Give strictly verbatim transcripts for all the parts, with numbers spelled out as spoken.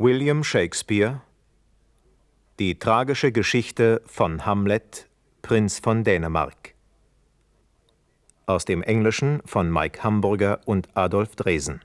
William Shakespeare: Die tragische Geschichte von Hamlet, Prinz von Dänemark. Aus dem Englischen von Mike Hamburger und Adolf Dresen.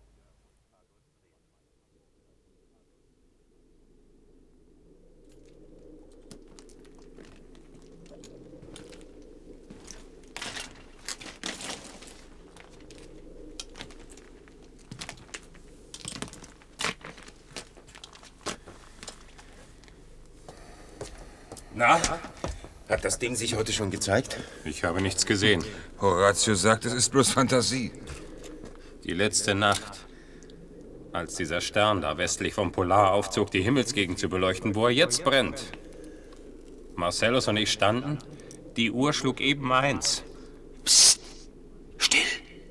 Na, hat das Ding sich heute schon gezeigt? Ich habe nichts gesehen. Horatio sagt, es ist bloß Fantasie. Die letzte Nacht, als dieser Stern da westlich vom Polar aufzog, die Himmelsgegend zu beleuchten, wo er jetzt brennt. Marcellus und ich standen, die Uhr schlug eben eins. Psst, still.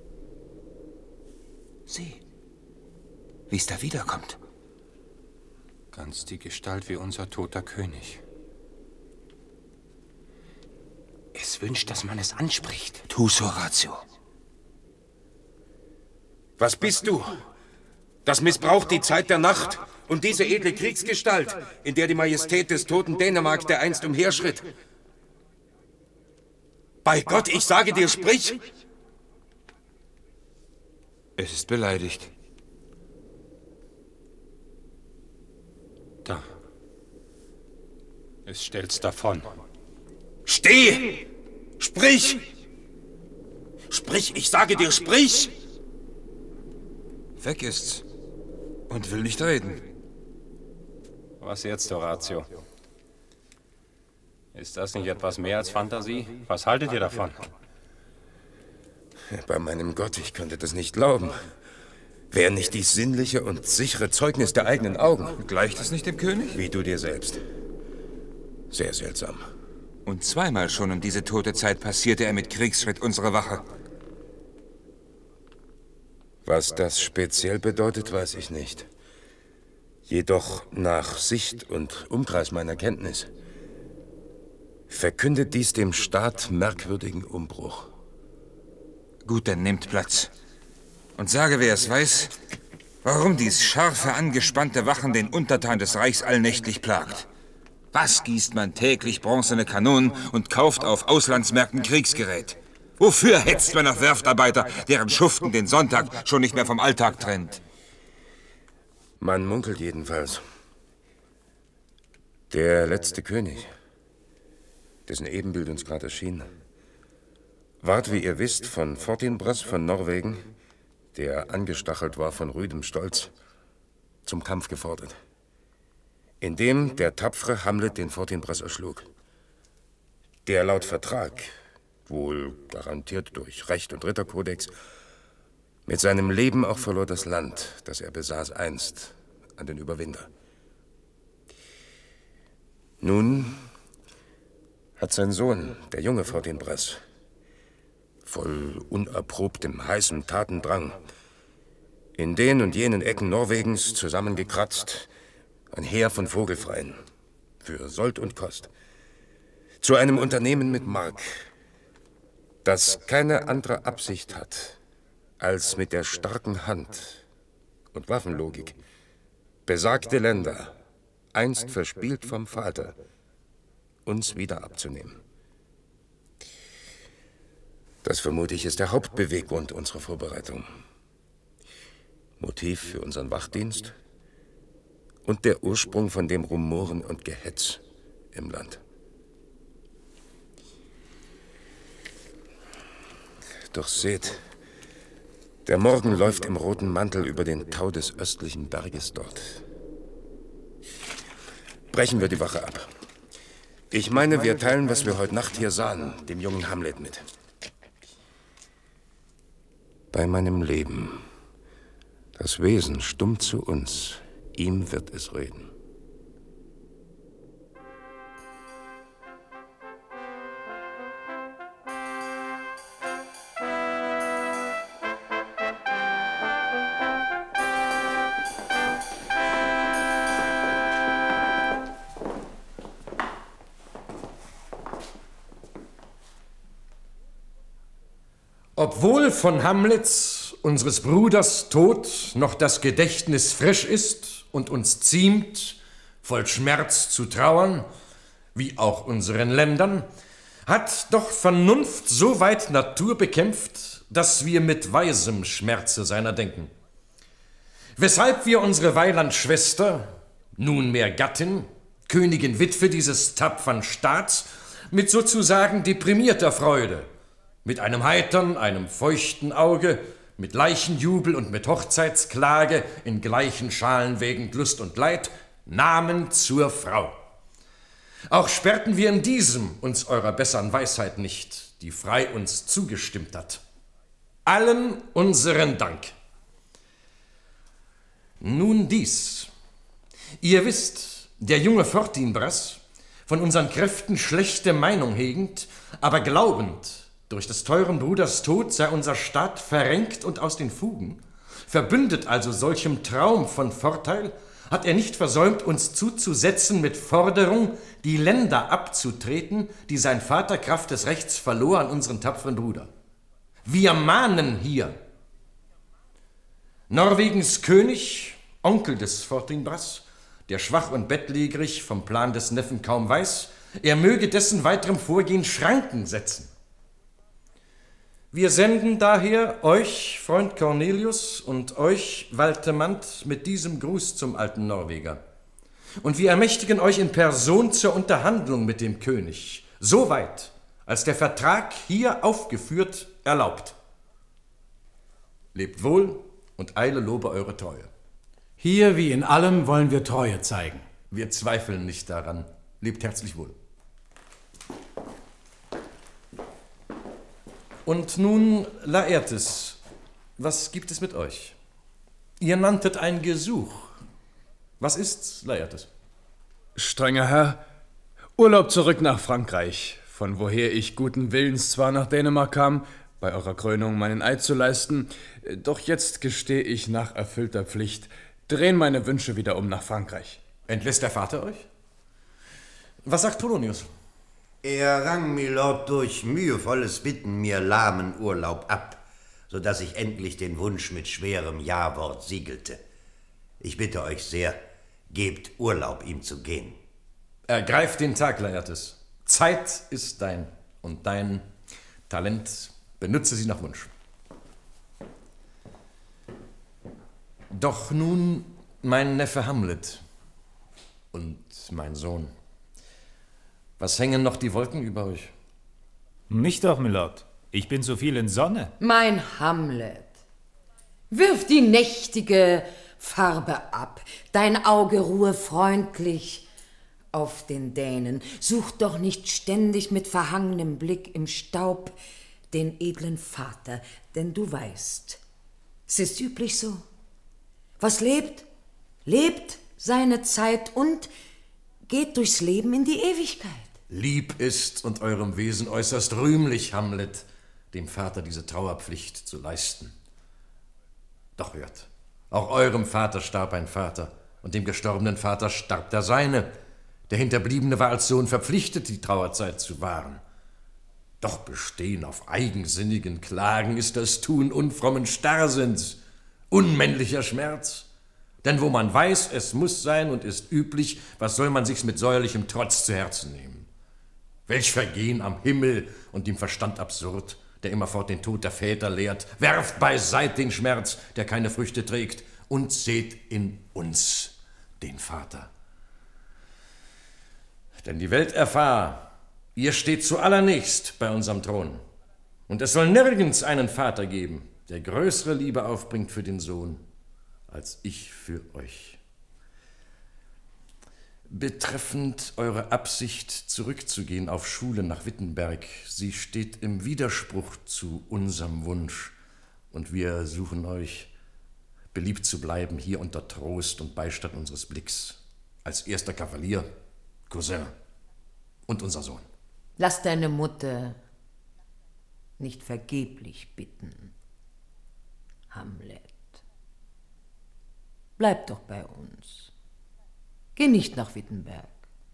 Sieh, wie es da wiederkommt. Ganz die Gestalt wie unser toter König. Es wünscht, dass man es anspricht. Tu's, Horatio. Was bist du? Das missbraucht die Zeit der Nacht und diese edle Kriegsgestalt, in der die Majestät des toten Dänemark dereinst umherschritt. Bei Gott, ich sage dir, sprich! Es ist beleidigt. Da. Es stellt's davon. Steh! Sprich! Sprich, ich sage dir, sprich! Weg ist's. Und will nicht reden. Was jetzt, Horatio? Ist das nicht etwas mehr als Fantasie? Was haltet ihr davon? Bei meinem Gott, ich könnte das nicht glauben. Wäre nicht dies sinnliche und sichere Zeugnis der eigenen Augen? Gleicht es nicht dem König? Wie du dir selbst. Sehr seltsam. Und zweimal schon um diese tote Zeit passierte er mit Kriegsschritt unsere Wache. Was das speziell bedeutet, weiß ich nicht. Jedoch nach Sicht und Umkreis meiner Kenntnis verkündet dies dem Staat merkwürdigen Umbruch. Gut, dann nehmt Platz. Und sage, wer es weiß, warum dies scharfe, angespannte Wachen den Untertan des Reichs allnächtlich plagt. Was gießt man täglich bronzene Kanonen und kauft auf Auslandsmärkten Kriegsgerät? Wofür hetzt man nach Werftarbeiter, deren Schuften den Sonntag schon nicht mehr vom Alltag trennt? Man munkelt jedenfalls. Der letzte König, dessen Ebenbild uns gerade erschien, ward, wie ihr wisst, von Fortinbras von Norwegen, der angestachelt war von rüdem Stolz, zum Kampf gefordert, indem der tapfere Hamlet den Fortinbras erschlug, der laut Vertrag, wohl garantiert durch Recht und Ritterkodex, mit seinem Leben auch verlor das Land, das er besaß einst, an den Überwinder. Nun hat sein Sohn, der junge Fortinbras, voll unerprobtem, heißem Tatendrang, in den und jenen Ecken Norwegens zusammengekratzt, ein Heer von Vogelfreien, für Sold und Kost, zu einem Unternehmen mit Mark, das keine andere Absicht hat, als mit der starken Hand und Waffenlogik besagte Länder, einst verspielt vom Vater, uns wieder abzunehmen. Das, vermute ich, ist der Hauptbeweggrund unserer Vorbereitung. Motiv für unseren Wachdienst und der Ursprung von dem Rumoren und Gehetz im Land. Doch seht, der Morgen läuft im roten Mantel über den Tau des östlichen Berges dort. Brechen wir die Wache ab. Ich meine, wir teilen, was wir heute Nacht hier sahen, dem jungen Hamlet mit. Bei meinem Leben, das Wesen stumm zu uns, ihm wird es reden. Obwohl von Hamlets, unseres Bruders Tod, noch das Gedächtnis frisch ist und uns ziemt, voll Schmerz zu trauern, wie auch unseren Ländern, hat doch Vernunft so weit Natur bekämpft, dass wir mit weisem Schmerze seiner denken. Weshalb wir unsere Weilandschwester, nunmehr Gattin, Königin Witwe dieses tapfern Staats, mit sozusagen deprimierter Freude, mit einem heitern, einem feuchten Auge, mit Leichenjubel und mit Hochzeitsklage in gleichen Schalen wägend Lust und Leid, nahmen zur Frau. Auch sperrten wir in diesem uns eurer bessern Weisheit nicht, die frei uns zugestimmt hat. Allen unseren Dank. Nun dies. Ihr wisst, der junge Fortinbras, von unseren Kräften schlechte Meinung hegend, aber glaubend, durch des teuren Bruders Tod sei unser Staat verrenkt und aus den Fugen, verbündet also solchem Traum von Vorteil, hat er nicht versäumt, uns zuzusetzen mit Forderung, die Länder abzutreten, die sein Vater Kraft des Rechts verlor an unseren tapferen Bruder. Wir mahnen hier. Norwegens König, Onkel des Fortinbras, der schwach und bettlägerig vom Plan des Neffen kaum weiß, er möge dessen weiterem Vorgehen Schranken setzen. Wir senden daher euch, Freund Cornelius, und euch, Waltemant, mit diesem Gruß zum alten Norweger. Und wir ermächtigen euch in Person zur Unterhandlung mit dem König, so weit, als der Vertrag hier aufgeführt erlaubt. Lebt wohl und eile lobe eure Treue. Hier wie in allem wollen wir Treue zeigen. Wir zweifeln nicht daran. Lebt herzlich wohl. Und nun, Laertes, was gibt es mit euch? Ihr nanntet ein Gesuch. Was ist's, Laertes? Strenger Herr, Urlaub zurück nach Frankreich, von woher ich guten Willens zwar nach Dänemark kam, bei eurer Krönung meinen Eid zu leisten, doch jetzt gestehe ich nach erfüllter Pflicht, drehen meine Wünsche wieder um nach Frankreich. Entlässt der Vater euch? Was sagt Polonius? Er rang, Milord, durch mühevolles Bitten mir lahmen Urlaub ab, so dass ich endlich den Wunsch mit schwerem Ja-Wort siegelte. Ich bitte euch sehr, gebt Urlaub, ihm zu gehen. Ergreif den Tag, Laertes. Zeit ist dein und dein Talent, benutze sie nach Wunsch. Doch nun mein Neffe Hamlet und mein Sohn. Was hängen noch die Wolken über euch? Mich doch, Milord. Ich bin so viel in Sonne. Mein Hamlet, wirf die nächtige Farbe ab. Dein Auge ruhe freundlich auf den Dänen. Such doch nicht ständig mit verhangenem Blick im Staub den edlen Vater, denn du weißt, es ist üblich so. Was lebt, lebt seine Zeit und geht durchs Leben in die Ewigkeit. Lieb ist und eurem Wesen äußerst rühmlich, Hamlet, dem Vater diese Trauerpflicht zu leisten. Doch hört, auch eurem Vater starb ein Vater, und dem gestorbenen Vater starb der seine. Der Hinterbliebene war als Sohn verpflichtet, die Trauerzeit zu wahren. Doch bestehen auf eigensinnigen Klagen ist das Tun unfrommen Starrsinns, unmännlicher Schmerz. Denn wo man weiß, es muss sein und ist üblich, was soll man sich's mit säuerlichem Trotz zu Herzen nehmen? Welch Vergehen am Himmel und dem Verstand absurd, der immerfort den Tod der Väter lehrt. Werft beiseit den Schmerz, der keine Früchte trägt, und seht in uns den Vater. Denn die Welt erfahr, ihr steht zu allernächst bei unserem Thron. Und es soll nirgends einen Vater geben, der größere Liebe aufbringt für den Sohn, als ich für euch. Betreffend eure Absicht, zurückzugehen auf Schule nach Wittenberg, sie steht im Widerspruch zu unserem Wunsch, und wir suchen euch, beliebt zu bleiben, hier unter Trost und Beistand unseres Blicks, als erster Kavalier, Cousin und unser Sohn. Lass deine Mutter nicht vergeblich bitten, Hamlet. Bleib doch bei uns. Geh nicht nach Wittenberg.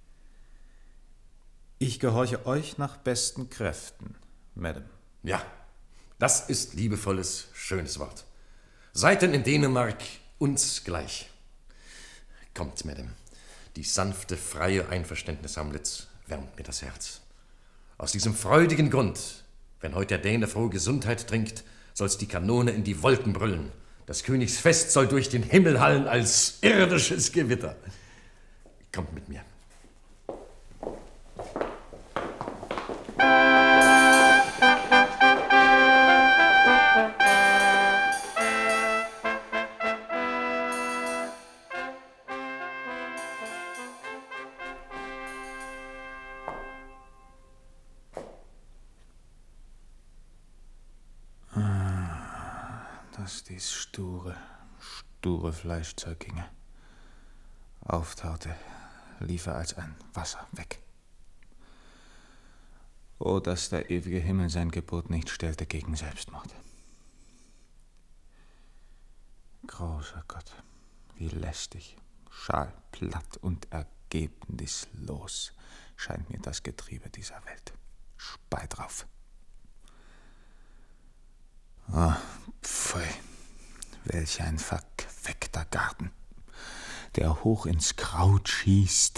Ich gehorche euch nach besten Kräften, Madame. Ja, das ist liebevolles, schönes Wort. Seid denn in Dänemark uns gleich. Kommt, Madame. Die sanfte, freie Einverständnis Hamlets wärmt mir das Herz. Aus diesem freudigen Grund, wenn heute der Däne frohe Gesundheit trinkt, soll's die Kanone in die Wolken brüllen. Das Königsfest soll durch den Himmel hallen als irdisches Gewitter. Kommt mit mir. Dass dies sture, sture Fleischzeug ginge, auftaute, lief er als ein Wasser weg. O, dass der ewige Himmel sein Gebot nicht stellte gegen Selbstmord. Großer Gott, wie lästig, schal, platt und ergebnislos scheint mir das Getriebe dieser Welt. Spei drauf. Oh, pfui, welch ein verqueckter Garten, der hoch ins Kraut schießt.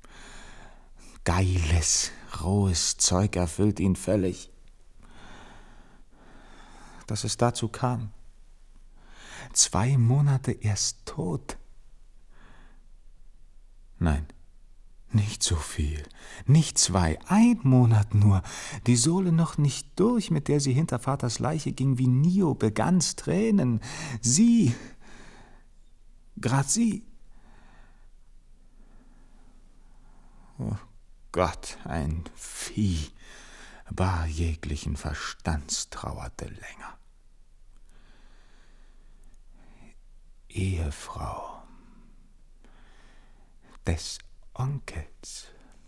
Geiles, rohes Zeug erfüllt ihn völlig. Dass es dazu kam. Zwei Monate erst tot. Nein, nicht so viel, nicht zwei, ein Monat nur. Die Sohle noch nicht durch, mit der sie hinter Vaters Leiche ging, wie Niobe, ganz Tränen. Sie, grad sie. Oh Gott, ein Vieh, bar jeglichen Verstands trauerte länger. Ehefrau des Onkels,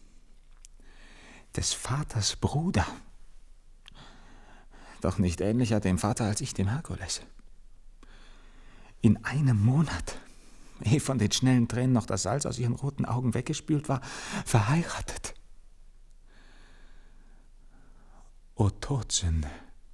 des Vaters Bruder, doch nicht ähnlicher dem Vater als ich dem Herkules. In einem Monat, ehe von den schnellen Tränen noch das Salz aus ihren roten Augen weggespült war, verheiratet. O Todsünde,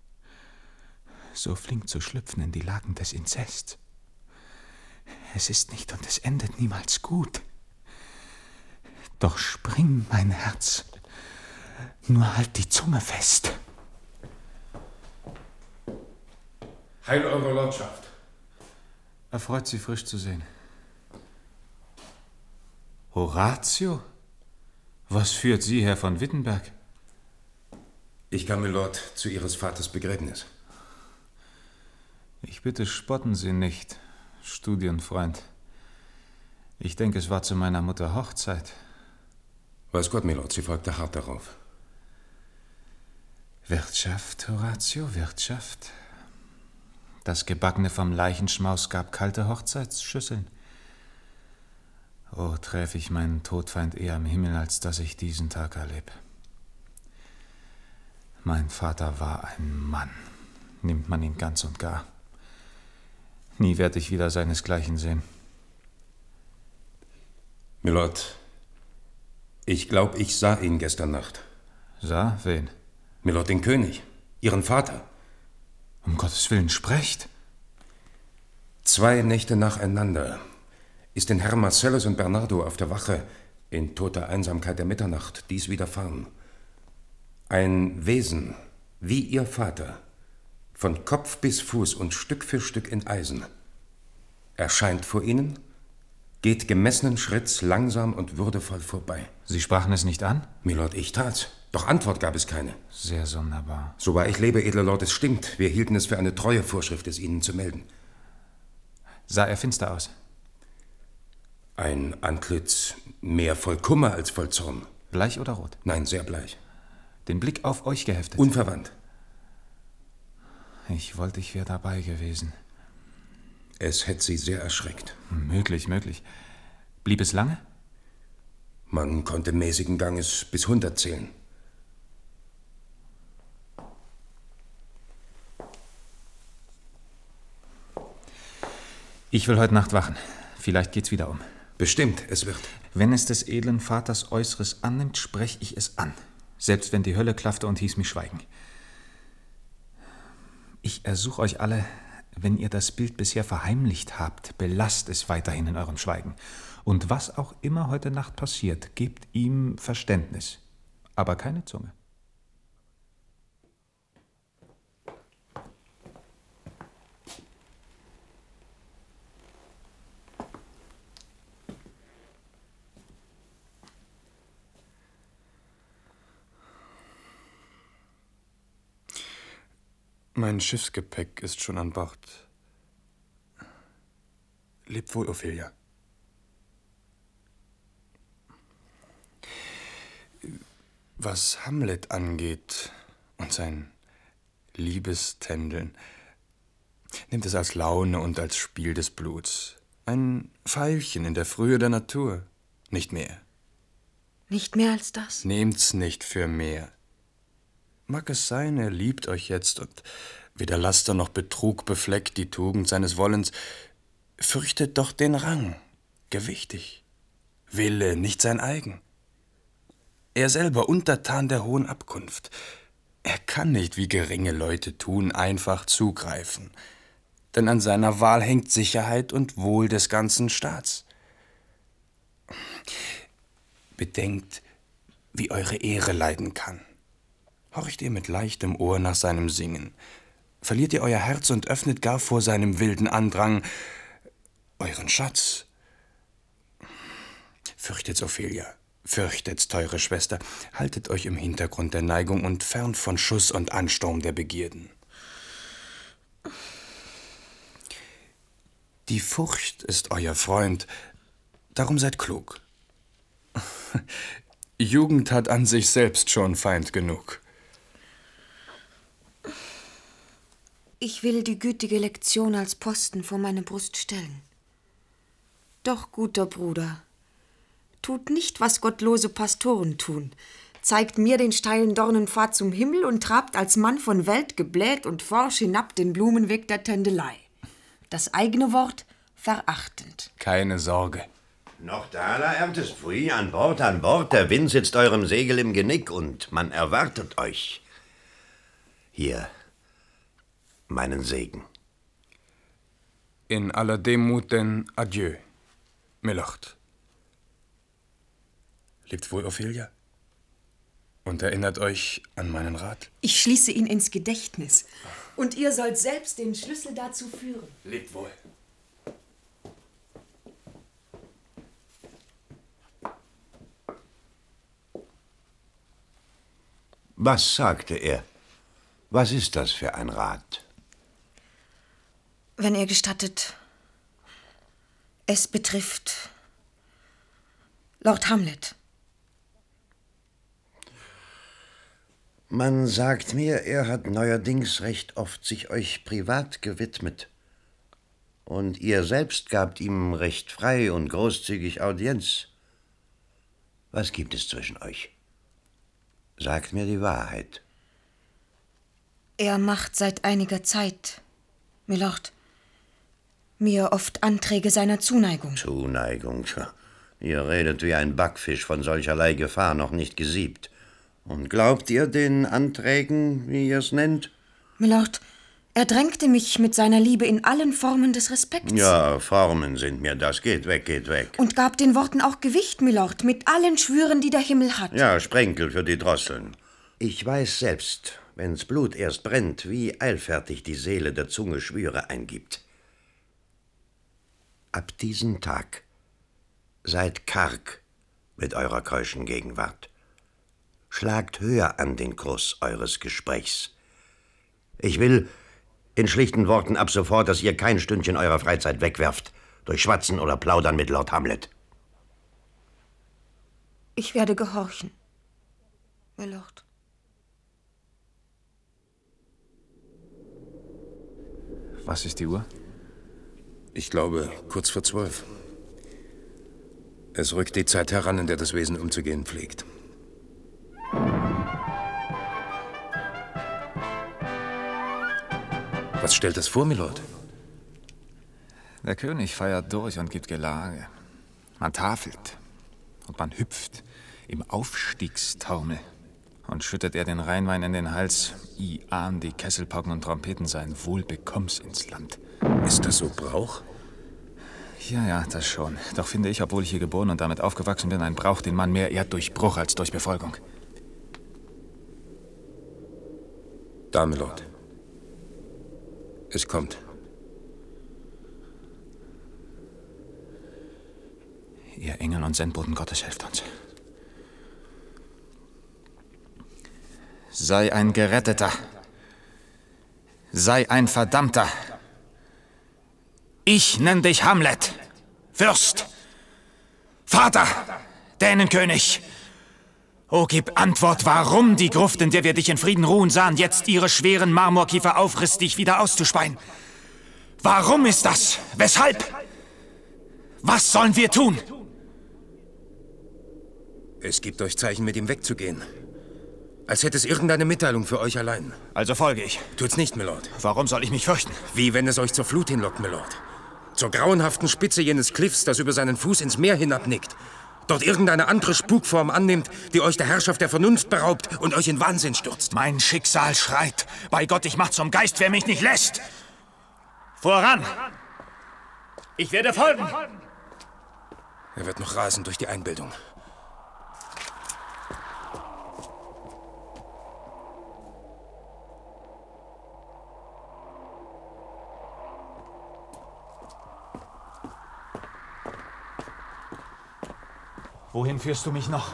so flink zu schlüpfen in die Lagen des Inzests. Es ist nicht und es endet niemals gut. Doch spring, mein Herz, nur halt die Zunge fest. Heil eurer Lordschaft. Erfreut Sie, frisch zu sehen. Horatio? Was führt Sie, Herr von Wittenberg? Ich kam, Milord, zu Ihres Vaters Begräbnis. Ich bitte, spotten Sie nicht, Studienfreund. Ich denke, es war zu meiner Mutter Hochzeit. Weiß Gott, Milord, sie folgte hart darauf. Wirtschaft, Horatio, Wirtschaft. Das Gebackene vom Leichenschmaus gab kalte Hochzeitsschüsseln. Oh, träf ich meinen Todfeind eher am Himmel, als dass ich diesen Tag erleb. Mein Vater war ein Mann, nimmt man ihn ganz und gar. Nie werde ich wieder seinesgleichen sehen. Milord, ich glaube, ich sah ihn gestern Nacht. Sah? Wen? Milord, den König, Ihren Vater. Um Gottes Willen, sprecht! Zwei Nächte nacheinander ist den Herren Marcellus und Bernardo auf der Wache in toter Einsamkeit der Mitternacht dies widerfahren. Ein Wesen, wie Ihr Vater, von Kopf bis Fuß und Stück für Stück in Eisen, erscheint vor Ihnen, geht gemessenen Schritts langsam und würdevoll vorbei. Sie sprachen es nicht an? Milord, ich tat's. Doch Antwort gab es keine. Sehr sonderbar. So wahr ich lebe, edler Lord, es stimmt. Wir hielten es für eine treue Vorschrift, es Ihnen zu melden. Sah er finster aus? Ein Antlitz mehr voll Kummer als voll Zorn. Bleich oder rot? Nein, sehr bleich. Den Blick auf euch geheftet? Unverwandt. Ich wollte, ich wäre dabei gewesen. Es hätte Sie sehr erschreckt. Möglich, möglich. Blieb es lange? Man konnte mäßigen Ganges bis hundert zählen. Ich will heute Nacht wachen. Vielleicht geht's wieder um. Bestimmt, es wird. Wenn es des edlen Vaters Äußeres annimmt, sprech ich es an. Selbst wenn die Hölle klaffte und hieß mich schweigen. Ich ersuche euch alle, wenn ihr das Bild bisher verheimlicht habt, belasst es weiterhin in eurem Schweigen. Und was auch immer heute Nacht passiert, gebt ihm Verständnis, aber keine Zunge. Mein Schiffsgepäck ist schon an Bord. Leb wohl, Ophelia. Was Hamlet angeht und sein Liebeständeln, nimmt es als Laune und als Spiel des Bluts. Ein Veilchen in der Frühe der Natur, nicht mehr. Nicht mehr als das? Nehmt's nicht für mehr. Mag es sein, er liebt euch jetzt und weder Laster noch Betrug befleckt die Tugend seines Wollens. Fürchtet doch den Rang, gewichtig. Wille, nicht sein eigen. Er selber untertan der hohen Abkunft. Er kann nicht, wie geringe Leute tun, einfach zugreifen. Denn an seiner Wahl hängt Sicherheit und Wohl des ganzen Staats. Bedenkt, wie eure Ehre leiden kann. Horcht ihr mit leichtem Ohr nach seinem Singen. Verliert ihr euer Herz und öffnet gar vor seinem wilden Andrang euren Schatz. Fürchtet's, Ophelia, fürchtet's, teure Schwester. Haltet euch im Hintergrund der Neigung und fern von Schuss und Ansturm der Begierden. Die Furcht ist euer Freund, darum seid klug. Jugend hat an sich selbst schon Feind genug. Ich will die gütige Lektion als Posten vor meine Brust stellen. Doch, guter Bruder, tut nicht, was gottlose Pastoren tun. Zeigt mir den steilen Dornenpfad zum Himmel und trabt als Mann von Welt gebläht und forsch hinab den Blumenweg der Tändelei. Das eigene Wort verachtend. Keine Sorge. Noch da, Laertes, pfui, an Bord, an Bord. Der Wind sitzt eurem Segel im Genick und man erwartet euch. Hier, meinen Segen. In aller Demut denn Adieu, Milord. Lebt wohl, Ophelia? Und erinnert euch an meinen Rat? Ich schließe ihn ins Gedächtnis. Und ihr sollt selbst den Schlüssel dazu führen. Lebt wohl. Was sagte er? Was ist das für ein Rat? Wenn ihr gestattet, es betrifft Lord Hamlet. Man sagt mir, er hat neuerdings recht oft sich euch privat gewidmet. Und ihr selbst gabt ihm recht frei und großzügig Audienz. Was gibt es zwischen euch? Sagt mir die Wahrheit. Er macht seit einiger Zeit, Milord, mir oft Anträge seiner Zuneigung. Zuneigung? Ihr redet wie ein Backfisch, von solcherlei Gefahr noch nicht gesiebt. Und glaubt ihr den Anträgen, wie ihr es nennt? Milord, er drängte mich mit seiner Liebe in allen Formen des Respekts. Ja, Formen sind mir das. Geht weg, geht weg. Und gab den Worten auch Gewicht, Milord, mit allen Schwüren, die der Himmel hat. Ja, Sprenkel für die Drosseln. Ich weiß selbst, wenn's Blut erst brennt, wie eilfertig die Seele der Zunge Schwüre eingibt. Ab diesem Tag seid karg mit eurer keuschen Gegenwart. Schlagt höher an den Kurs eures Gesprächs. Ich will in schlichten Worten ab sofort, dass ihr kein Stündchen eurer Freizeit wegwerft, durch Schwatzen oder Plaudern mit Lord Hamlet. Ich werde gehorchen, Milord. Was ist die Uhr? Ich glaube, kurz vor zwölf. Es rückt die Zeit heran, in der das Wesen umzugehen pflegt. Was stellt das vor, Milord? Der König feiert durch und gibt Gelage. Man tafelt und man hüpft im Aufstiegstaumel. Und schüttet er den Rheinwein in den Hals, i ahn die Kesselpauken und Trompeten sein Wohlbekommens ins Land. Ist das so Brauch? Ja, ja, das schon. Doch finde ich, obwohl ich hier geboren und damit aufgewachsen bin, ein Brauch den Mann mehr ehrt durch Bruch als durch Befolgung. Da, Milord. Es kommt. Ihr Engel und Sendboten Gottes, helft uns. Sei ein Geretteter. Sei ein Verdammter. Ich nenn dich Hamlet, Fürst, Vater, Dänenkönig. O, gib Antwort, warum die Gruft, in der wir dich in Frieden ruhen sahen, jetzt ihre schweren Marmorkiefer aufriss, dich wieder auszuspeien. Warum ist das? Weshalb? Was sollen wir tun? Es gibt euch Zeichen, mit ihm wegzugehen. Als hätte es irgendeine Mitteilung für euch allein. Also folge ich. Tut's nicht, Milord. Warum soll ich mich fürchten? Wie wenn es euch zur Flut hinlockt, Milord. Zur grauenhaften Spitze jenes Kliffs, das über seinen Fuß ins Meer hinabnickt. Dort irgendeine andere Spukform annimmt, die euch der Herrschaft der Vernunft beraubt und euch in Wahnsinn stürzt. Mein Schicksal schreit. Bei Gott, ich mach zum Geist, wer mich nicht lässt. Voran! Ich werde folgen! Er wird noch rasen durch die Einbildung. Wohin führst du mich noch?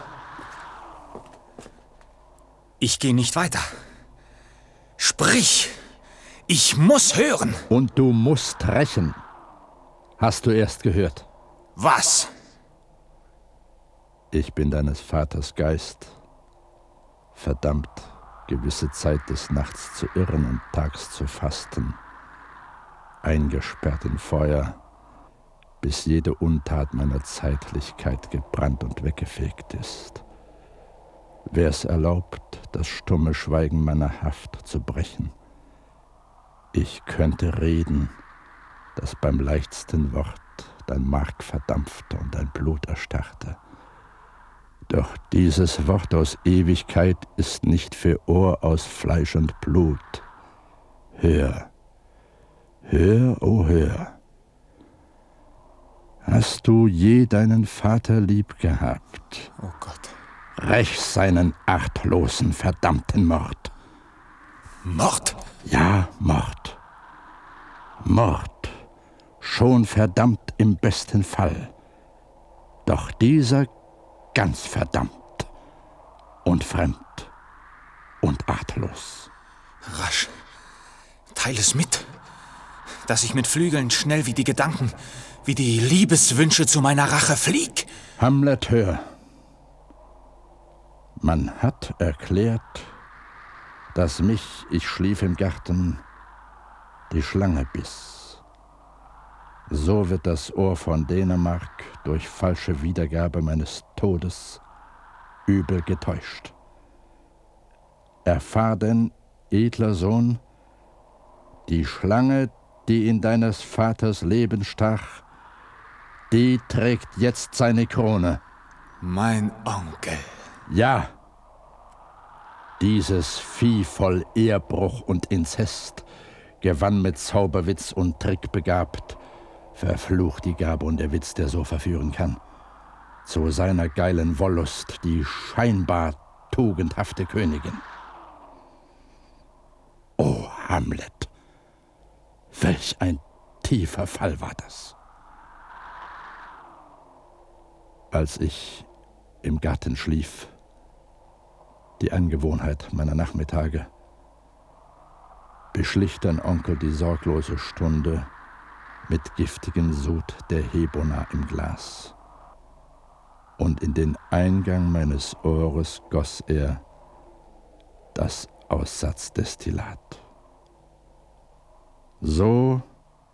Ich gehe nicht weiter. Sprich! Ich muss hören! Und du musst rächen. Hast du erst gehört? Was? Ich bin deines Vaters Geist, verdammt, gewisse Zeit des Nachts zu irren und tags zu fasten, eingesperrt in Feuer, bis jede Untat meiner Zeitlichkeit gebrannt und weggefegt ist. Wer es erlaubt, das stumme Schweigen meiner Haft zu brechen? Ich könnte reden, das beim leichtsten Wort dein Mark verdampfte und dein Blut erstarrte. Doch dieses Wort aus Ewigkeit ist nicht für Ohr aus Fleisch und Blut. Hör, hör, o hör. Hast du je deinen Vater lieb gehabt? Oh Gott. Räch seinen achtlosen, verdammten Mord. Mord? Ja, Mord. Mord. Schon verdammt im besten Fall. Doch dieser ganz verdammt und fremd und achtlos. Rasch. Teil es mit, dass ich mit Flügeln schnell wie die Gedanken, wie die Liebeswünsche zu meiner Rache flieg. Hamlet, hör. Man hat erklärt, dass mich, ich schlief im Garten, die Schlange biss. So wird das Ohr von Dänemark durch falsche Wiedergabe meines Todes übel getäuscht. Erfahr denn, edler Sohn, die Schlange, die in deines Vaters Leben stach, die trägt jetzt seine Krone. Mein Onkel. Ja, dieses Vieh voll Ehrbruch und Inzest gewann mit Zauberwitz und Trick begabt, verflucht die Gabe und der Witz, der so verführen kann, zu seiner geilen Wollust die scheinbar tugendhafte Königin. O Hamlet, welch ein tiefer Fall war das. Als ich im Garten schlief, die Angewohnheit meiner Nachmittage, beschlich dein Onkel die sorglose Stunde mit giftigen Sud der Hebona im Glas. Und in den Eingang meines Ohres goss er das Aussatzdestillat. So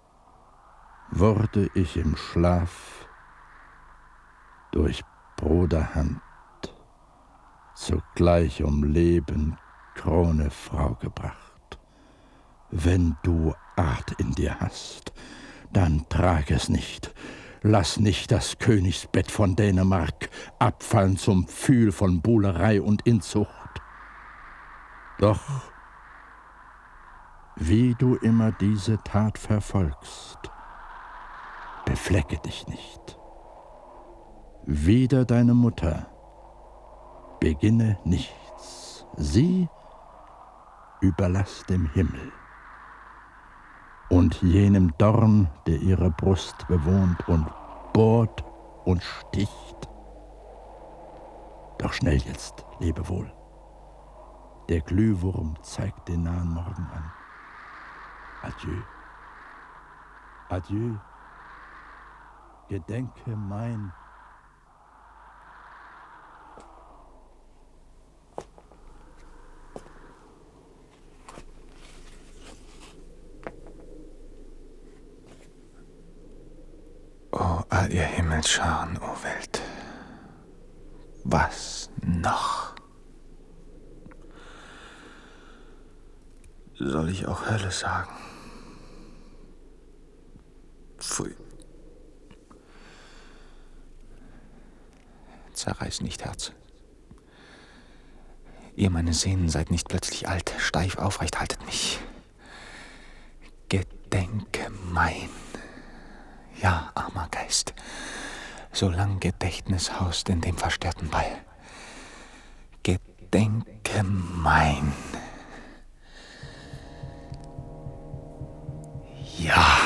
wurde ich im Schlaf durch Bruderhand zugleich um Leben, Krone, Frau gebracht. Wenn du Art in dir hast, dann trag es nicht. Lass nicht das Königsbett von Dänemark abfallen zum Pfühl von Buhlerei und Inzucht. Doch, wie du immer diese Tat verfolgst, beflecke dich nicht. Wider deine Mutter beginne nichts. Sie überlass dem Himmel und jenem Dorn, der ihre Brust bewohnt und bohrt und sticht. Doch schnell jetzt, lebe wohl. Der Glühwurm zeigt den nahen Morgen an. Adieu. Adieu. Gedenke mein. O all ihr Himmelsscharen, o Welt, was noch? Soll ich auch Hölle sagen? Pfui. Zerreiß nicht, Herz. Ihr, meine Sehnen, seid nicht plötzlich alt, steif aufrecht, haltet mich. Gedenke mein. Ja, armer Geist, solang Gedächtnis haust in dem verstörten Ball. Gedenke mein. Ja.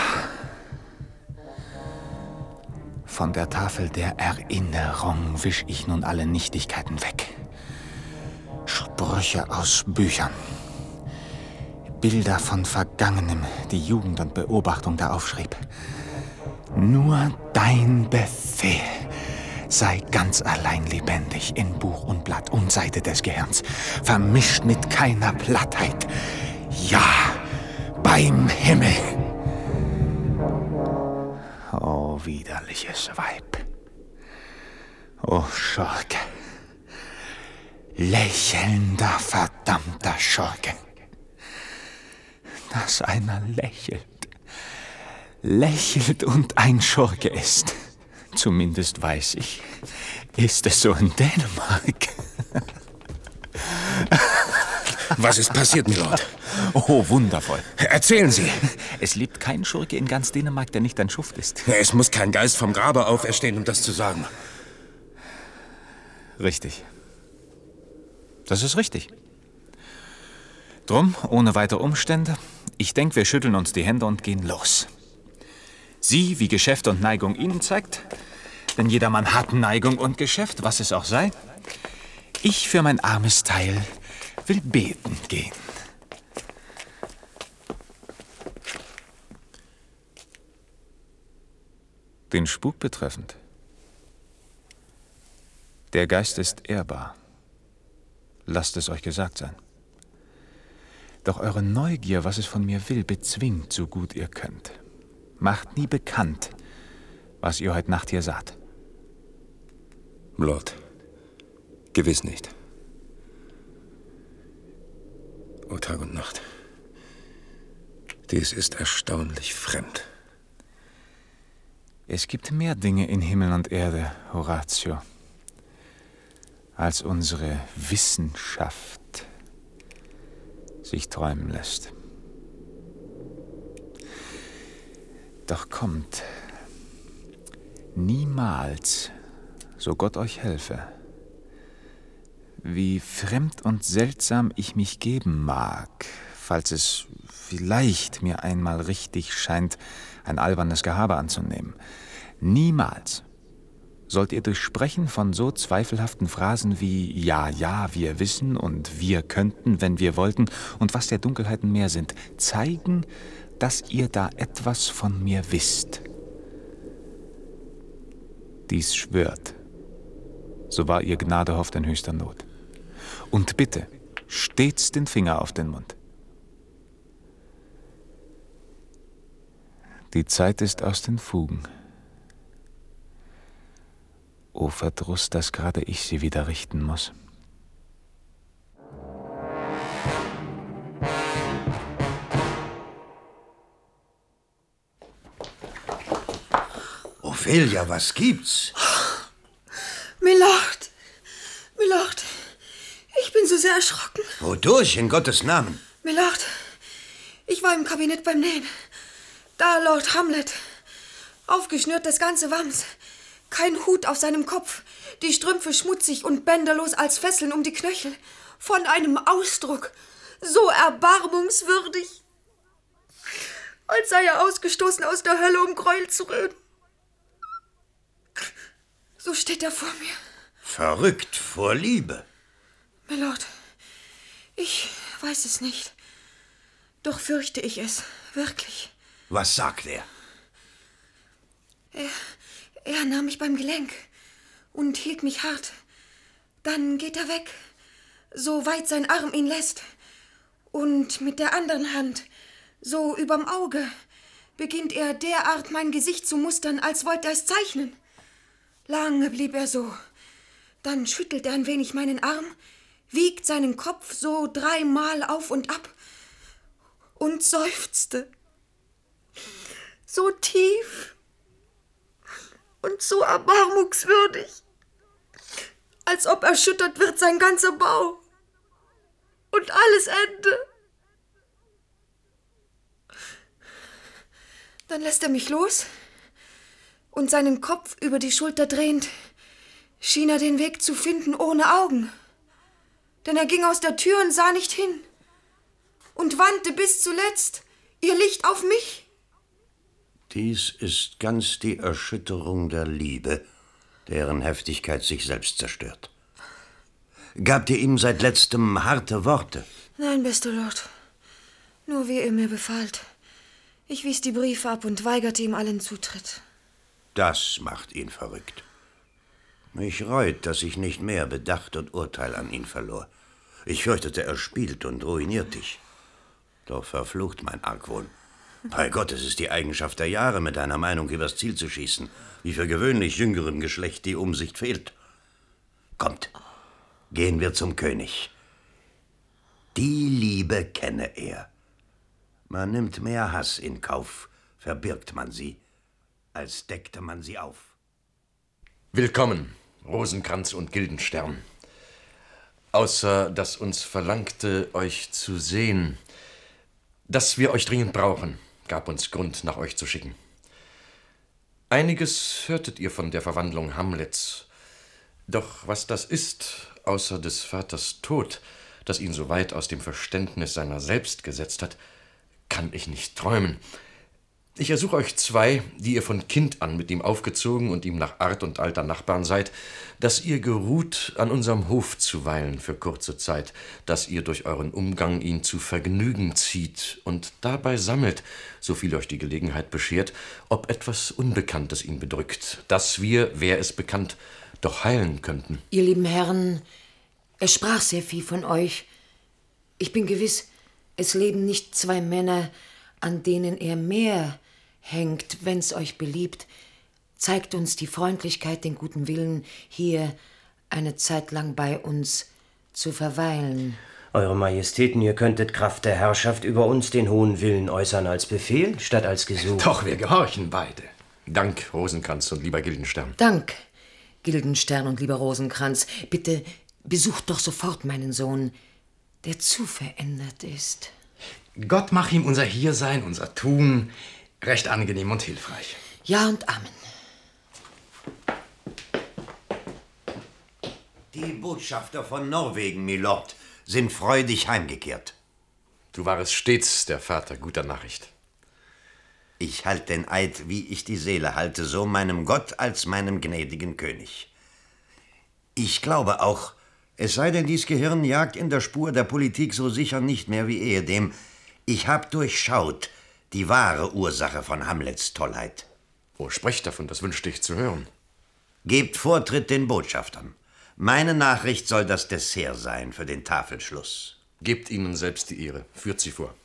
Von der Tafel der Erinnerung wisch ich nun alle Nichtigkeiten weg. Sprüche aus Büchern. Bilder von Vergangenem, die Jugend und Beobachtung da aufschrieb. Nur dein Befehl sei ganz allein lebendig in Buch und Blatt und Seite des Gehirns, vermischt mit keiner Plattheit. Ja, beim Himmel. O widerliches Weib. O Schurke. Lächelnder, verdammter Schurke. Dass einer lächelt. Lächelt und ein Schurke ist. Zumindest weiß ich, ist es so in Dänemark. Was ist passiert, Milord? Oh, wundervoll. Erzählen Sie. Es lebt kein Schurke in ganz Dänemark, der nicht ein Schuft ist. Es muss kein Geist vom Grabe auferstehen, um das zu sagen. Richtig. Das ist richtig. Drum, ohne weitere Umstände, ich denke, wir schütteln uns die Hände und gehen los. Sie, wie Geschäft und Neigung Ihnen zeigt, denn jedermann hat Neigung und Geschäft, was es auch sei. Ich für mein armes Teil will beten gehen. Den Spuk betreffend. Der Geist ist ehrbar. Lasst es euch gesagt sein. Doch eure Neugier, was es von mir will, bezwingt, so gut ihr könnt. Macht nie bekannt, was ihr heute Nacht hier saht. Lord, gewiss nicht. O Tag und Nacht, dies ist erstaunlich fremd. Es gibt mehr Dinge in Himmel und Erde, Horatio, als unsere Wissenschaft sich träumen lässt. Doch kommt, niemals, so Gott euch helfe, wie fremd und seltsam ich mich geben mag, falls es vielleicht mir einmal richtig scheint, ein albernes Gehabe anzunehmen. Niemals sollt ihr durch Sprechen von so zweifelhaften Phrasen wie ja, ja, wir wissen und wir könnten, wenn wir wollten und was der Dunkelheiten mehr sind, zeigen, dass ihr da etwas von mir wisst. Dies schwört, so wahr ihr Gnade hofft in höchster Not. Und bitte, stets den Finger auf den Mund. Die Zeit ist aus den Fugen. O Verdruss, dass gerade ich sie wieder richten muss. Ophelia, was gibt's? Milord, Milord, ich bin so sehr erschrocken. Wodurch, in Gottes Namen? Milord, ich war im Kabinett beim Nähen. Da Lord Hamlet. Aufgeschnürt das ganze Wams. Kein Hut auf seinem Kopf. Die Strümpfe schmutzig und bänderlos als Fesseln um die Knöchel. Von einem Ausdruck so erbarmungswürdig, als sei er ausgestoßen aus der Hölle, um Gräuel zu rühren. So steht er vor mir. Verrückt vor Liebe. Milord, ich weiß es nicht. Doch fürchte ich es, wirklich. Was sagt er? Er, er nahm mich beim Gelenk und hielt mich hart. Dann geht er weg, so weit sein Arm ihn lässt. Und mit der anderen Hand, so überm Auge, beginnt er derart mein Gesicht zu mustern, als wollte er es zeichnen. Lange blieb er so. Dann schüttelt er ein wenig meinen Arm, wiegt seinen Kopf so dreimal auf und ab und seufzte. So tief und so erbarmungswürdig, als ob erschüttert wird sein ganzer Bau und alles Ende. Dann lässt er mich los und seinen Kopf über die Schulter drehend, schien er den Weg zu finden ohne Augen. Denn er ging aus der Tür und sah nicht hin und wandte bis zuletzt ihr Licht auf mich. Dies ist ganz die Erschütterung der Liebe, deren Heftigkeit sich selbst zerstört. Gabt ihr ihm seit letztem harte Worte? Nein, bester Lord. Nur wie ihr mir befahlt. Ich wies die Briefe ab und weigerte ihm allen Zutritt. Das macht ihn verrückt. Mich reut, dass ich nicht mehr Bedacht und Urteil an ihn verlor. Ich fürchtete, er spielt und ruiniert dich. Doch verflucht mein Argwohn. Bei Gott, es ist die Eigenschaft der Jahre, mit einer Meinung übers Ziel zu schießen, wie für gewöhnlich jüngerem Geschlecht die Umsicht fehlt. Kommt, gehen wir zum König. Die Liebe kenne er. Man nimmt mehr Hass in Kauf, verbirgt man sie, als deckte man sie auf. Willkommen, Rosenkranz und Gildenstern. Außer dass uns verlangte, euch zu sehen, dass wir euch dringend brauchen, gab uns Grund, nach euch zu schicken. Einiges hörtet ihr von der Verwandlung Hamlets. Doch was das ist, außer des Vaters Tod, das ihn so weit aus dem Verständnis seiner selbst gesetzt hat, kann ich nicht träumen. Ich ersuche euch zwei, die ihr von Kind an mit ihm aufgezogen und ihm nach Art und Alter Nachbarn seid, dass ihr geruht an unserem Hof zu weilen für kurze Zeit, dass ihr durch euren Umgang ihn zu Vergnügen zieht und dabei sammelt, so viel euch die Gelegenheit beschert, ob etwas Unbekanntes ihn bedrückt, dass wir, wer es bekannt, doch heilen könnten. Ihr lieben Herren, er sprach sehr viel von euch. Ich bin gewiss, es leben nicht zwei Männer, an denen er mehr hängt, wenn's euch beliebt. Zeigt uns die Freundlichkeit, den guten Willen, hier eine Zeit lang bei uns zu verweilen. Eure Majestäten, ihr könntet Kraft der Herrschaft über uns den hohen Willen äußern als Befehl, statt als Gesuch. Doch, wir gehorchen beide. Dank, Rosenkranz und lieber Gildenstern. Dank, Gildenstern und lieber Rosenkranz. Bitte besucht doch sofort meinen Sohn, der zu verändert ist. Gott mach ihm unser Hiersein, unser Tun recht angenehm und hilfreich. Ja und Amen. Die Botschafter von Norwegen, Milord, sind freudig heimgekehrt. Du warest stets der Vater guter Nachricht. Ich halte den Eid, wie ich die Seele halte, so meinem Gott als meinem gnädigen König. Ich glaube auch, es sei denn, dies Gehirn jagt in der Spur der Politik so sicher nicht mehr wie ehedem. Ich hab durchschaut die wahre Ursache von Hamlets Tollheit. Oh, sprecht davon, das wünschte ich zu hören. Gebt Vortritt den Botschaftern. Meine Nachricht soll das Dessert sein für den Tafelschluss. Gebt ihnen selbst die Ehre. Führt sie vor.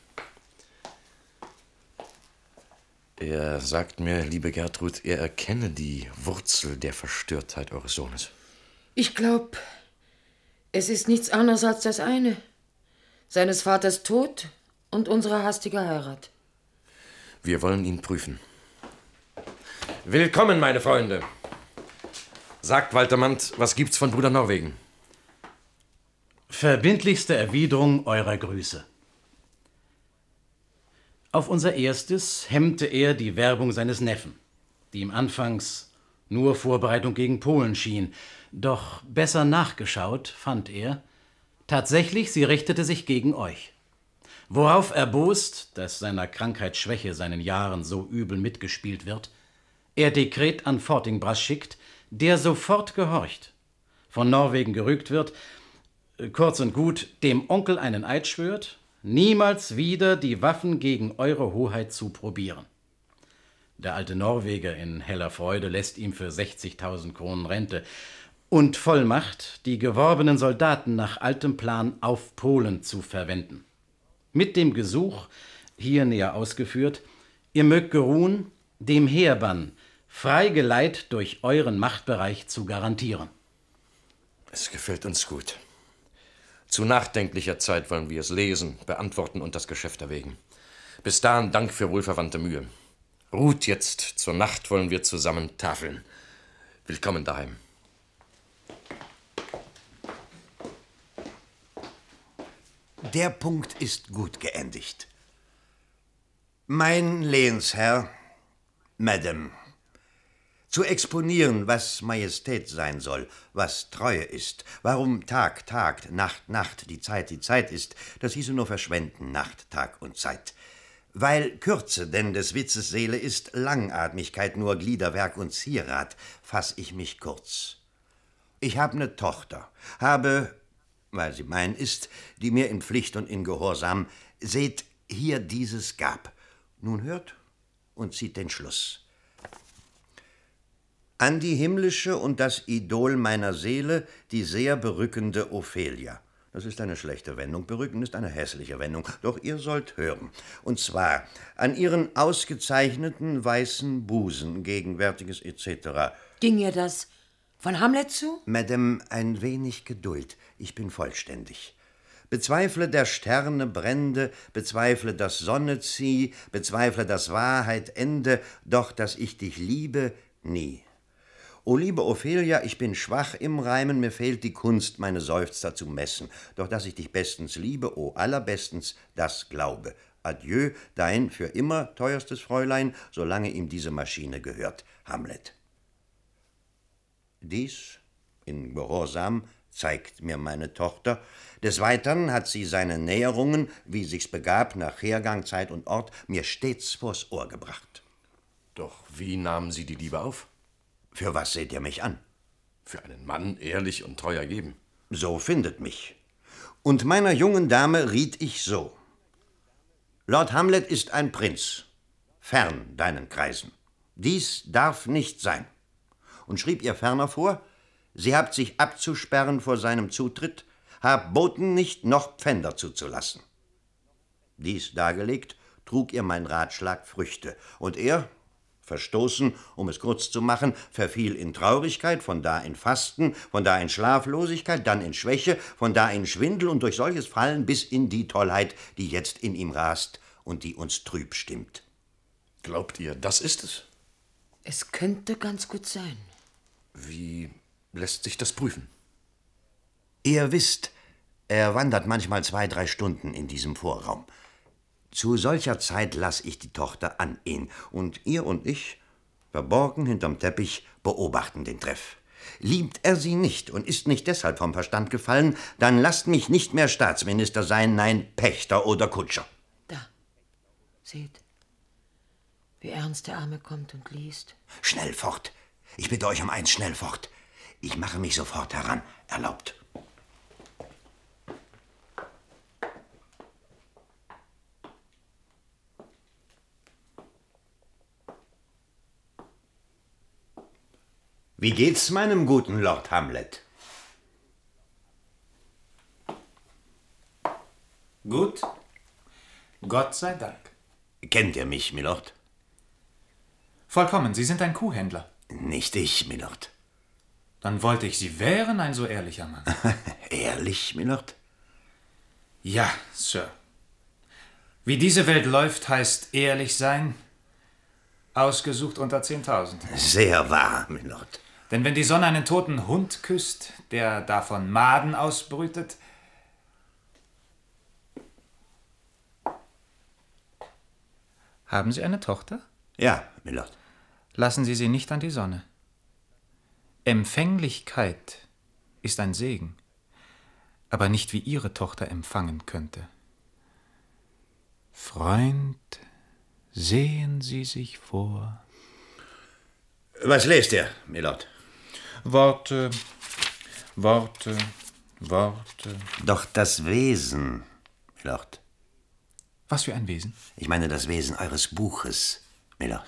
Er sagt mir, liebe Gertrud, er erkenne die Wurzel der Verstörtheit eures Sohnes. Ich glaub, es ist nichts anderes als das eine. Seines Vaters Tod und unsere hastige Heirat. Wir wollen ihn prüfen. Willkommen, meine Freunde. Sagt, Waltermant, was gibt's von Bruder Norwegen? Verbindlichste Erwiderung eurer Grüße. Auf unser erstes hemmte er die Werbung seines Neffen. die ihm anfangs nur Vorbereitung gegen Polen schien. Doch besser nachgeschaut fand er, tatsächlich, sie richtete sich gegen euch. Worauf erbost, dass seiner Krankheit Schwäche seinen Jahren so übel mitgespielt wird, er Dekret an Fortinbras schickt, der sofort gehorcht, von Norwegen gerügt wird, kurz und gut dem Onkel einen Eid schwört, niemals wieder die Waffen gegen eure Hoheit zu probieren. Der alte Norweger in heller Freude lässt ihm für sechzigtausend Kronen Rente und Vollmacht, die geworbenen Soldaten nach altem Plan auf Polen zu verwenden. Mit dem Gesuch, hier näher ausgeführt, ihr mögt geruhen, dem Heerbann frei Geleit durch euren Machtbereich zu garantieren. Es gefällt uns gut. Zu nachdenklicher Zeit wollen wir es lesen, beantworten und das Geschäft erwägen. Bis dahin Dank für wohlverwandte Mühe. Ruht jetzt, zur Nacht wollen wir zusammen tafeln. Willkommen daheim. Der Punkt ist gut geendigt. Mein Lehnsherr, Madame, zu exponieren, was Majestät sein soll, was Treue ist, warum Tag, Tag, Nacht, Nacht, die Zeit, die Zeit ist, das hieße nur verschwenden, Nacht, Tag und Zeit. Weil Kürze denn des Witzes Seele ist, Langatmigkeit nur Gliederwerk und Zierat, fass ich mich kurz. Ich habe ne Tochter, habe, weil sie mein ist, die mir in Pflicht und in Gehorsam, seht, hier dieses gab. Nun hört und zieht den Schluss. An die himmlische und das Idol meiner Seele, die sehr berückende Ophelia. Das ist eine schlechte Wendung, berücken ist eine hässliche Wendung, doch ihr sollt hören. Und zwar an ihren ausgezeichneten weißen Busen, gegenwärtiges et cetera. Ging ihr das von Hamlet zu? Madame, ein wenig Geduld, ich bin vollständig. Bezweifle der Sterne Brände, bezweifle das Sonne zieh, bezweifle das Wahrheit Ende, doch dass ich dich liebe, nie. O liebe Ophelia, ich bin schwach im Reimen, mir fehlt die Kunst, meine Seufzer zu messen. Doch dass ich dich bestens liebe, o allerbestens, das glaube. Adieu, dein für immer teuerstes Fräulein, solange ihm diese Maschine gehört, Hamlet. Dies in Gehorsam zeigt mir meine Tochter. Des Weiteren hat sie seine Näherungen, wie sich's begab, nach Hergang, Zeit und Ort, mir stets vors Ohr gebracht. Doch wie nahmen Sie die Liebe auf? Für was seht ihr mich an? Für einen Mann ehrlich und treu ergeben. So findet mich. Und meiner jungen Dame riet ich so. Lord Hamlet ist ein Prinz, fern deinen Kreisen. Dies darf nicht sein. Und schrieb ihr ferner vor, sie habt sich abzusperren vor seinem Zutritt, habt Boten nicht noch Pfänder zuzulassen. Dies dargelegt, trug ihr mein Ratschlag Früchte, und er, verstoßen, um es kurz zu machen, verfiel in Traurigkeit, von da in Fasten, von da in Schlaflosigkeit, dann in Schwäche, von da in Schwindel und durch solches Fallen bis in die Tollheit, die jetzt in ihm rast und die uns trüb stimmt. Glaubt ihr, das ist es? Es könnte ganz gut sein. Wie lässt sich das prüfen? Ihr wisst, er wandert manchmal zwei, drei Stunden in diesem Vorraum. Zu solcher Zeit lass ich die Tochter an ihn, und ihr und ich, verborgen hinterm Teppich, beobachten den Treff. Liebt er sie nicht und ist nicht deshalb vom Verstand gefallen, dann lasst mich nicht mehr Staatsminister sein, nein, Pächter oder Kutscher. Da, seht, wie ernst der Arme kommt und liest. Schnell fort, ich bitte euch um eins, schnell fort. Ich mache mich sofort heran, erlaubt. Wie geht's meinem guten Lord Hamlet? Gut. Gott sei Dank. Kennt ihr mich, Milord? Vollkommen, Sie sind ein Kuhhändler. Nicht ich, Milord. Dann wollte ich, Sie wären ein so ehrlicher Mann. Ehrlich, Milord? Ja, Sir. Wie diese Welt läuft, heißt ehrlich sein, ausgesucht unter zehntausend. Sehr wahr, Milord. Denn wenn die Sonne einen toten Hund küsst, der davon Maden ausbrütet, haben Sie eine Tochter? Ja, Milord. Lassen Sie sie nicht an die Sonne. Empfänglichkeit ist ein Segen, aber nicht wie Ihre Tochter empfangen könnte. Freund, sehen Sie sich vor. Was lest ihr, Milord? Worte, Worte, Worte. Doch das Wesen, Milord. Was für ein Wesen? Ich meine das Wesen eures Buches, Milord.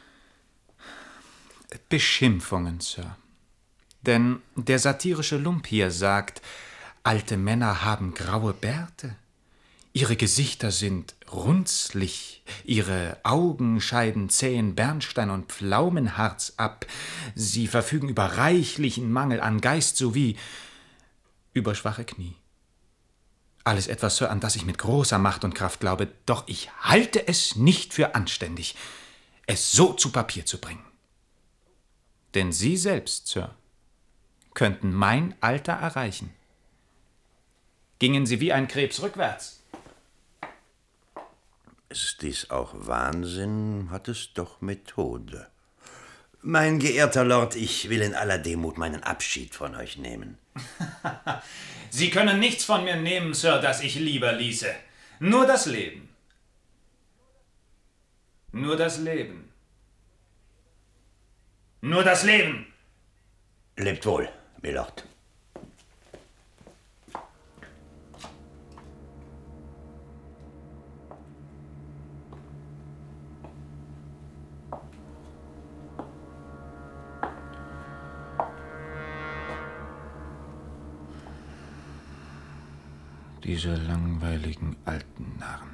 Beschimpfungen, Sir. Denn der satirische Lump hier sagt, alte Männer haben graue Bärte, ihre Gesichter sind runzlig, ihre Augen scheiden zähen Bernstein und Pflaumenharz ab, sie verfügen über reichlichen Mangel an Geist sowie über schwache Knie. Alles etwas, Sir, an das ich mit großer Macht und Kraft glaube, doch ich halte es nicht für anständig, es so zu Papier zu bringen. Denn Sie selbst, Sir, könnten mein Alter erreichen. Gingen Sie wie ein Krebs rückwärts. Ist dies auch Wahnsinn, hat es doch Methode. Mein geehrter Lord, ich will in aller Demut meinen Abschied von euch nehmen. Sie können nichts von mir nehmen, Sir, das ich lieber ließe. Nur das Leben. Nur das Leben. Nur das Leben. Lebt wohl, Milord. Diese langweiligen alten Narren.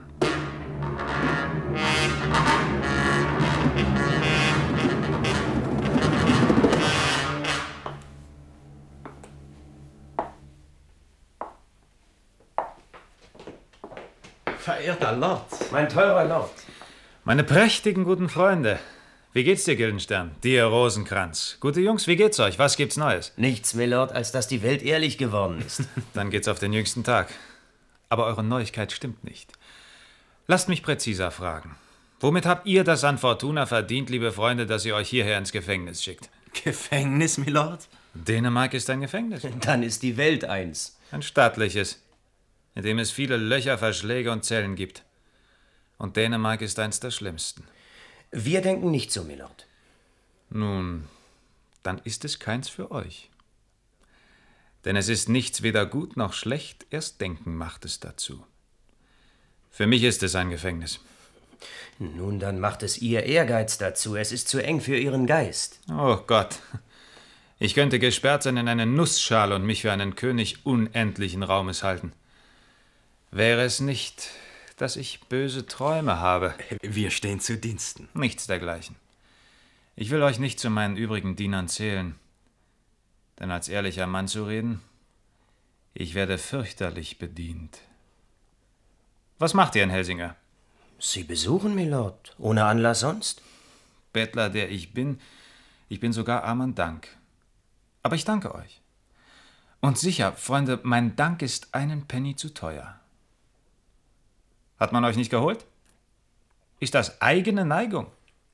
Verehrter Lord. Mein teurer Lord. Meine prächtigen guten Freunde. Wie geht's dir, Gildenstern? Dir, Rosenkranz. Gute Jungs, wie geht's euch? Was gibt's Neues? Nichts, Milord, als dass die Welt ehrlich geworden ist. Dann geht's auf den jüngsten Tag. Aber eure Neuigkeit stimmt nicht. Lasst mich präziser fragen. Womit habt ihr das an Fortuna verdient, liebe Freunde, dass ihr euch hierher ins Gefängnis schickt? Gefängnis, Milord? Dänemark ist ein Gefängnis. Dann ist die Welt eins. Ein stattliches, in dem es viele Löcher, Verschläge und Zellen gibt. Und Dänemark ist eins der schlimmsten. Wir denken nicht so, Milord. Nun, dann ist es keins für euch. Denn es ist nichts weder gut noch schlecht, erst Denken macht es dazu. Für mich ist es ein Gefängnis. Nun, dann macht es Ihr Ehrgeiz dazu. Es ist zu eng für Ihren Geist. Oh Gott. Ich könnte gesperrt sein in eine Nussschale und mich für einen König unendlichen Raumes halten. Wäre es nicht, dass ich böse Träume habe. Wir stehen zu Diensten. Nichts dergleichen. Ich will euch nicht zu meinen übrigen Dienern zählen. Denn als ehrlicher Mann zu reden, ich werde fürchterlich bedient. Was macht ihr in Helsinger? Sie besuchen, Milord. Ohne Anlass sonst? Bettler, der ich bin, ich bin sogar arm an Dank. Aber ich danke euch. Und sicher, Freunde, mein Dank ist einen Penny zu teuer. Hat man euch nicht geholt? Ist das eigene Neigung?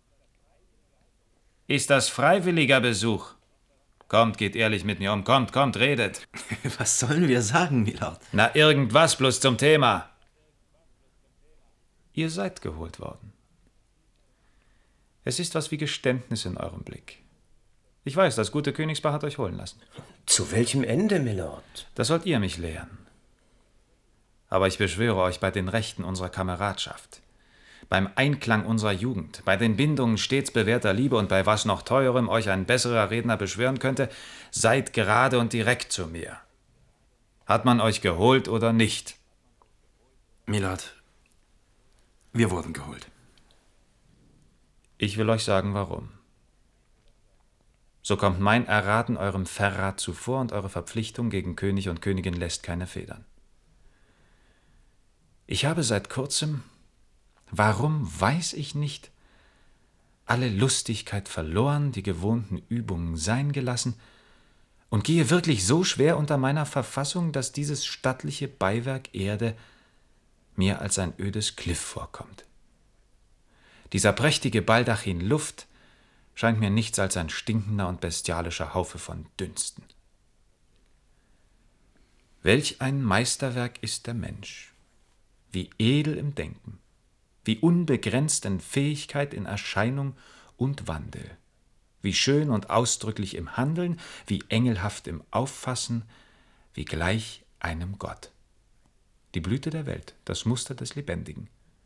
Ist das freiwilliger Besuch? Kommt, geht ehrlich mit mir um. Kommt, kommt, redet. Was sollen wir sagen, Milord? Na, irgendwas bloß zum Thema. Ihr seid geholt worden. Es ist was wie Geständnis in eurem Blick. Ich weiß, das gute Königspaar hat euch holen lassen. Zu welchem Ende, Milord? Das sollt ihr mich lehren. Aber ich beschwöre euch bei den Rechten unserer Kameradschaft, beim Einklang unserer Jugend, bei den Bindungen stets bewährter Liebe und bei was noch Teurem euch ein besserer Redner beschwören könnte, seid gerade und direkt zu mir. Hat man euch geholt oder nicht? Milord, wir wurden geholt. Ich will euch sagen, warum. So kommt mein Erraten eurem Verrat zuvor und eure Verpflichtung gegen König und Königin lässt keine Federn. Ich habe seit kurzem, warum weiß ich nicht, alle Lustigkeit verloren, die gewohnten Übungen sein gelassen und gehe wirklich so schwer unter meiner Verfassung, dass dieses stattliche Beiwerk Erde mir als ein ödes Kliff vorkommt. Dieser prächtige Baldachin Luft scheint mir nichts als ein stinkender und bestialischer Haufe von Dünsten. Welch ein Meisterwerk ist der Mensch, wie edel im Denken, wie unbegrenzt in Fähigkeit in Erscheinung und Wandel, wie schön und ausdrücklich im Handeln, wie engelhaft im Auffassen, wie gleich einem Gott. Die Blüte der Welt, das Muster des Lebendigen.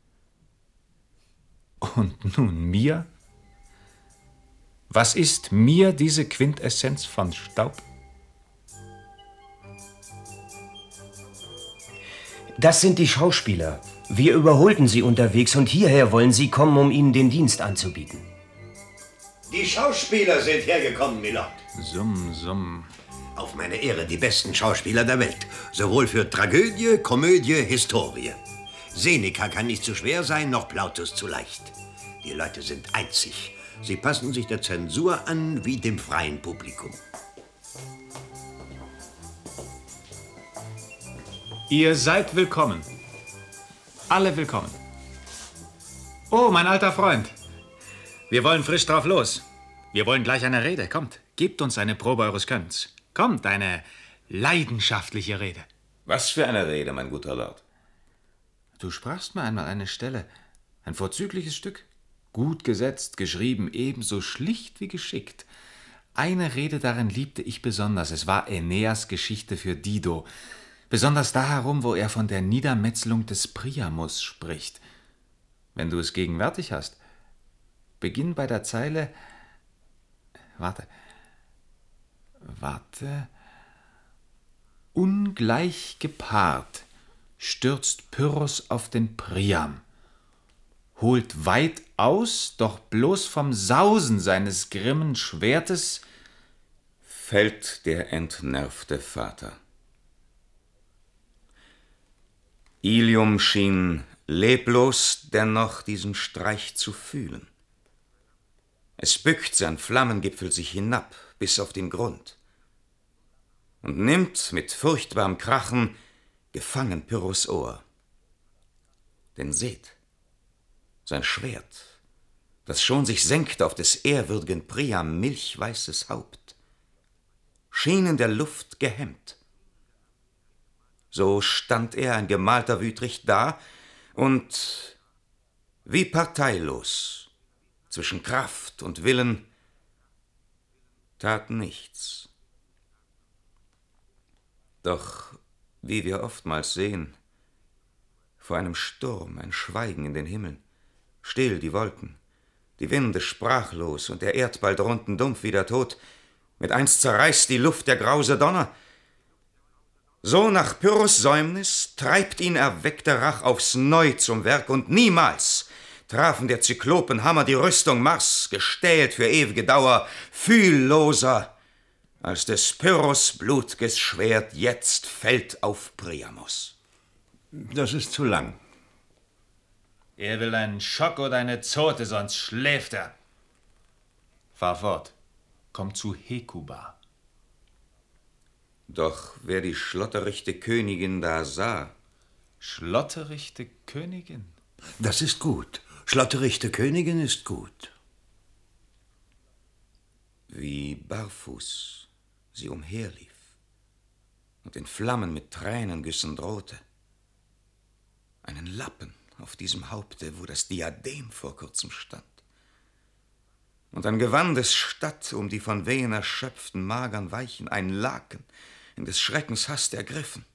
Und nun mir? Was ist mir diese Quintessenz von Staub? Das sind die Schauspieler. Wir überholten sie unterwegs und hierher wollen sie kommen, um ihnen den Dienst anzubieten. Die Schauspieler sind hergekommen, Milord. Summ, summ. Auf meine Ehre, die besten Schauspieler der Welt. Sowohl für Tragödie, Komödie, Historie. Seneca kann nicht zu schwer sein, noch Plautus zu leicht. Die Leute sind einzig. Sie passen sich der Zensur an wie dem freien Publikum. Ihr seid willkommen. Alle willkommen. Oh, mein alter Freund. Wir wollen frisch drauf los. Wir wollen gleich eine Rede. Kommt, gebt uns eine Probe eures Könnens. Kommt, eine leidenschaftliche Rede. Was für eine Rede, mein guter Lord? Du sprachst mir einmal eine Stelle. Ein vorzügliches Stück. Gut gesetzt, geschrieben, ebenso schlicht wie geschickt. Eine Rede darin liebte ich besonders. Es war Aeneas Geschichte für Dido. Besonders da herum, wo er von der Niedermetzelung des Priamus spricht. Wenn du es gegenwärtig hast, beginn bei der Zeile... Warte. Warte. Ungleich gepaart stürzt Pyrrhus auf den Priam, holt weit aus, doch bloß vom Sausen seines grimmen Schwertes fällt der entnervte Vater. Ilium schien leblos dennoch diesen Streich zu fühlen. Es bückt sein Flammengipfel sich hinab bis auf den Grund und nimmt mit furchtbarem Krachen gefangen Pyrrhus Ohr. Denn seht, sein Schwert, das schon sich senkt auf des ehrwürdigen Priam milchweißes Haupt, schien in der Luft gehemmt. So stand er, ein gemalter Wütrich, da und wie parteilos zwischen Kraft und Willen tat nichts. Doch, wie wir oftmals sehen, vor einem Sturm ein Schweigen in den Himmeln, still die Wolken, die Winde sprachlos und der Erdball drunten dumpf wie der Tod, mit einst zerreißt die Luft der grause Donner. So nach Pyrrhus Säumnis treibt ihn erweckte Rach aufs Neu zum Werk und niemals trafen der Zyklopen Hammer die Rüstung Mars, gestählt für ewige Dauer, fühlloser, als des Pyrrhus blutges Schwert jetzt fällt auf Priamus. Das ist zu lang. Er will einen Schock oder eine Zote, sonst schläft er. Fahr fort, komm zu Hekuba. Doch wer die schlotterichte Königin da sah... Schlotterichte Königin? Das ist gut. Schlotterichte Königin ist gut. Wie barfuß sie umherlief und in Flammen mit Tränengüssen drohte. Einen Lappen auf diesem Haupte, wo das Diadem vor kurzem stand. Und ein Gewandes statt um die von Wehen erschöpften, magern Weichen, ein Laken, in des Schreckens Hast ergriffen.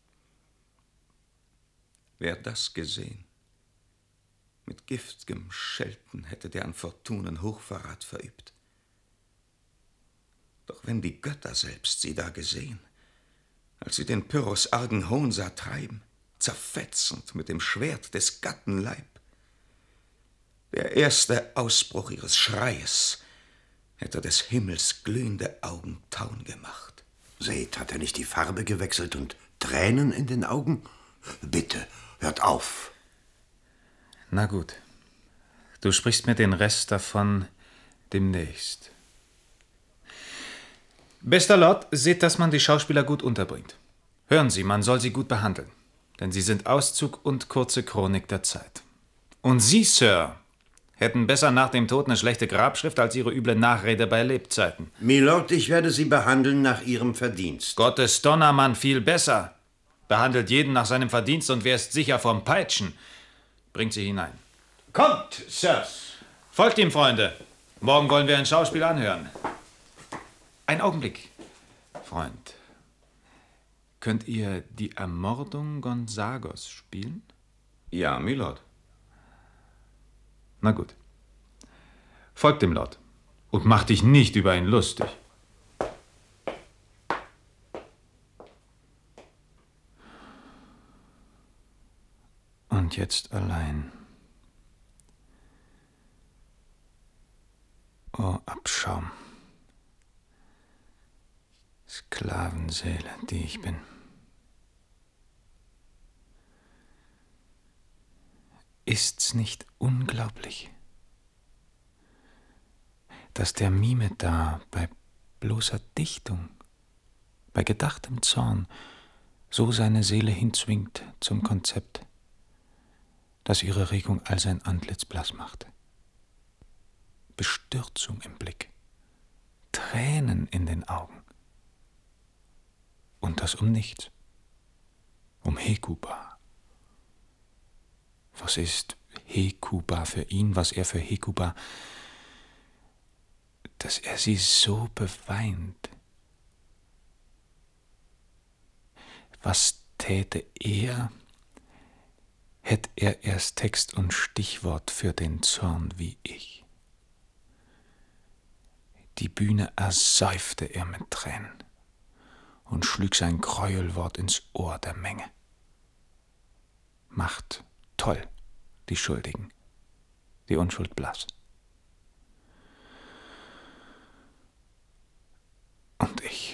Wer das gesehen, mit gift'gem Schelten hätte der an Fortunen Hochverrat verübt. Doch wenn die Götter selbst sie da gesehen, als sie den Pyrrhus argen Hohn sah treiben, zerfetzend mit dem Schwert des Gatten Leib, der erste Ausbruch ihres Schreies hätte des Himmels glühende Augen taun gemacht. Seht, hat er nicht die Farbe gewechselt und Tränen in den Augen? Bitte, hört auf. Na gut, du sprichst mir den Rest davon demnächst. Bester Lord, seht, dass man die Schauspieler gut unterbringt. Hören Sie, man soll sie gut behandeln, denn sie sind Auszug und kurze Chronik der Zeit. Und Sie, Sir, Hätten besser nach dem Tod eine schlechte Grabschrift als ihre üble Nachrede bei Lebzeiten. Milord, ich werde Sie behandeln nach Ihrem Verdienst. Gottes Donnermann, viel besser. Behandelt jeden nach seinem Verdienst und wer ist sicher vom Peitschen. Bringt sie hinein. Kommt, Sirs. Folgt ihm, Freunde. Morgen wollen wir ein Schauspiel anhören. Ein Augenblick, Freund. Könnt ihr die Ermordung Gonzagos spielen? Ja, Milord. Na gut. Folgt dem Lord und mach dich nicht über ihn lustig. Und jetzt allein. Oh, Abschaum. Sklavenseele, die ich bin. Ist's nicht unglaublich, dass der Mime da bei bloßer Dichtung, bei gedachtem Zorn, so seine Seele hinzwingt zum Konzept, dass ihre Regung all sein Antlitz blass machte. Bestürzung im Blick, Tränen in den Augen. Und das um nichts, um Hekuba. Was ist Hekuba für ihn, was er für Hekuba, dass er sie so beweint? Was täte er, hätt er erst Text und Stichwort für den Zorn wie ich? Die Bühne ersäufte er mit Tränen und schlug sein Gräuelwort ins Ohr der Menge. Macht toll, die Schuldigen, die Unschuld blass. Und ich,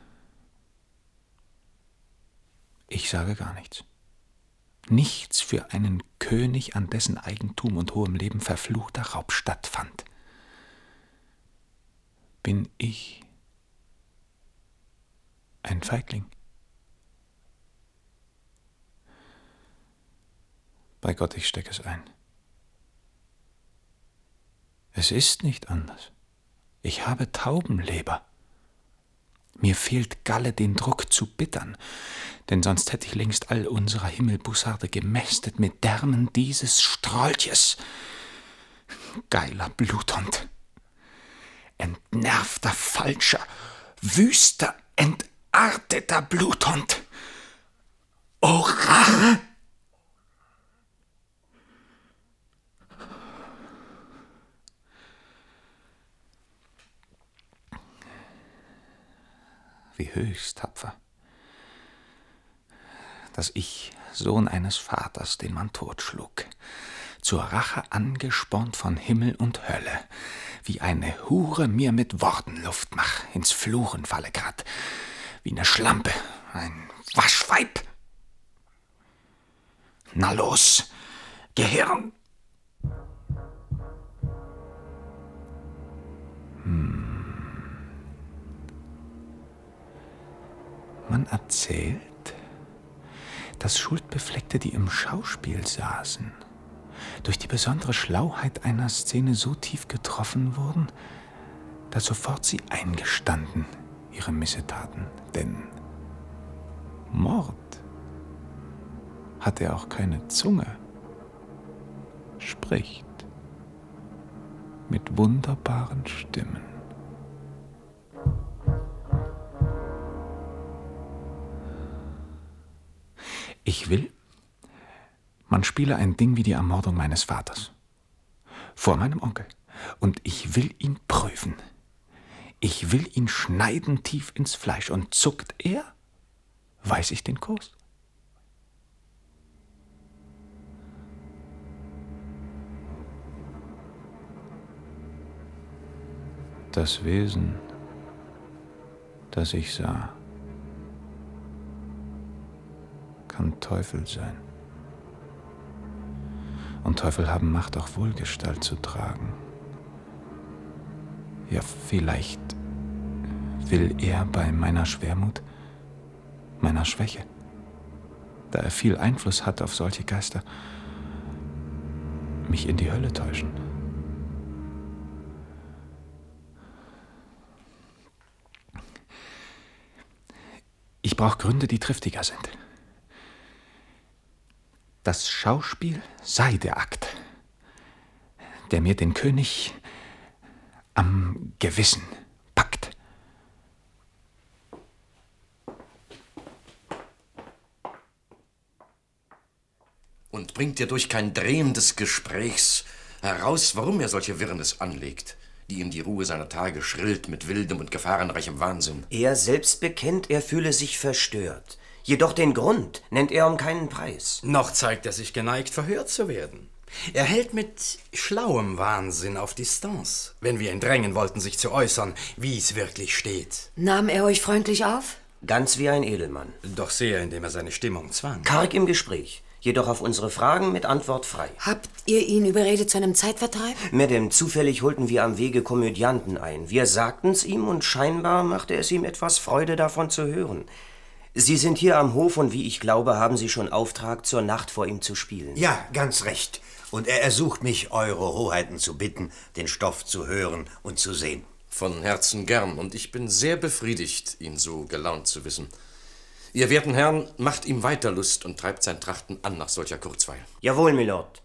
ich sage gar nichts. Nichts für einen König, an dessen Eigentum und hohem Leben verfluchter Raub stattfand. Bin ich ein Feigling? Bei Gott, ich stecke es ein. Es ist nicht anders. Ich habe Taubenleber. Mir fehlt Galle, den Druck zu bittern, denn sonst hätte ich längst all unserer Himmelbussarde gemästet mit Därmen dieses Strolches. Geiler Bluthund. Entnervter, falscher, wüster, entarteter Bluthund. O Rache! Wie höchst tapfer, dass ich, Sohn eines Vaters, den man totschlug, zur Rache angespornt von Himmel und Hölle, wie eine Hure mir mit Worten Luft mach, ins Fluchen falle grad, wie ne Schlampe, ein Waschweib. Na los, Gehirn! Hm. Man erzählt, dass Schuldbefleckte, die im Schauspiel saßen, durch die besondere Schlauheit einer Szene so tief getroffen wurden, dass sofort sie eingestanden, ihre Missetaten. Denn Mord hat er auch keine Zunge, spricht mit wunderbaren Stimmen. Ich will, man spiele ein Ding wie die Ermordung meines Vaters. Vor meinem Onkel. Und ich will ihn prüfen. Ich will ihn schneiden tief ins Fleisch. Und zuckt er, weiß ich den Kurs. Das Wesen, das ich sah, kann Teufel sein. Und Teufel haben Macht, auch Wohlgestalt zu tragen. Ja, vielleicht will er bei meiner Schwermut, meiner Schwäche, da er viel Einfluss hat auf solche Geister, mich in die Hölle täuschen. brauche Gründe, die triftiger sind. Das Schauspiel sei der Akt, der mir den König am Gewissen packt. Und bringt dir durch kein Drehen des Gesprächs heraus, warum er solche Wirrnis anlegt, die ihm die Ruhe seiner Tage schrillt mit wildem und gefahrenreichem Wahnsinn? Er selbst bekennt, er fühle sich verstört. Jedoch den Grund nennt er um keinen Preis. Noch zeigt er sich geneigt, verhört zu werden. Er hält mit schlauem Wahnsinn auf Distanz, wenn wir ihn drängen wollten, sich zu äußern, wie es wirklich steht. Nahm er euch freundlich auf? Ganz wie ein Edelmann. Doch sehr, indem er seine Stimmung zwang. Karg im Gespräch, jedoch auf unsere Fragen mit Antwort frei. Habt ihr ihn überredet zu einem Zeitvertreib? Madame, zufällig holten wir am Wege Komödianten ein. Wir sagten's ihm und scheinbar machte es ihm etwas Freude, davon zu hören. Sie sind hier am Hof und wie ich glaube, haben Sie schon Auftrag, zur Nacht vor ihm zu spielen. Ja, ganz recht. Und er ersucht mich, Eure Hoheiten zu bitten, den Stoff zu hören und zu sehen. Von Herzen gern, und ich bin sehr befriedigt, ihn so gelaunt zu wissen. Ihr werten Herrn, macht ihm weiter Lust und treibt sein Trachten an nach solcher Kurzweil. Jawohl, Milord.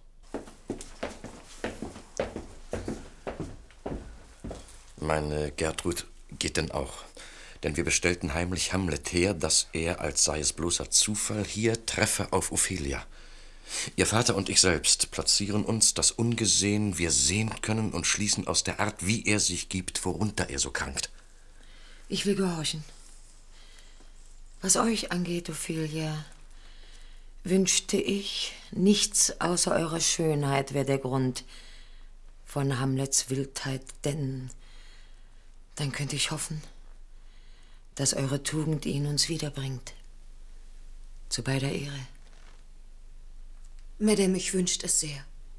Meine Gertrud geht denn auch. Denn wir bestellten heimlich Hamlet her, dass er, als sei es bloßer Zufall, hier treffe auf Ophelia. Ihr Vater und ich selbst platzieren uns, dass ungesehen wir sehen können und schließen aus der Art, wie er sich gibt, worunter er so krankt. Ich will gehorchen. Was euch angeht, Ophelia, wünschte ich, nichts außer eurer Schönheit wäre der Grund von Hamlets Wildheit, denn dann könnte ich hoffen, dass eure Tugend ihn uns wiederbringt. Zu beider Ehre. Madame, ich wünscht es sehr.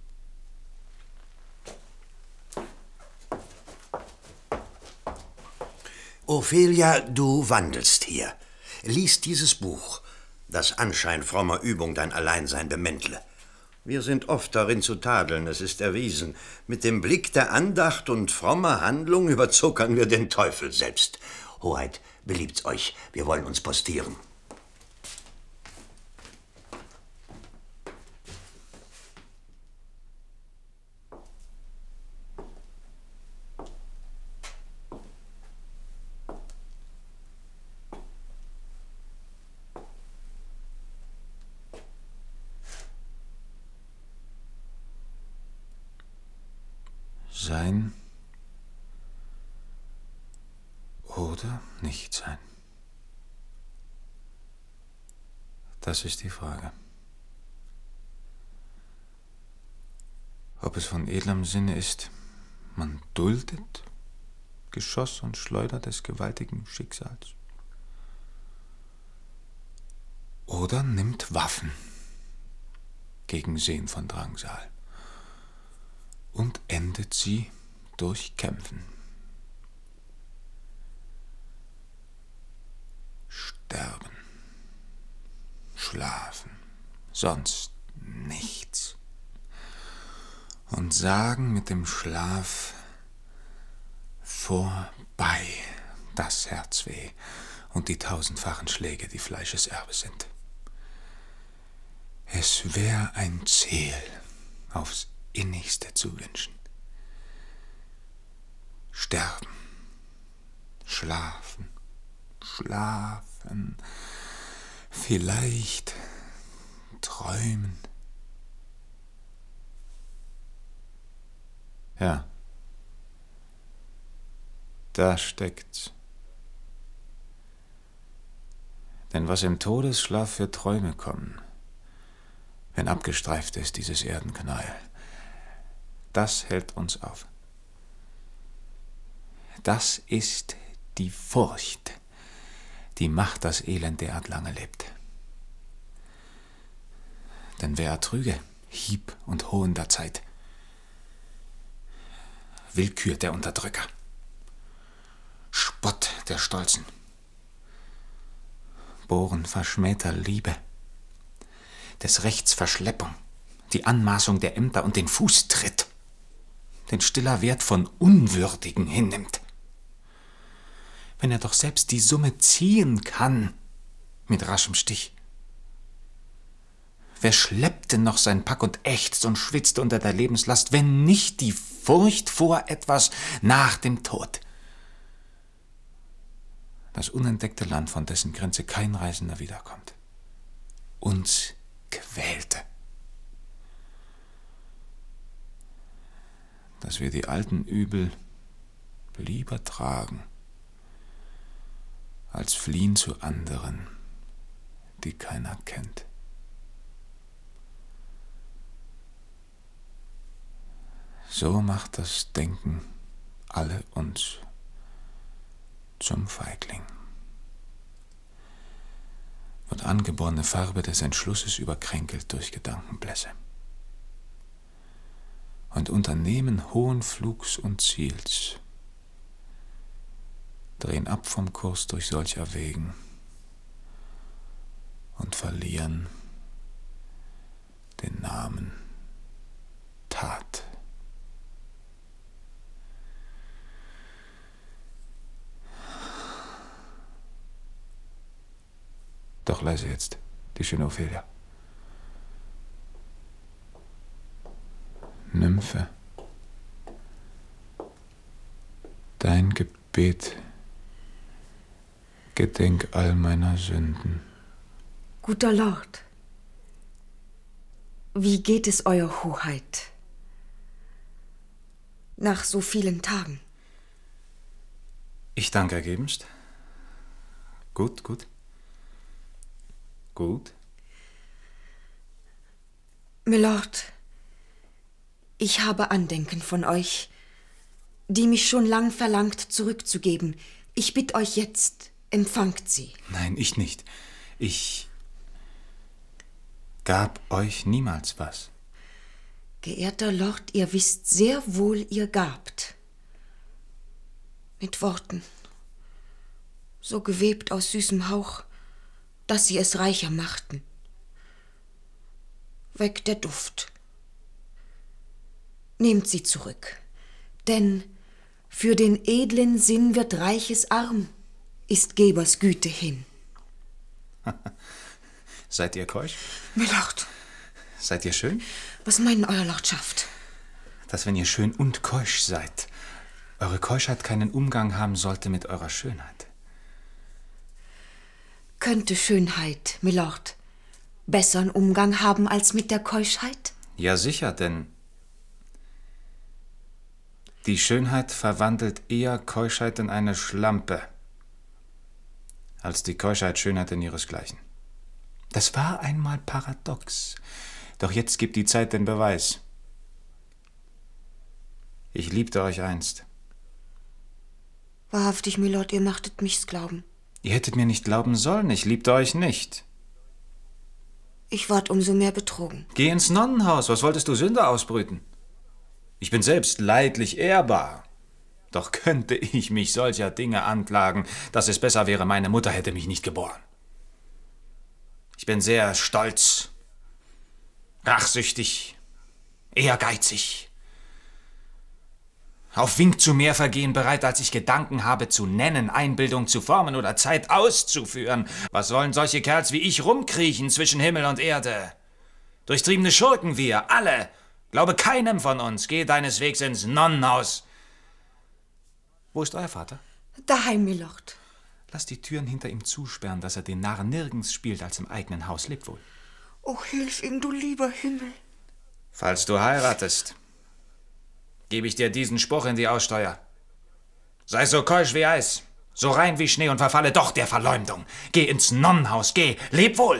Ophelia, du wandelst hier. Lies dieses Buch, das Anschein frommer Übung dein Alleinsein bemäntle. Wir sind oft darin zu tadeln, es ist erwiesen. Mit dem Blick der Andacht und frommer Handlung überzuckern wir den Teufel selbst. Hoheit, beliebt's euch, wir wollen uns postieren. Sein oder nicht sein? Das ist die Frage. Ob es von edlem Sinne ist, man duldet Geschoss und Schleuder des gewaltigen Schicksals, oder nimmt Waffen gegen Sehn von Drangsal und endet sie durch Kämpfen. Sterben, schlafen, sonst nichts. Und sagen mit dem Schlaf vorbei das Herzweh und die tausendfachen Schläge, die Fleischeserbe sind. Es wär ein Ziel, aufs Innigste zu wünschen. Sterben, schlafen, schlafen, vielleicht träumen. Ja, da steckt's. Denn was im Todesschlaf für Träume kommen, wenn abgestreift ist dieses Erdenknäuel, das hält uns auf. Das ist die Furcht, die macht das Elend derart lange lebt. Denn wer ertrüge Hieb und Hohn der Zeit? Willkür der Unterdrücker, Spott der Stolzen, Bohren verschmähter Liebe, des Rechts Verschleppung, die Anmaßung der Ämter und den Fußtritt, den stiller Wert von Unwürdigen hinnimmt. Wenn er doch selbst die Summe ziehen kann, mit raschem Stich. Wer schleppt denn noch sein Pack und ächzt und schwitzt unter der Lebenslast, wenn nicht die Furcht vor etwas nach dem Tod? Das unentdeckte Land, von dessen Grenze kein Reisender wiederkommt. Uns quälte. Dass wir die alten Übel lieber tragen, als fliehen zu anderen, die keiner kennt. So macht das Denken alle uns zum Feigling. Wird angeborene Farbe des Entschlusses überkränkelt durch Gedankenblässe. Und Unternehmen hohen Flugs und Ziels drehen ab vom Kurs durch solch Erwägen und verlieren den Namen Tat. Doch leise jetzt, die schöne Ophelia. Nymphe, dein Gebet gedenk all meiner Sünden. Guter Lord, wie geht es Euer Hoheit? Nach so vielen Tagen. Ich danke ergebenst. Gut, gut. Gut. Milord, ich habe Andenken von euch, die mich schon lang verlangt zurückzugeben. Ich bitte euch jetzt, empfangt sie. Nein, ich nicht. Ich gab euch niemals was. Geehrter Lord, ihr wisst sehr wohl, ihr gabt. Mit Worten, so gewebt aus süßem Hauch, dass sie es reicher machten. Weg der Duft. Nehmt sie zurück, denn für den edlen Sinn wird Reiches arm, ist Gebers Güte hin. Seid ihr keusch? Milord. Seid ihr schön? Was meinen Euer Lordschaft? Dass, wenn ihr schön und keusch seid, eure Keuschheit keinen Umgang haben sollte mit eurer Schönheit. Könnte Schönheit, Milord, besseren Umgang haben als mit der Keuschheit? Ja, sicher, denn die Schönheit verwandelt eher Keuschheit in eine Schlampe, als die Keuschheit Schönheit in ihresgleichen. Das war einmal paradox, doch jetzt gibt die Zeit den Beweis. Ich liebte euch einst. Wahrhaftig, Milord, ihr machtet mich's glauben. Ihr hättet mir nicht glauben sollen, ich liebte euch nicht. Ich ward umso mehr betrogen. Geh ins Nonnenhaus, was wolltest du Sünde ausbrüten? Ich bin selbst leidlich ehrbar. Doch könnte ich mich solcher Dinge anklagen, dass es besser wäre, meine Mutter hätte mich nicht geboren. Ich bin sehr stolz, rachsüchtig, ehrgeizig, auf Wink zu mehr Vergehen bereit, als ich Gedanken habe zu nennen, Einbildung zu formen oder Zeit auszuführen. Was wollen solche Kerls wie ich rumkriechen zwischen Himmel und Erde? Durchtriebene Schurken wir, alle. Glaube keinem von uns. Geh deines Wegs ins Nonnenhaus. Wo ist euer Vater? Daheim, Milord. Lass die Türen hinter ihm zusperren, dass er den Narren nirgends spielt als im eigenen Haus. Lebt wohl. Oh, hilf ihm, du lieber Himmel. Falls du heiratest, gebe ich dir diesen Spruch in die Aussteuer. Sei so keusch wie Eis, so rein wie Schnee und verfalle doch der Verleumdung. Geh ins Nonnenhaus, geh, leb wohl.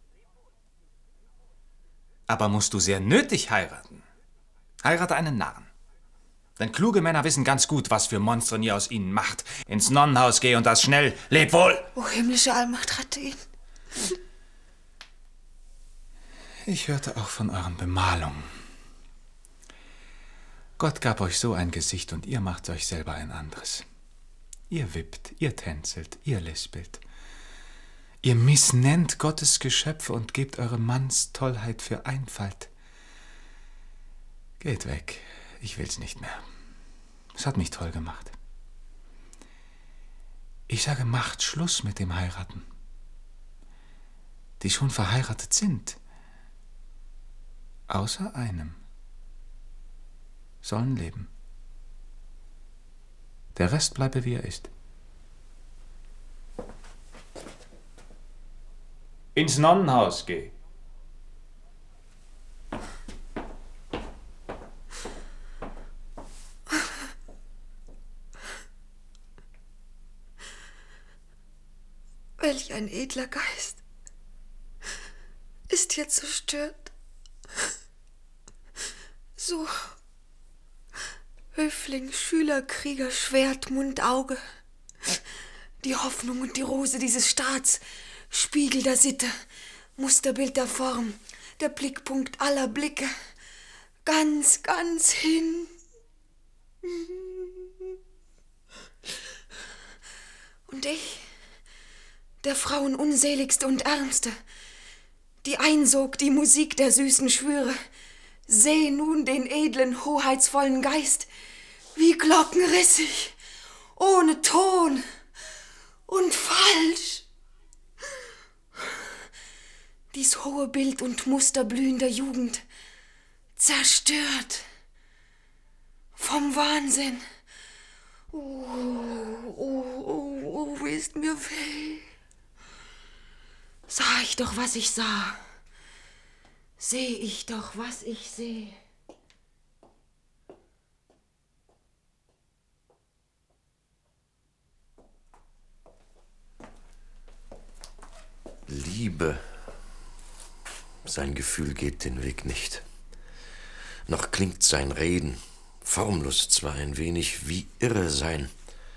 Aber musst du sehr nötig heiraten, heirate einen Narren. Denn kluge Männer wissen ganz gut, was für Monstren ihr aus ihnen macht. Ins Nonnenhaus geh und das schnell, leb wohl. O himmlische Allmacht, rette ihn. Ich hörte auch von euren Bemalungen. Gott gab euch so ein Gesicht und ihr macht euch selber ein anderes. Ihr wippt, ihr tänzelt, ihr lispelt. Ihr missnennt Gottes Geschöpfe und gebt eure Mannstollheit für Einfalt. Geht weg, ich will's nicht mehr. Es hat mich toll gemacht. Ich sage, macht Schluss mit dem Heiraten. die schon verheiratet sind. Außer einem. Sollen leben. Der Rest bleibe, wie er ist. Ins Nonnenhaus geh. Welch ein edler Geist ist hier zerstört. So Höfling, Schüler, Krieger, Schwert, Mund, Auge. Die Hoffnung und die Rose dieses Staats, Spiegel der Sitte, Musterbild der Form, der Blickpunkt aller Blicke. Ganz, ganz hin. Und ich, der Frauen unseligste und ärmste, die einsog die Musik der süßen Schwüre, seh nun den edlen, hoheitsvollen Geist, wie glockenrissig, ohne Ton und falsch. Dies hohe Bild und Muster blühender Jugend, zerstört vom Wahnsinn. Oh, oh, oh, oh, wie ist mir weh. Sah ich doch, was ich sah. Seh ich doch, was ich seh. Liebe. Sein Gefühl geht den Weg nicht. Noch klingt sein Reden, formlos zwar ein wenig, wie irre sein.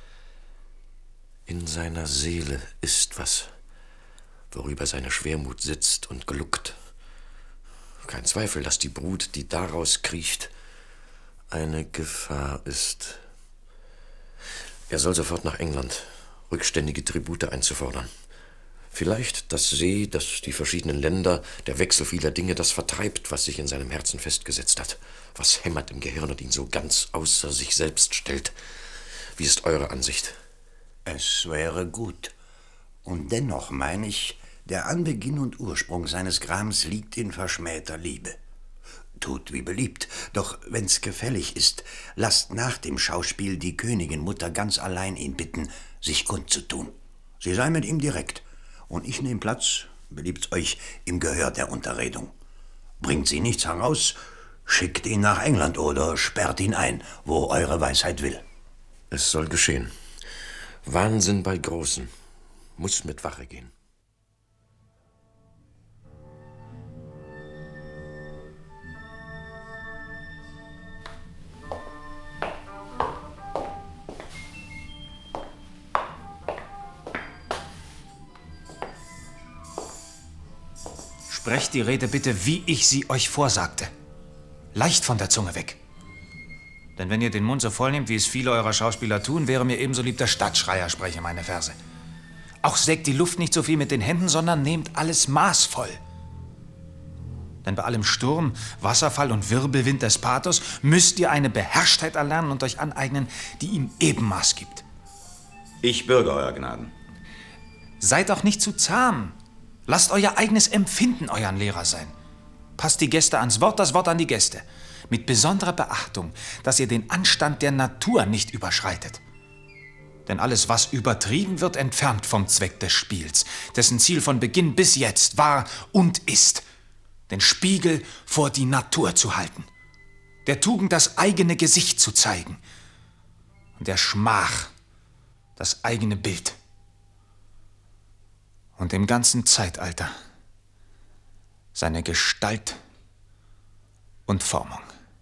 In seiner Seele ist was, worüber seine Schwermut sitzt und gluckt. Kein Zweifel, dass die Brut, die daraus kriecht, eine Gefahr ist. Er soll sofort nach England, rückständige Tribute einzufordern. Vielleicht das See, das die verschiedenen Länder, der Wechsel vieler Dinge, das vertreibt, was sich in seinem Herzen festgesetzt hat, was hämmert im Gehirn und ihn so ganz außer sich selbst stellt. Wie ist eure Ansicht? Es wäre gut. Und dennoch meine ich, der Anbeginn und Ursprung seines Grams liegt in verschmähter Liebe. Tut wie beliebt, doch wenn's gefällig ist, lasst nach dem Schauspiel die Königin Mutter ganz allein ihn bitten, sich kundzutun. Sie sei mit ihm direkt. Und ich nehm Platz, beliebt's euch, im Gehör der Unterredung. Bringt sie nichts heraus, schickt ihn nach England oder sperrt ihn ein, wo eure Weisheit will. Es soll geschehen. Wahnsinn bei Großen muss mit Wache gehen. Sprecht die Rede bitte, wie ich sie euch vorsagte. Leicht von der Zunge weg. Denn wenn ihr den Mund so voll nehmt, wie es viele eurer Schauspieler tun, wäre mir ebenso lieb, der Stadtschreier spreche meine Verse. Auch sägt die Luft nicht so viel mit den Händen, sondern nehmt alles maßvoll. Denn bei allem Sturm, Wasserfall und Wirbelwind des Pathos müsst ihr eine Beherrschtheit erlernen und euch aneignen, die ihm Ebenmaß gibt. Ich bürge, Euer Gnaden. Seid auch nicht zu zahm. Lasst euer eigenes Empfinden euren Lehrer sein. Passt die Gäste ans Wort, das Wort an die Gäste. Mit besonderer Beachtung, dass ihr den Anstand der Natur nicht überschreitet. Denn alles, was übertrieben wird, entfernt vom Zweck des Spiels, dessen Ziel von Beginn bis jetzt war und ist, den Spiegel vor die Natur zu halten, der Tugend das eigene Gesicht zu zeigen und der Schmach das eigene Bild. Und im ganzen Zeitalter seine Gestalt und Formung.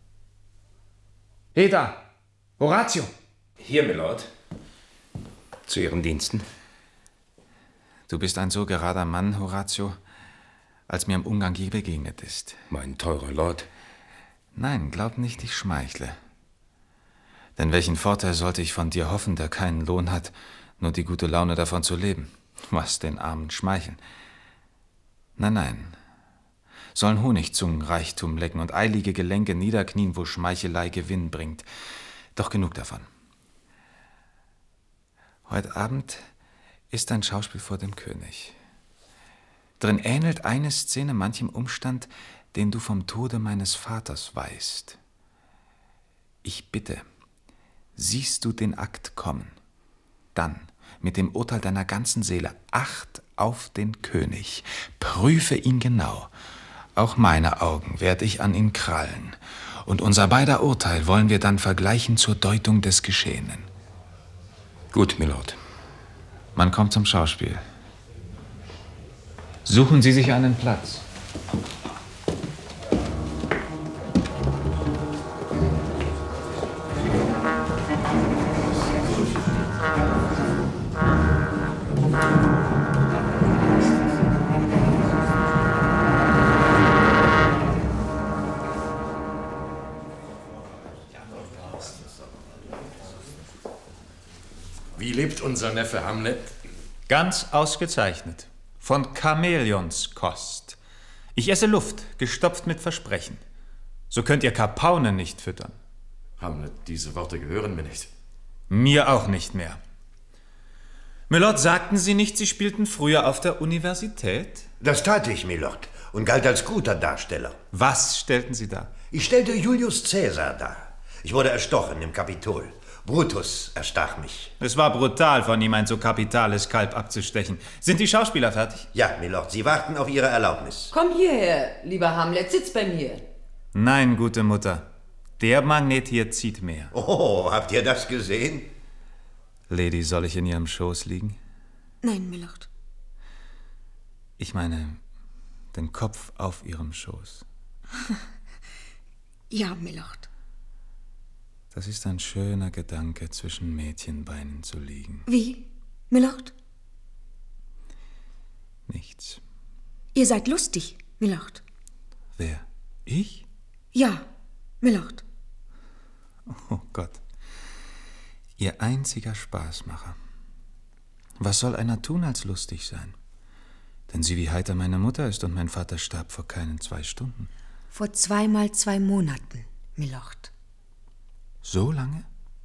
Heda! Horatio! Hier, Milord. Zu Ihren Diensten. Du bist ein so gerader Mann, Horatio, als mir im Umgang je begegnet ist. Mein teurer Lord. Nein, glaub nicht, ich schmeichle. Denn welchen Vorteil sollte ich von dir hoffen, der keinen Lohn hat, nur die gute Laune davon zu leben? Was den Armen schmeicheln. Nein, nein. Sollen Honigzungen Reichtum lecken und eilige Gelenke niederknien, wo Schmeichelei Gewinn bringt. Doch genug davon. Heute Abend ist ein Schauspiel vor dem König. Drin ähnelt eine Szene manchem Umstand, den du vom Tode meines Vaters weißt. Ich bitte, siehst du den Akt kommen, dann mit dem Urteil deiner ganzen Seele Acht auf den König, prüfe ihn genau. Auch meine Augen werd ich an ihn krallen, und unser beider Urteil wollen wir dann vergleichen zur Deutung des Geschehenen. Gut, Milord. Man kommt zum Schauspiel. Suchen Sie sich einen Platz. Wie lebt unser Neffe Hamlet? Ganz ausgezeichnet. Von Chamäleonskost. Ich esse Luft, gestopft mit Versprechen. So könnt ihr Karpaunen nicht füttern. Hamlet, diese Worte gehören mir nicht. Mir auch nicht mehr. Milord, sagten Sie nicht, Sie spielten früher auf der Universität? Das tat ich, Milord, und galt als guter Darsteller. Was stellten Sie dar? Ich stellte Julius Caesar dar. Ich wurde erstochen im Kapitol. Brutus erstach mich. Es war brutal von ihm, ein so kapitales Kalb abzustechen. Sind die Schauspieler fertig? Ja, Milord, sie warten auf Ihre Erlaubnis. Komm hierher, lieber Hamlet, sitz bei mir. Nein, gute Mutter. Der Magnet hier zieht mehr. Oh, habt ihr das gesehen? Lady, soll ich in Ihrem Schoß liegen? Nein, Milord. Ich meine, den Kopf auf Ihrem Schoß. Ja, Milord. Das ist ein schöner Gedanke, zwischen Mädchenbeinen zu liegen. Wie, Milord? Nichts. Ihr seid lustig, Milord. Wer? Ich? Ja, Milord. Oh Gott. Ihr einziger Spaßmacher. Was soll einer tun als lustig sein? Denn sieh, wie heiter meine Mutter ist, und mein Vater starb vor keinen zwei Stunden. Vor zweimal zwei Monaten, Milord. So lange?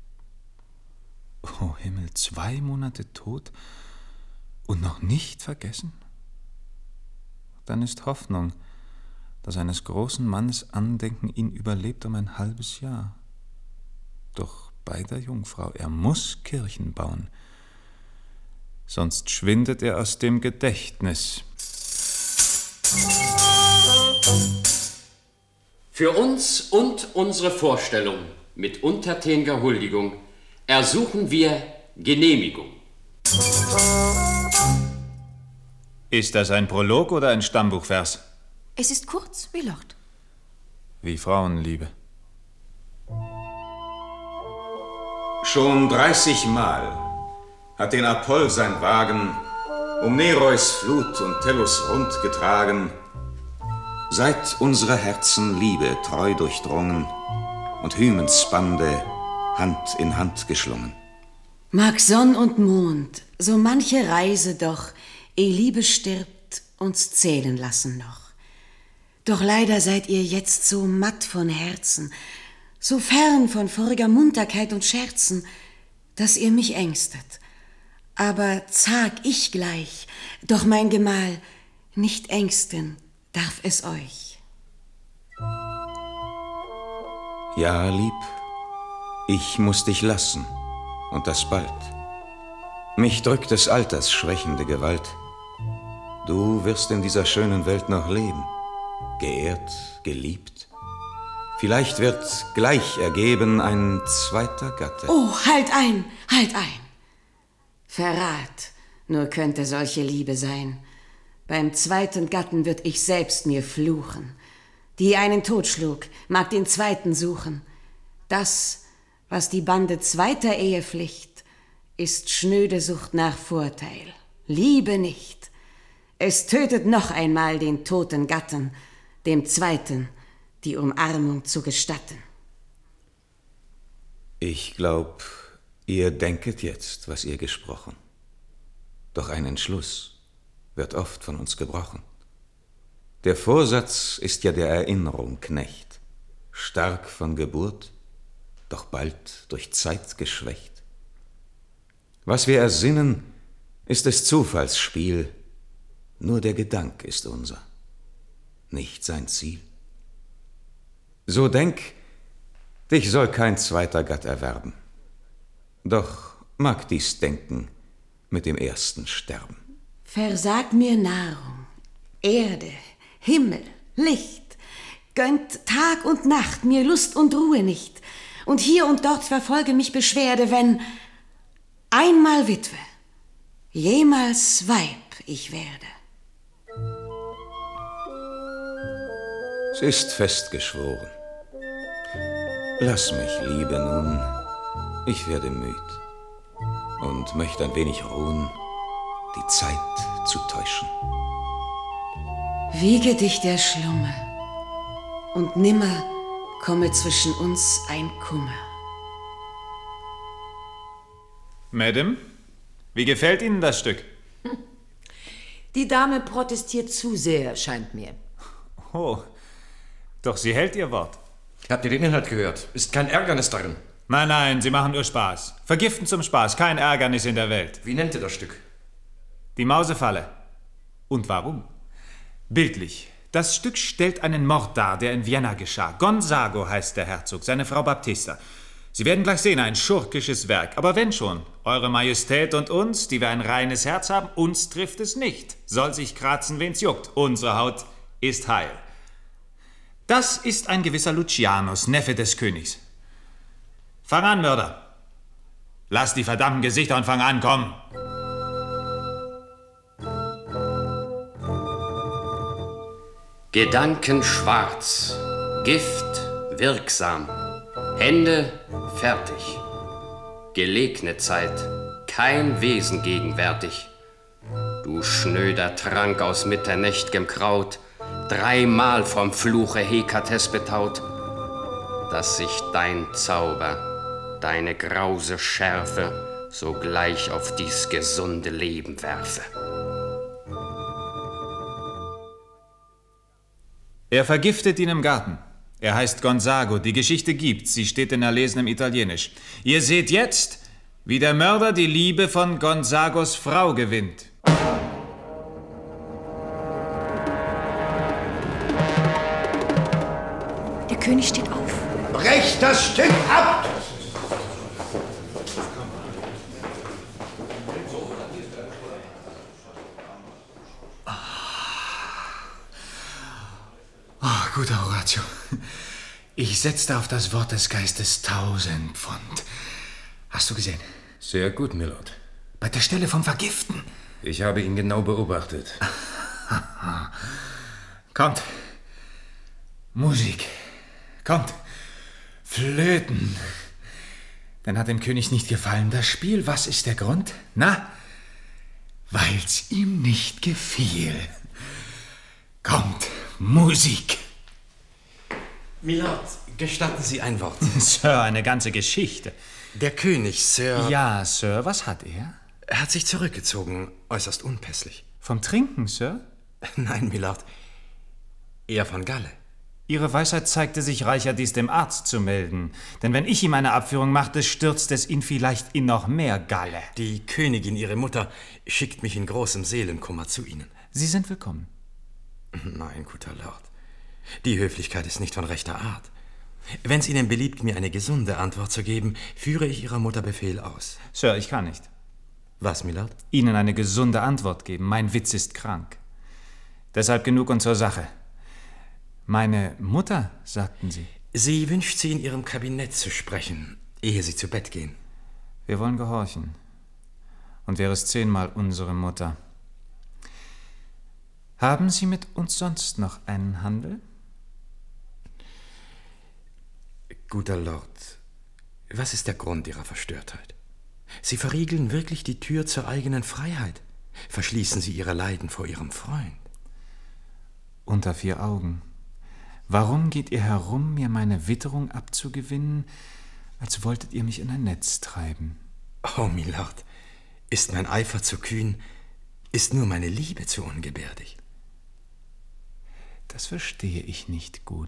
Oh Himmel, zwei Monate tot und noch nicht vergessen? Dann ist Hoffnung, dass eines großen Mannes Andenken ihn überlebt um ein halbes Jahr. Doch bei der Jungfrau, er muss Kirchen bauen, sonst schwindet er aus dem Gedächtnis. Für uns und unsere Vorstellung mit untertäniger Huldigung ersuchen wir Genehmigung. Ist das ein Prolog oder ein Stammbuchvers? Es ist kurz, Milord. Wie Frauenliebe. Schon dreißig Mal hat den Apoll sein Wagen um Nereus Flut und Tellus Rund getragen, seit unsere Herzen Liebe treu durchdrungen und Hymens Bande Hand in Hand geschlungen. Mag Sonn und Mond so manche Reise doch, eh Liebe stirbt, uns zählen lassen noch. Doch leider seid ihr jetzt so matt von Herzen, so fern von voriger Munterkeit und Scherzen, dass ihr mich ängstet. Aber zag ich gleich, doch mein Gemahl, nicht ängsten darf es euch. Ja, lieb, ich muß dich lassen, und das bald. Mich drückt des Alters schwächende Gewalt. Du wirst in dieser schönen Welt noch leben, geehrt, geliebt. Vielleicht wird gleich ergeben ein zweiter Gatte. Oh, halt ein, halt ein! Verrat, nur könnte solche Liebe sein. Beim zweiten Gatten würd ich selbst mir fluchen. Die einen totschlug, mag den zweiten suchen. Das, was die Bande zweiter Ehepflicht, ist schnöde Sucht nach Vorteil. Liebe nicht. Es tötet noch einmal den toten Gatten, dem zweiten die Umarmung zu gestatten. Ich glaub, ihr denket jetzt, was ihr gesprochen. Doch ein Entschluss wird oft von uns gebrochen. Der Vorsatz ist ja der Erinnerung Knecht, stark von Geburt, doch bald durch Zeit geschwächt. Was wir ersinnen, ist des Zufalls Spiel, Nur der Gedanke ist unser, nicht sein Ziel. So denk, dich soll kein zweiter Gatt erwerben. Doch mag dies Denken mit dem ersten sterben. Versag mir Nahrung, Erde, Himmel, Licht. Gönnt Tag und Nacht mir Lust und Ruhe nicht. Und hier und dort verfolge mich Beschwerde, wenn einmal Witwe, jemals Weib ich werde. Es ist festgeschworen. Lass mich, Liebe, nun, ich werde müd und möchte ein wenig ruhen, die Zeit zu täuschen. Wiege dich der Schlummer, und nimmer komme zwischen uns ein Kummer. Madame, wie gefällt Ihnen das Stück? Die Dame protestiert zu sehr, scheint mir. Oh, doch sie hält ihr Wort. Habt ihr den Inhalt gehört? Ist kein Ärgernis darin? Nein, nein, Sie machen nur Spaß. Vergiften zum Spaß, kein Ärgernis in der Welt. Wie nennt ihr das Stück? Die Mausefalle. Und warum? Bildlich. Das Stück stellt einen Mord dar, der in Vienna geschah. Gonzago heißt der Herzog, seine Frau Baptista. Sie werden gleich sehen, ein schurkisches Werk. Aber wenn schon, Eure Majestät und uns, die wir ein reines Herz haben, uns trifft es nicht. Soll sich kratzen, wen's juckt. Unsere Haut ist heil. Das ist ein gewisser Lucianus, Neffe des Königs. Fang an, Mörder. Lass die verdammten Gesichter und fang an, komm. Gedanken schwarz, Gift wirksam, Hände fertig. Gelegne Zeit, kein Wesen gegenwärtig. Du schnöder Trank aus mitternächt'gem Kraut, dreimal vom Fluche Hekates betaut, dass sich dein Zauber, deine grause Schärfe sogleich auf dies gesunde Leben werfe. Er vergiftet ihn im Garten. Er heißt Gonzago. Die Geschichte gibt's. Sie steht in erlesenem Italienisch. Ihr seht jetzt, wie der Mörder die Liebe von Gonzagos Frau gewinnt. Der König steht auf. Brecht das Stück ab! Oh, guter Horatio. Ich setzte auf das Wort des Geistes tausend Pfund. Hast du gesehen? Sehr gut, Milord. Bei der Stelle vom Vergiften. Ich habe ihn genau beobachtet. Kommt. Musik. Kommt. Flöten. Dann hat dem König nicht gefallen das Spiel. Was ist der Grund? Na? Weil's ihm nicht gefiel. Kommt. Musik. Milord, gestatten Sie ein Wort. Sir, eine ganze Geschichte. Der König, Sir... Ja, Sir, was hat er? Er hat sich zurückgezogen, äußerst unpässlich. Vom Trinken, Sir? Nein, Milord. Er von Galle. Ihre Weisheit zeigte sich reicher, dies dem Arzt zu melden. Denn wenn ich ihm eine Abführung machte, stürzt es ihn vielleicht in noch mehr Galle. Die Königin, Ihre Mutter, schickt mich in großem Seelenkummer zu Ihnen. Sie sind willkommen. Nein, guter Lord. Die Höflichkeit ist nicht von rechter Art. Wenn es Ihnen beliebt, mir eine gesunde Antwort zu geben, führe ich Ihrer Mutter Befehl aus. Sir, ich kann nicht. Was, Milord? Ihnen eine gesunde Antwort geben. Mein Witz ist krank. Deshalb genug und zur Sache. Meine Mutter, sagten Sie? Sie wünscht Sie in Ihrem Kabinett zu sprechen, ehe Sie zu Bett gehen. Wir wollen gehorchen. Und wäre es zehnmal unsere Mutter. Haben Sie mit uns sonst noch einen Handel? Guter Lord, was ist der Grund Ihrer Verstörtheit? Sie verriegeln wirklich die Tür zur eigenen Freiheit. Verschließen Sie Ihre Leiden vor Ihrem Freund. Unter vier Augen. Warum geht ihr herum, mir meine Witterung abzugewinnen, als wolltet ihr mich in ein Netz treiben? Oh, Milord, ist mein Eifer zu kühn, ist nur meine Liebe zu ungebärdig. Das verstehe ich nicht gut.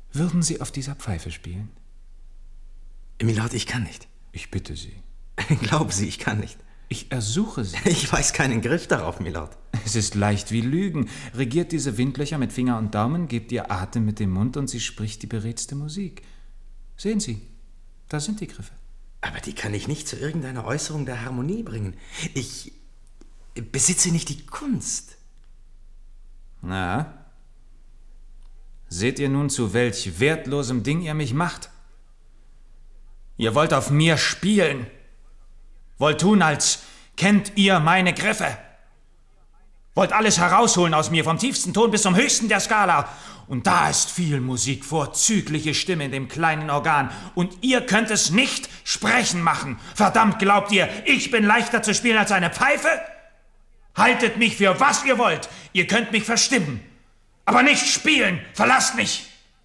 Würden Sie auf dieser Pfeife spielen? Milord, ich kann nicht. Ich bitte Sie. Glauben Sie, ich kann nicht. Ich ersuche Sie. Ich weiß keinen Griff darauf, Milord. Es ist leicht wie Lügen. Regiert diese Windlöcher mit Finger und Daumen, gebt ihr Atem mit dem Mund und sie spricht die beredtste Musik. Sehen Sie, da sind die Griffe. Aber die kann ich nicht zu irgendeiner Äußerung der Harmonie bringen. Ich besitze nicht die Kunst. Na? Seht ihr nun, zu welch wertlosem Ding ihr mich macht? Ihr wollt auf mir spielen. Wollt tun, als kennt ihr meine Griffe. Wollt alles herausholen aus mir, vom tiefsten Ton bis zum höchsten der Skala. Und da ist viel Musik, vorzügliche Stimme in dem kleinen Organ. Und ihr könnt es nicht sprechen machen. Verdammt, glaubt ihr, ich bin leichter zu spielen als eine Pfeife? Haltet mich für was ihr wollt. Ihr könnt mich verstimmen. Aber nicht spielen. Verlasst mich.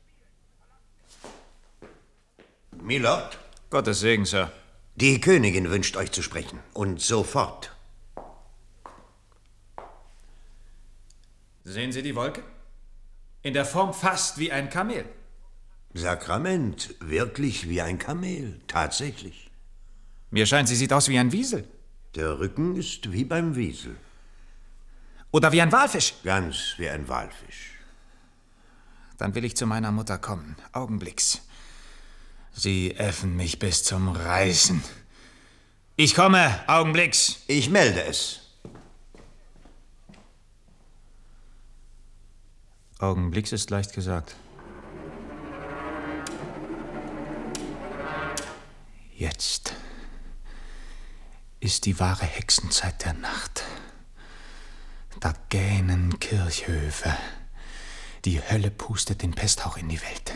Milord? Gottes Segen, Sir. Die Königin wünscht euch zu sprechen. Und sofort. Sehen Sie die Wolke? In der Form fast wie ein Kamel. Sakrament, wirklich wie ein Kamel, tatsächlich. Mir scheint, sie sieht aus wie ein Wiesel. Der Rücken ist wie beim Wiesel. Oder wie ein Walfisch. Ganz wie ein Walfisch. Dann will ich zu meiner Mutter kommen. Augenblicks. Sie äffen mich bis zum Reißen. Ich komme, Augenblicks. Ich melde es. Augenblicks ist leicht gesagt. Jetzt ist die wahre Hexenzeit der Nacht. Da gähnen Kirchhöfe. Die Hölle pustet den Pesthauch in die Welt.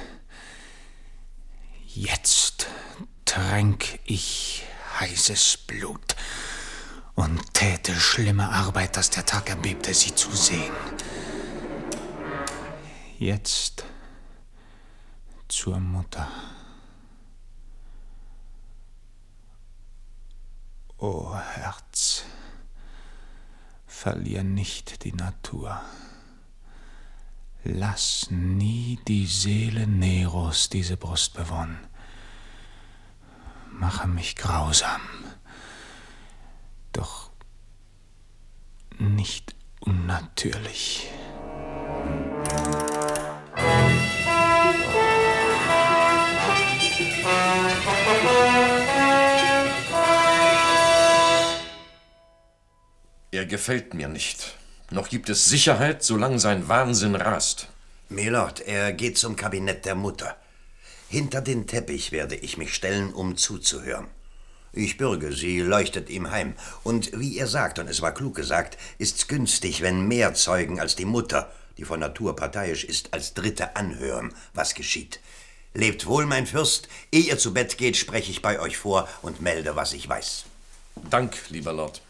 Jetzt tränk ich heißes Blut und täte schlimme Arbeit, dass der Tag erbebte, sie zu sehen. Jetzt zur Mutter. O Herz, verlier nicht die Natur. Lass nie die Seele Neros diese Brust bewohnen. Mache mich grausam, doch nicht unnatürlich. Er gefällt mir nicht. Noch gibt es Sicherheit, solange sein Wahnsinn rast. Milord, er geht zum Kabinett der Mutter. Hinter den Teppich werde ich mich stellen, um zuzuhören. Ich bürge, sie leuchtet ihm heim. Und wie er sagt, und es war klug gesagt, ist's günstig, wenn mehr Zeugen als die Mutter, die von Natur parteiisch ist, als Dritte anhören, was geschieht. Lebt wohl, mein Fürst. Ehe ihr zu Bett geht, spreche ich bei euch vor und melde, was ich weiß. Dank, lieber Lord.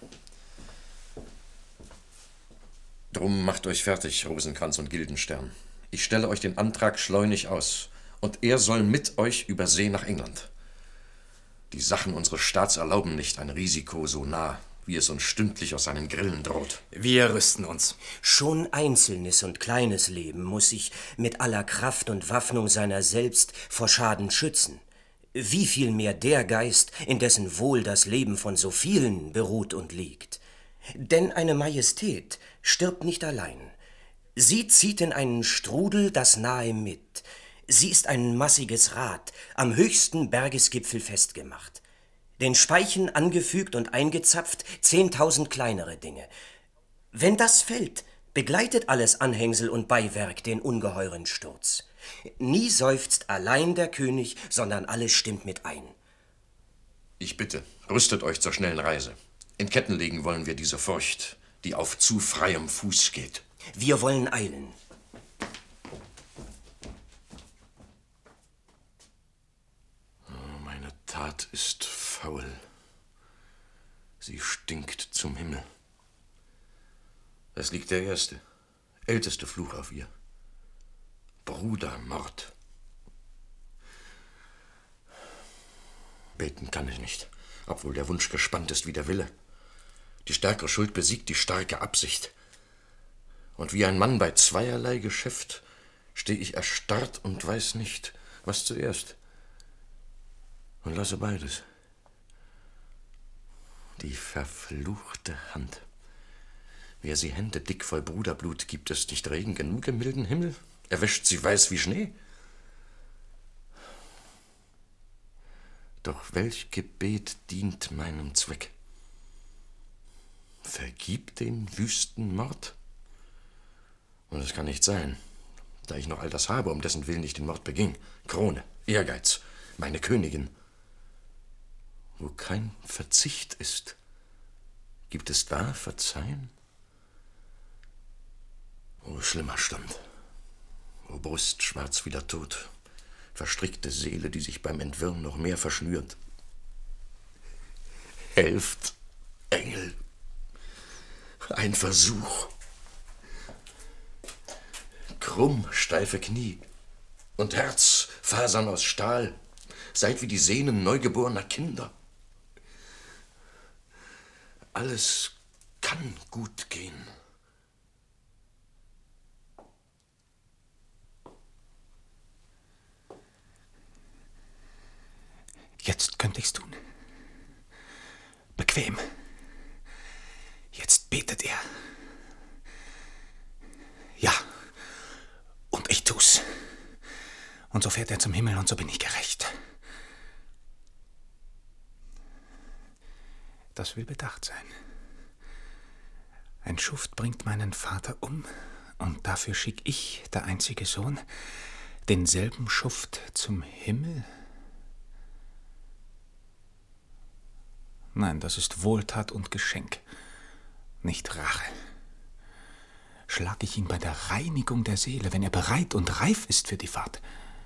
Drum macht euch fertig, Rosenkranz und Guildenstern. Ich stelle euch den Antrag schleunig aus, und er soll mit euch über See nach England. Die Sachen unseres Staats erlauben nicht ein Risiko so nah, wie es uns stündlich aus seinen Grillen droht. Wir rüsten uns. Schon einzelnes und kleines Leben muss sich mit aller Kraft und Waffnung seiner selbst vor Schaden schützen. Wie viel mehr der Geist, in dessen Wohl das Leben von so vielen beruht und liegt. Denn eine Majestät stirbt nicht allein. Sie zieht in einen Strudel das Nahe mit. Sie ist ein massiges Rad, am höchsten Bergesgipfel festgemacht. Den Speichen angefügt und eingezapft zehntausend kleinere Dinge. Wenn das fällt, begleitet alles Anhängsel und Beiwerk den ungeheuren Sturz. Nie seufzt allein der König, sondern alles stimmt mit ein. Ich bitte, rüstet euch zur schnellen Reise. In Ketten legen wollen wir diese Furcht, die auf zu freiem Fuß geht. Wir wollen eilen. Oh, meine Tat ist faul. Sie stinkt zum Himmel. Es liegt der erste, älteste Fluch auf ihr. Brudermord. Beten kann ich nicht, obwohl der Wunsch gespannt ist wie der Wille. Die stärkere Schuld besiegt die starke Absicht. Und wie ein Mann bei zweierlei Geschäft stehe ich erstarrt und weiß nicht, was zuerst. Und lasse beides. Die verfluchte Hand. Wer sie Hände dick voll Bruderblut, gibt es nicht Regen genug im milden Himmel? Erwäscht sie weiß wie Schnee? Doch welch Gebet dient meinem Zweck? Vergib den wüsten Mord? Und es kann nicht sein, da ich noch all das habe, um dessen Willen ich den Mord beging. Krone, Ehrgeiz, meine Königin. Wo kein Verzicht ist, gibt es da Verzeihen? O schlimmer Stand, o Brust schwarz wie der Tod, verstrickte Seele, die sich beim Entwirren noch mehr verschnürt. Helft, Engel, ein Versuch. Krumm, steife Knie und Herzfasern aus Stahl, seid wie die Sehnen neugeborener Kinder. Alles kann gut gehen. Jetzt könnte ich's tun. Bequem. Jetzt betet er. Ja. Und ich tu's. Und so fährt er zum Himmel und so bin ich gerecht. Das will bedacht sein. Ein Schuft bringt meinen Vater um, und dafür schick ich, der einzige Sohn, denselben Schuft zum Himmel? Nein, das ist Wohltat und Geschenk, nicht Rache. Schlag ich ihn bei der Reinigung der Seele, wenn er bereit und reif ist für die Fahrt?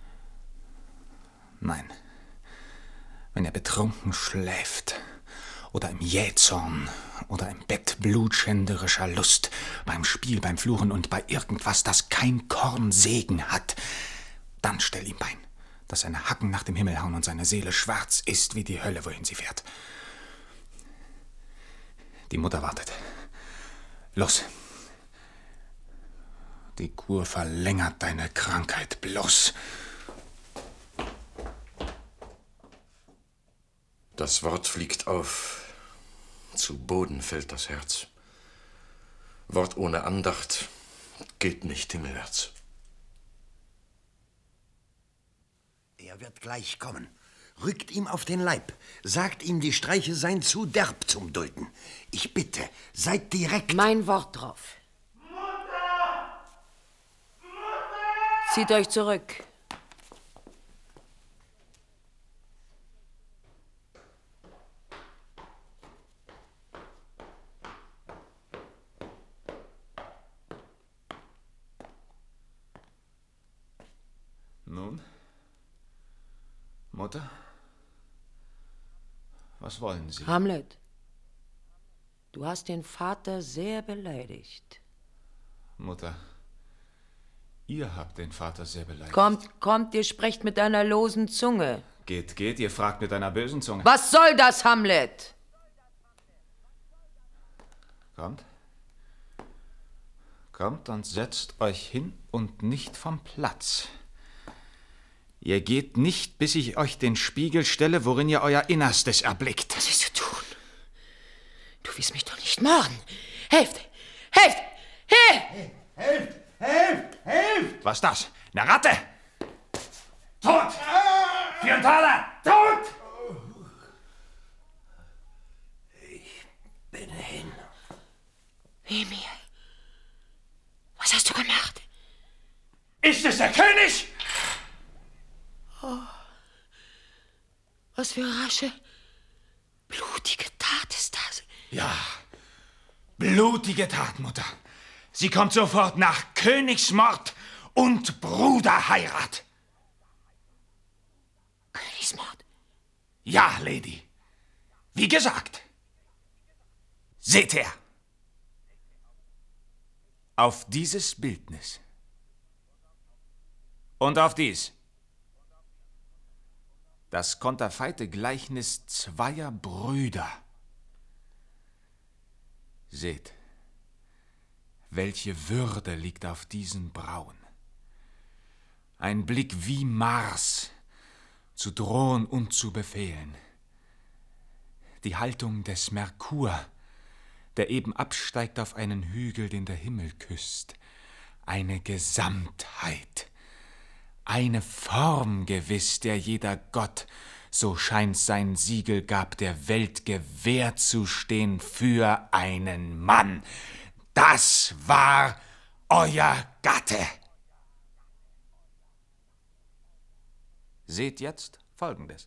Nein, wenn er betrunken schläft oder im Jähzorn oder im Bett blutschänderischer Lust, beim Spiel, beim Fluchen und bei irgendwas, das kein Korn Segen hat, dann stell ihm Bein, dass seine Hacken nach dem Himmel hauen und seine Seele schwarz ist wie die Hölle, wohin sie fährt. Die Mutter wartet. Los. Die Kur verlängert deine Krankheit bloß. Das Wort fliegt auf. Zu Boden fällt das Herz. Wort ohne Andacht geht nicht himmelwärts. Er wird gleich kommen. Rückt ihm auf den Leib. Sagt ihm, die Streiche seien zu derb zum Dulden. Ich bitte, seid direkt. Mein Wort drauf. Mutter! Mutter! Zieht euch zurück. Nun? Mutter? Was wollen Sie? Hamlet, du hast den Vater sehr beleidigt. Mutter, ihr habt den Vater sehr beleidigt. Kommt, kommt, ihr sprecht mit einer losen Zunge. Geht, geht, ihr fragt mit einer bösen Zunge. Was soll das, Hamlet? Kommt. Kommt und setzt euch hin und nicht vom Platz. Ihr geht nicht, bis ich euch den Spiegel stelle, worin ihr euer Innerstes erblickt. Was willst du tun? Du willst mich doch nicht morden. Helft! Helft! Helft! Helft! Helft! Helft! Was ist das? Eine Ratte? Tot! Für einen Taler! Tot! Ich bin hin. Emil, was hast du gemacht? Ist es der König? Oh, was für rasche, blutige Tat ist das? Ja, blutige Tat, Mutter. Sie kommt sofort nach Königsmord und Bruderheirat. Königsmord? Ja, Lady. Wie gesagt. Seht her. Auf dieses Bildnis. Und auf dies. Das konterfeite Gleichnis zweier Brüder. Seht, welche Würde liegt auf diesen Brauen. Ein Blick wie Mars, zu drohen und zu befehlen. Die Haltung des Merkur, der eben absteigt auf einen Hügel, den der Himmel küsst. Eine Gesamtheit, eine Form gewiss, der jeder Gott, so scheint's, sein Siegel gab, der Welt gewährt zu stehen für einen Mann. Das war euer Gatte. Seht jetzt Folgendes.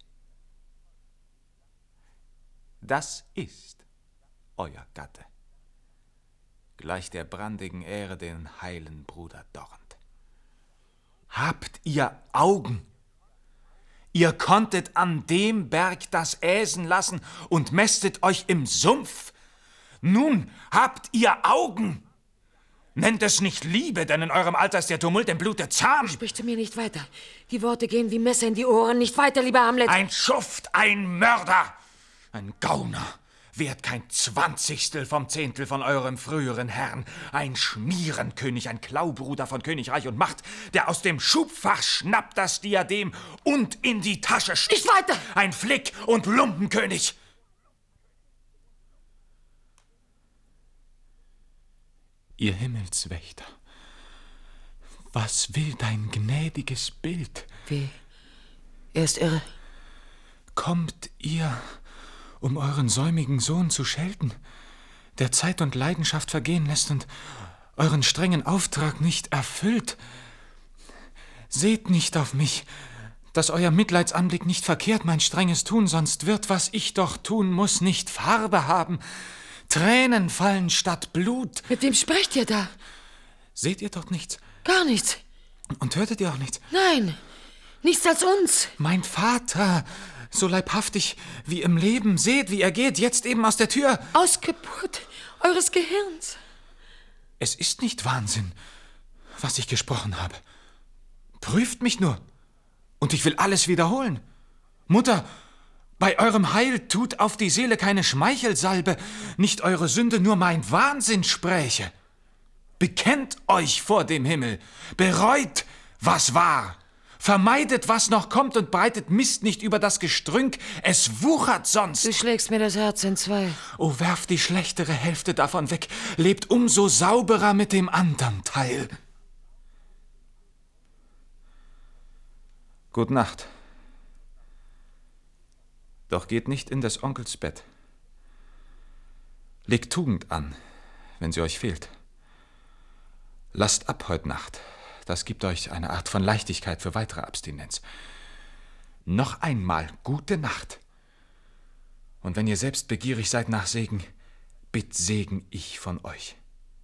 Das ist euer Gatte, gleich der brandigen Ähre den heilen Bruder dorrend. Habt ihr Augen? Ihr konntet an dem Berg das Äsen lassen und mästet euch im Sumpf. Nun habt ihr Augen. Nennt es nicht Liebe, denn in eurem Alter ist der Tumult im Blute zahm. Sprich zu mir nicht weiter. Die Worte gehen wie Messer in die Ohren. Nicht weiter, lieber Hamlet. Ein Schuft, ein Mörder, ein Gauner, wert kein Zwanzigstel vom Zehntel von eurem früheren Herrn. Ein Schmierenkönig, ein Klaubruder von Königreich und Macht, der aus dem Schubfach schnappt das Diadem und in die Tasche steckt. Nicht weiter! Ein Flick- und Lumpenkönig. Ihr Himmelswächter, was will dein gnädiges Bild? Wie? Er ist irre. Kommt ihr, um euren säumigen Sohn zu schelten, der Zeit und Leidenschaft vergehen lässt und euren strengen Auftrag nicht erfüllt? Seht nicht auf mich, dass euer Mitleidsanblick nicht verkehrt mein strenges Tun, sonst wird, was ich doch tun muss, nicht Farbe haben. Tränen fallen statt Blut. Mit wem sprecht ihr da? Seht ihr dort nichts? Gar nichts. Und hörtet ihr auch nichts? Nein, nichts als uns. Mein Vater, so leibhaftig wie im Leben, seht, wie er geht, jetzt eben aus der Tür. Ausgeburt eures Gehirns. Es ist nicht Wahnsinn, was ich gesprochen habe. Prüft mich nur, und ich will alles wiederholen. Mutter, bei eurem Heil tut auf die Seele keine Schmeichelsalbe, nicht eure Sünde, nur mein Wahnsinn spräche. Bekennt euch vor dem Himmel, bereut, was war, vermeidet, was noch kommt und breitet Mist nicht über das Gestrünk, es wuchert sonst. Du schlägst mir das Herz in zwei. O, werft die schlechtere Hälfte davon weg, lebt umso sauberer mit dem andern Teil. Gut Nacht. Doch geht nicht in des Onkels Bett. Legt Tugend an, wenn sie euch fehlt. Lasst ab heut Nacht, das gibt euch eine Art von Leichtigkeit für weitere Abstinenz. Noch einmal gute Nacht. Und wenn ihr selbst begierig seid nach Segen, bitt Segen ich von euch.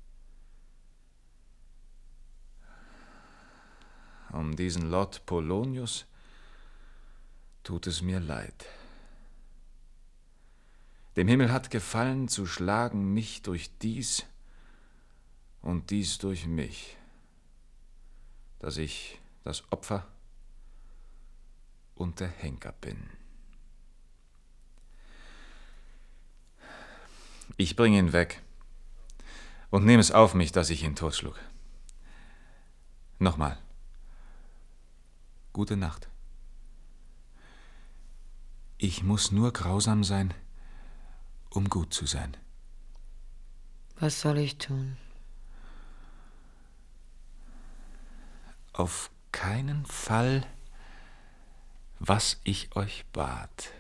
Um diesen Lord Polonius tut es mir leid. Dem Himmel hat gefallen, zu schlagen mich durch dies und dies durch mich, dass ich das Opfer und der Henker bin. Ich bringe ihn weg und nehme es auf mich, dass ich ihn totschlug. Nochmal. Gute Nacht. Ich muss nur grausam sein, um gut zu sein. Was soll ich tun? Auf keinen Fall, was ich euch bat.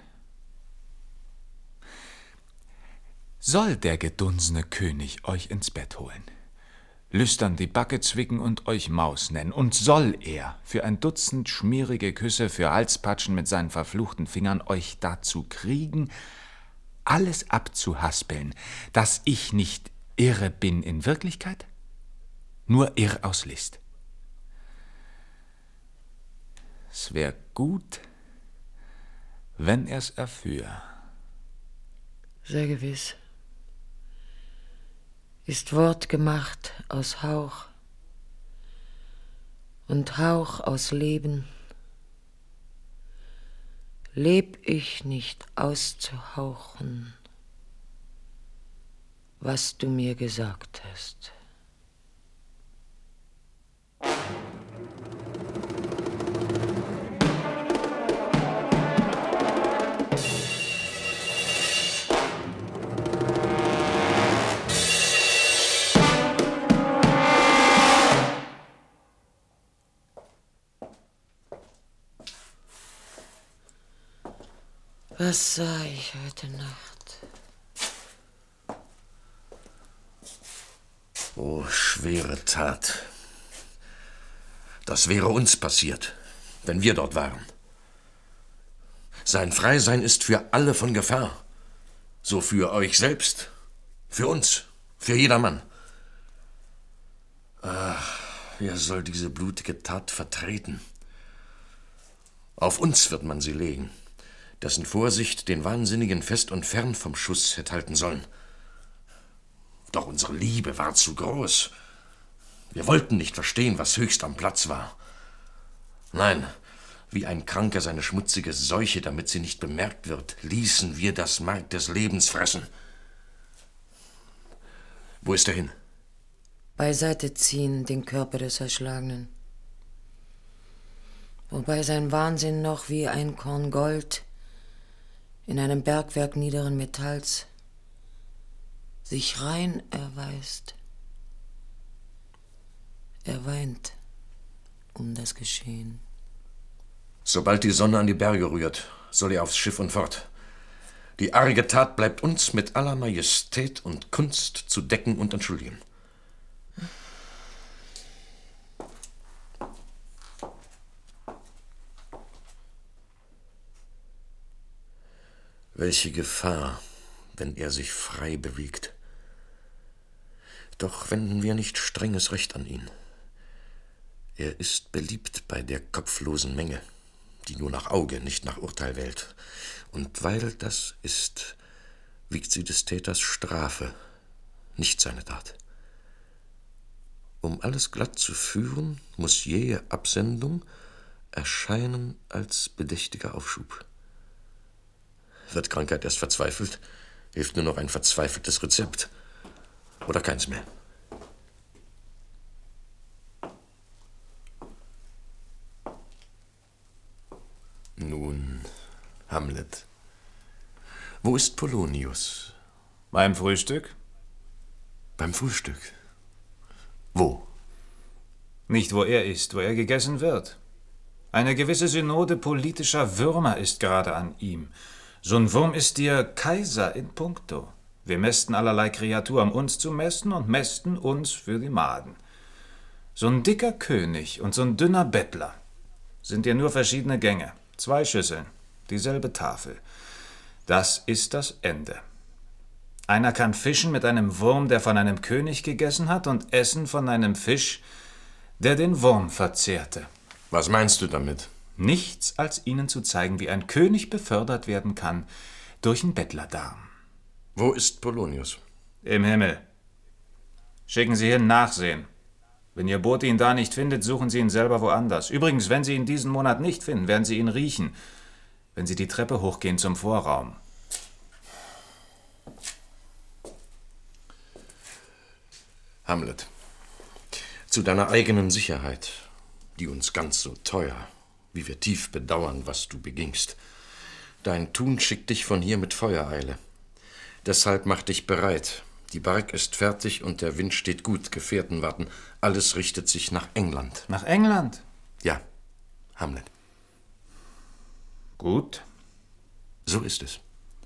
Soll der gedunsene König euch ins Bett holen, lüstern die Backe zwicken und euch Maus nennen, und soll er für ein Dutzend schmierige Küsse, für Halspatschen mit seinen verfluchten Fingern euch dazu kriegen, alles abzuhaspeln, dass ich nicht irre bin in Wirklichkeit, nur irr aus List. Es wär gut, wenn er's erführ. Sehr gewiss. Ist Wort gemacht aus Hauch und Hauch aus Leben. Leb ich nicht auszuhauchen, was du mir gesagt hast. Was sah ich heute Nacht? Oh, schwere Tat. Das wäre uns passiert, wenn wir dort waren. Sein Freisein ist für alle von Gefahr. So für euch selbst, für uns, für jedermann. Ach, wer soll diese blutige Tat vertreten? Auf uns wird man sie legen, dessen Vorsicht den Wahnsinnigen fest und fern vom Schuss hätte halten sollen. Doch unsere Liebe war zu groß. Wir wollten nicht verstehen, was höchst am Platz war. Nein, wie ein Kranker seine schmutzige Seuche, damit sie nicht bemerkt wird, ließen wir das Mark des Lebens fressen. Wo ist er hin? Beiseite ziehen den Körper des Erschlagenen. Wobei sein Wahnsinn noch wie ein Korn Gold in einem Bergwerk niederen Metalls sich rein erweist. Er weint um das Geschehen. Sobald die Sonne an die Berge rührt, soll er aufs Schiff und fort. Die arge Tat bleibt uns mit aller Majestät und Kunst zu decken und entschuldigen. Welche Gefahr, wenn er sich frei bewegt. Doch wenden wir nicht strenges Recht an ihn. Er ist beliebt bei der kopflosen Menge, die nur nach Auge, nicht nach Urteil wählt. Und weil das ist, wiegt sie des Täters Strafe, nicht seine Tat. Um alles glatt zu führen, muss jähe Absendung erscheinen als bedächtiger Aufschub. Wird Krankheit erst verzweifelt, hilft nur noch ein verzweifeltes Rezept. Oder keins mehr. Nun, Hamlet. Wo ist Polonius? Beim Frühstück? Beim Frühstück? Wo? Nicht, wo er ist, wo er gegessen wird. Eine gewisse Synode politischer Würmer ist gerade an ihm. So ein Wurm ist dir Kaiser in puncto. Wir mästen allerlei Kreatur, um uns zu mästen und mästen uns für die Maden. So ein dicker König und so ein dünner Bettler sind dir nur verschiedene Gänge. Zwei Schüsseln, dieselbe Tafel. Das ist das Ende. Einer kann fischen mit einem Wurm, der von einem König gegessen hat, und essen von einem Fisch, der den Wurm verzehrte. Was meinst du damit? Nichts, als Ihnen zu zeigen, wie ein König befördert werden kann durch einen Bettlerdarm. Wo ist Polonius? Im Himmel. Schicken Sie hin nachsehen. Wenn Ihr Bote ihn da nicht findet, suchen Sie ihn selber woanders. Übrigens, wenn Sie ihn diesen Monat nicht finden, werden Sie ihn riechen, wenn Sie die Treppe hochgehen zum Vorraum. Hamlet, zu deiner eigenen Sicherheit, die uns ganz so teuer, wie wir tief bedauern, was du begingst. Dein Tun schickt dich von hier mit Feuereile. Deshalb mach dich bereit. Die Bark ist fertig und der Wind steht gut. Gefährten warten. Alles richtet sich nach England. Nach England? Ja, Hamlet. Gut. So ist es.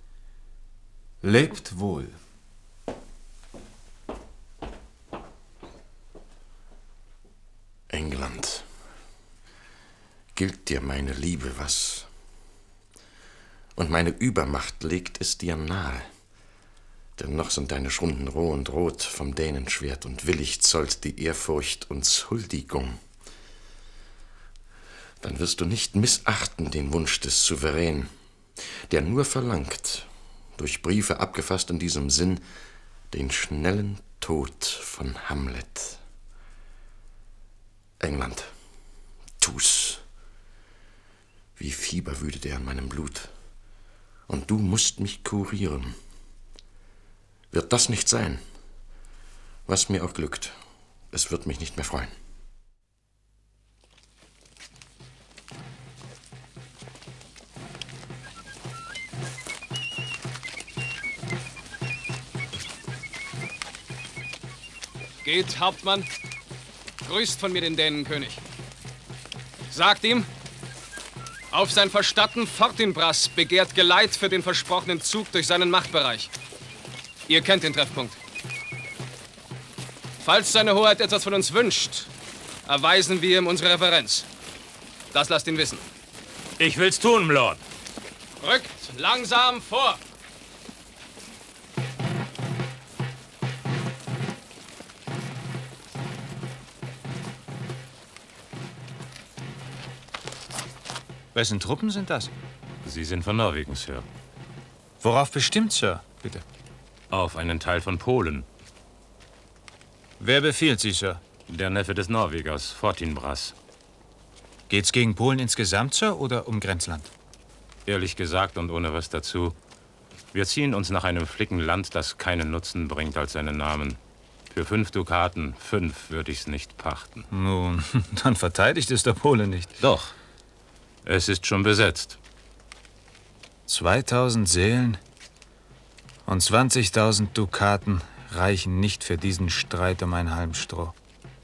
Lebt wohl. England. Gilt dir meine Liebe was? Und meine Übermacht legt es dir nahe. Denn noch sind deine Schrunden roh und rot vom Dänenschwert, und willig zollt die Ehrfurcht uns Huldigung. Dann wirst du nicht missachten den Wunsch des Souverän, der nur verlangt, durch Briefe abgefasst in diesem Sinn, den schnellen Tod von Hamlet. England, tu's. Wie Fieber wütet er in meinem Blut. Und du musst mich kurieren. Wird das nicht sein, was mir auch glückt, es wird mich nicht mehr freuen. Geht, Hauptmann. Grüßt von mir den Dänenkönig. Sagt ihm, Auf sein Verstatten Fortinbras begehrt Geleit für den versprochenen Zug durch seinen Machtbereich. Ihr kennt den Treffpunkt. Falls seine Hoheit etwas von uns wünscht, erweisen wir ihm unsere Reverenz. Das lasst ihn wissen. Ich will's tun, Lord. Rückt langsam vor! Wessen Truppen sind das? Sie sind von Norwegen, Sir. Worauf bestimmt, Sir? Bitte. Auf einen Teil von Polen. Wer befiehlt Sie, Sir? Der Neffe des Norwegers, Fortinbras. Geht's gegen Polen insgesamt, Sir, oder um Grenzland? Ehrlich gesagt und ohne was dazu, wir ziehen uns nach einem Flicken Land, das keinen Nutzen bringt als seinen Namen. Für fünf Dukaten, fünf würde ich's nicht pachten. Nun, dann verteidigt es der Pole nicht. Doch. Es ist schon besetzt. zweitausend Seelen und zwanzigtausend Dukaten reichen nicht für diesen Streit um ein Halmstroh.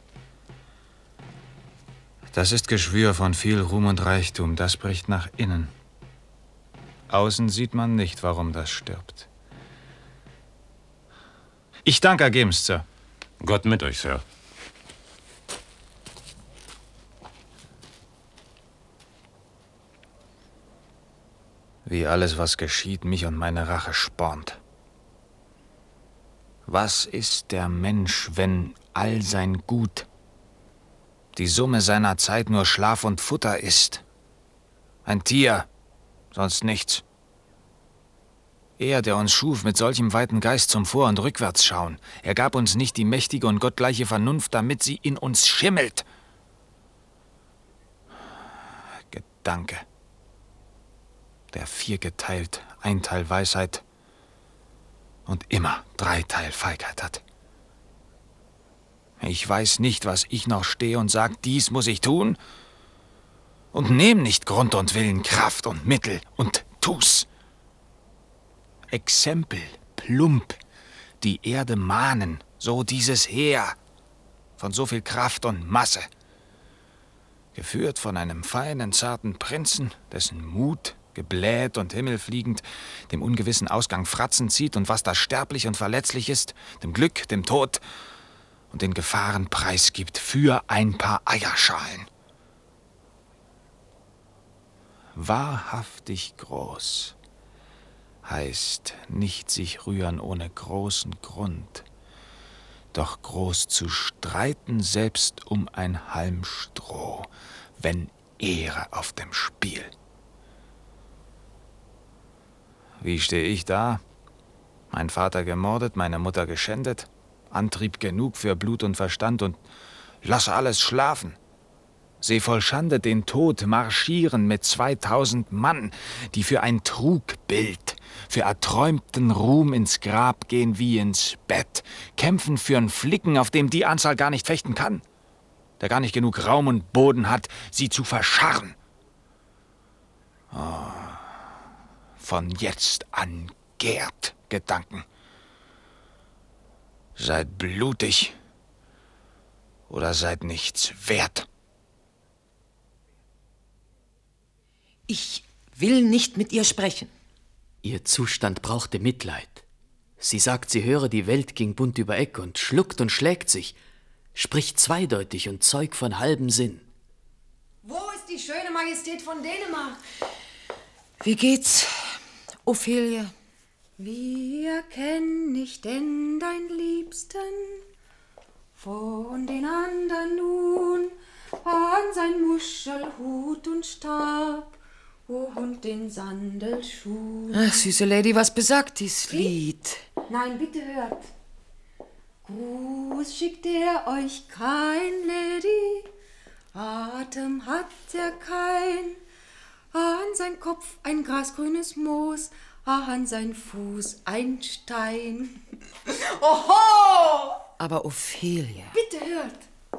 Das ist Geschwür von viel Ruhm und Reichtum, das bricht nach innen. Außen sieht man nicht, warum das stirbt. Ich danke ergebenst, Sir. Gott mit euch, Sir. Wie alles, was geschieht, mich und meine Rache spornt. Was ist der Mensch, wenn all sein Gut die Summe seiner Zeit nur Schlaf und Futter ist? Ein Tier, sonst nichts. Er, der uns schuf, mit solchem weiten Geist zum Vor- und Rückwärtsschauen. Er gab uns nicht die mächtige und gottgleiche Vernunft, damit sie in uns schimmelt. Gedanke. Der viergeteilt ein Teil Weisheit und immer drei Teil Feigheit hat. Ich weiß nicht, was ich noch stehe und sag, dies muss ich tun, und nehm nicht Grund und Willen, Kraft und Mittel und tu's. Exempel, plump, die Erde mahnen, so dieses Heer, von so viel Kraft und Masse, geführt von einem feinen, zarten Prinzen, dessen Mut gebläht und himmelfliegend, dem ungewissen Ausgang Fratzen zieht und was da sterblich und verletzlich ist, dem Glück, dem Tod und den Gefahren preisgibt für ein paar Eierschalen. Wahrhaftig groß heißt nicht sich rühren ohne großen Grund, doch groß zu streiten selbst um ein Halmstroh, wenn Ehre auf dem Spiel. Wie stehe ich da? Mein Vater gemordet, meine Mutter geschändet, Antrieb genug für Blut und Verstand und lass alles schlafen. Seh voll Schande den Tod marschieren mit zweitausend Mann, die für ein Trugbild, für erträumten Ruhm ins Grab gehen wie ins Bett, kämpfen für'n Flicken, auf dem die Anzahl gar nicht fechten kann, der gar nicht genug Raum und Boden hat, sie zu verscharren. Oh. Von jetzt an gärt Gedanken. Seid blutig oder seid nichts wert. Ich will nicht mit ihr sprechen. Ihr Zustand brauchte Mitleid. Sie sagt, sie höre, die Welt ging bunt über Eck und schluckt und schlägt sich, spricht zweideutig und Zeug von halbem Sinn. Wo ist die schöne Majestät von Dänemark? Wie geht's, Ophelia? Wir kennen nicht denn dein Liebsten von den anderen nun an sein Muschelhut und Stab und den Sandelschuh. Ach, süße Lady, was besagt dies Lied? Nein, bitte hört. Gruß schickt er euch kein, Lady, Atem hat er kein, an sein Kopf ein grasgrünes Moos, an sein Fuß ein Stein. Oho! Aber Ophelia... Bitte hört.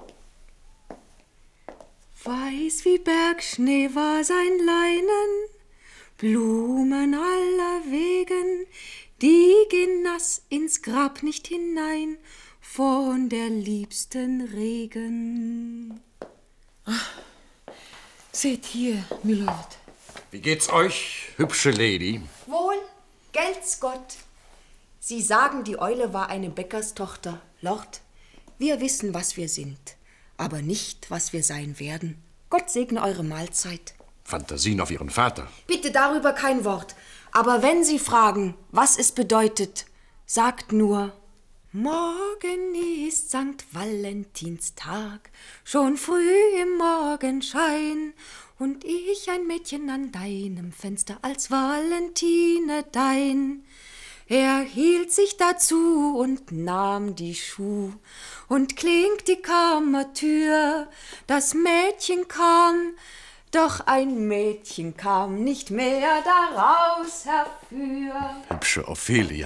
Weiß wie Bergschnee war sein Leinen, Blumen aller Wegen, die gehen nass ins Grab nicht hinein, von der liebsten Regen. Ach, seht hier, Milord. Wie geht's euch, hübsche Lady? Wohl, gelt's Gott. Sie sagen, die Eule war eine Bäckerstochter. Lord, wir wissen, was wir sind, aber nicht, was wir sein werden. Gott segne eure Mahlzeit. Fantasien auf Ihren Vater. Bitte darüber kein Wort. Aber wenn Sie fragen, was es bedeutet, sagt nur: Morgen ist Sankt Valentinstag, schon früh im Morgenschein, und ich ein Mädchen an deinem Fenster als Valentine dein. Er hielt sich dazu und nahm die Schuh und klingt die Kammertür. Das Mädchen kam, doch ein Mädchen kam nicht mehr daraus herfür. Hübsche Ophelia.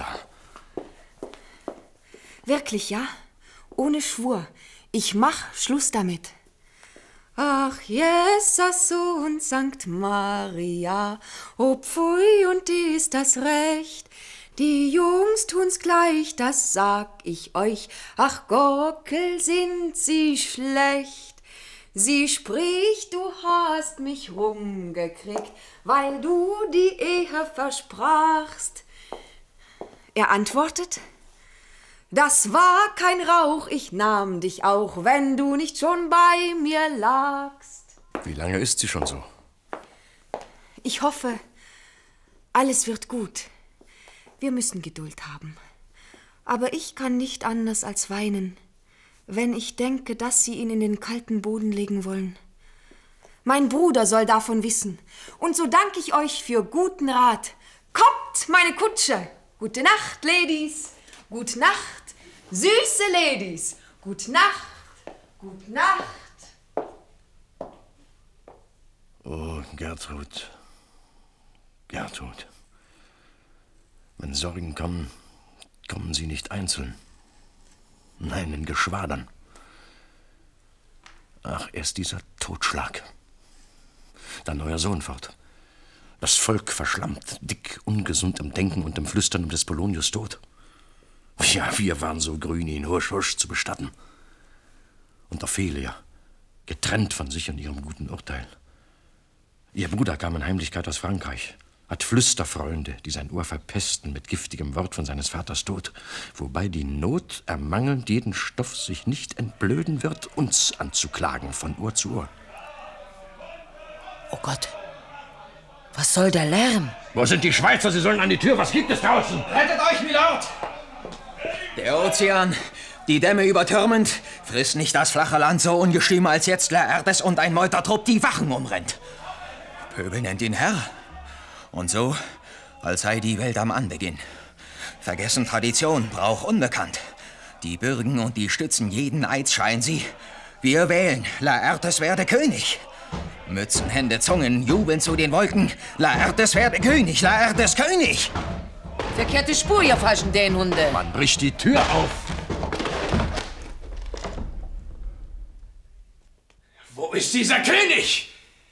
Wirklich, ja? Ohne Schwur. Ich mach Schluss damit. Ach, Jesus und Sankt Maria, o pfui und ist das recht. Die Jungs tun's gleich, das sag ich euch. Ach, Gockel, sind sie schlecht. Sie spricht, du hast mich rumgekriegt, weil du die Ehe versprachst. Er antwortet: Das war kein Rauch, ich nahm dich auch, wenn du nicht schon bei mir lagst. Wie lange ist sie schon so? Ich hoffe, alles wird gut. Wir müssen Geduld haben. Aber ich kann nicht anders als weinen, wenn ich denke, dass sie ihn in den kalten Boden legen wollen. Mein Bruder soll davon wissen. Und so danke ich euch für guten Rat. Kommt, meine Kutsche! Gute Nacht, Ladies! Gute Nacht, süße Ladies! Gute Nacht, gute Nacht! Oh, Gertrud, Gertrud. Wenn Sorgen kommen, kommen sie nicht einzeln. Nein, in Geschwadern. Ach, erst dieser Totschlag. Dann euer Sohn fort. Das Volk verschlammt, dick, ungesund im Denken und im Flüstern um des Polonius Tod. Ja, wir waren so grün, ihn husch, husch zu bestatten. Und Ophelia, getrennt von sich und ihrem guten Urteil. Ihr Bruder kam in Heimlichkeit aus Frankreich, hat Flüsterfreunde, die sein Ohr verpesten mit giftigem Wort von seines Vaters Tod, wobei die Not, ermangelnd jeden Stoff, sich nicht entblöden wird, uns anzuklagen von Ohr zu Ohr. Oh Gott, was soll der Lärm? Wo sind die Schweizer? Sie sollen an die Tür. Was gibt es draußen? Rettet euch, Milord! Der Ozean, die Dämme übertürmend, frisst nicht das flache Land so ungestüm, als jetzt Laertes und ein Meutertrupp die Wachen umrennt. Pöbel nennt ihn Herr. Und so, als sei die Welt am Anbeginn. Vergessen Tradition, Brauch unbekannt. Die bürgen und die stützen jeden Eids, schreien sie. Wir wählen, Laertes werde König. Mützen, Hände, Zungen jubeln zu den Wolken. Laertes werde König, Laertes König. Verkehrte Spur, ihr falschen Dänenhunde. Man bricht die Tür auf. Wo ist dieser König?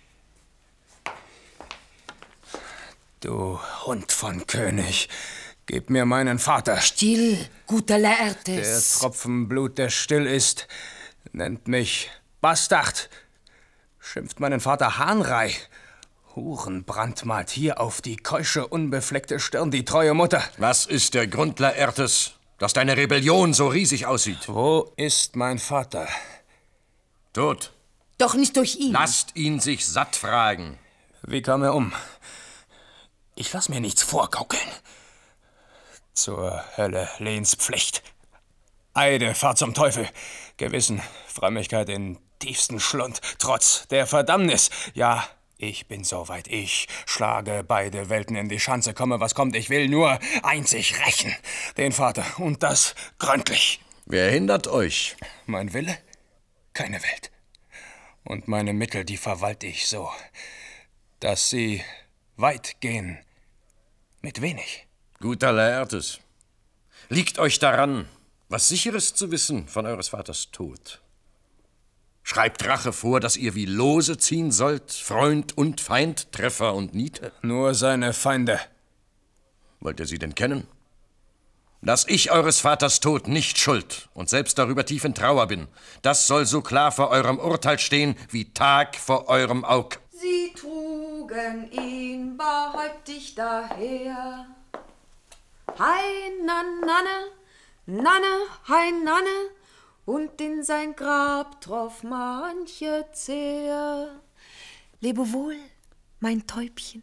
Du Hund von König, gib mir meinen Vater. Still, guter Der Laertes. Tropfen Blut, der still ist, nennt mich Bastard, schimpft meinen Vater Hahnrei. Hurenbrand malt hier auf die keusche, unbefleckte Stirn die treue Mutter. Was ist der Grund, Laertes, dass deine Rebellion so riesig aussieht? Wo ist mein Vater? Tot. Doch nicht durch ihn. Lasst ihn sich satt fragen. Wie kam er um? Ich lass mir nichts vorgaukeln. Zur Hölle Lehnspflicht. Eide, Fahrt zum Teufel. Gewissen, Frömmigkeit in tiefsten Schlund. Trotz der Verdammnis. Ja, ich bin soweit. Ich schlage beide Welten in die Schanze. Komme, was kommt. Ich will nur einzig rächen. Den Vater. Und das gründlich. Wer hindert euch? Mein Wille? Keine Welt. Und meine Mittel, die verwalte ich so, dass sie weit gehen mit wenig. Guter Laertes, liegt euch daran, was Sicheres zu wissen von eures Vaters Tod? Schreibt Rache vor, dass ihr wie Lose ziehen sollt, Freund und Feind, Treffer und Niete? Nur seine Feinde. Wollt ihr sie denn kennen? Dass ich eures Vaters Tod nicht schuld und selbst darüber tief in Trauer bin, das soll so klar vor eurem Urteil stehen, wie Tag vor eurem Aug. Sie trugen trugen ihn barhäuptig daher. Hei, nan, nanne, nanne, hei, nanne, und in sein Grab troff manche Zehr. Lebe wohl, mein Täubchen.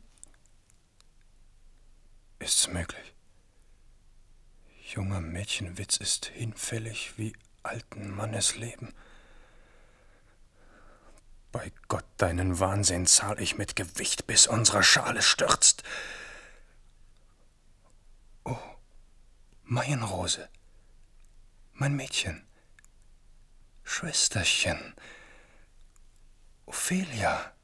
Ist's möglich? Junger Mädchenwitz ist hinfällig wie alten Mannes Leben. Bei Gott, deinen Wahnsinn zahl ich mit Gewicht, bis unsere Schale stürzt. Oh, Maienrose, mein Mädchen, Schwesterchen, Ophelia.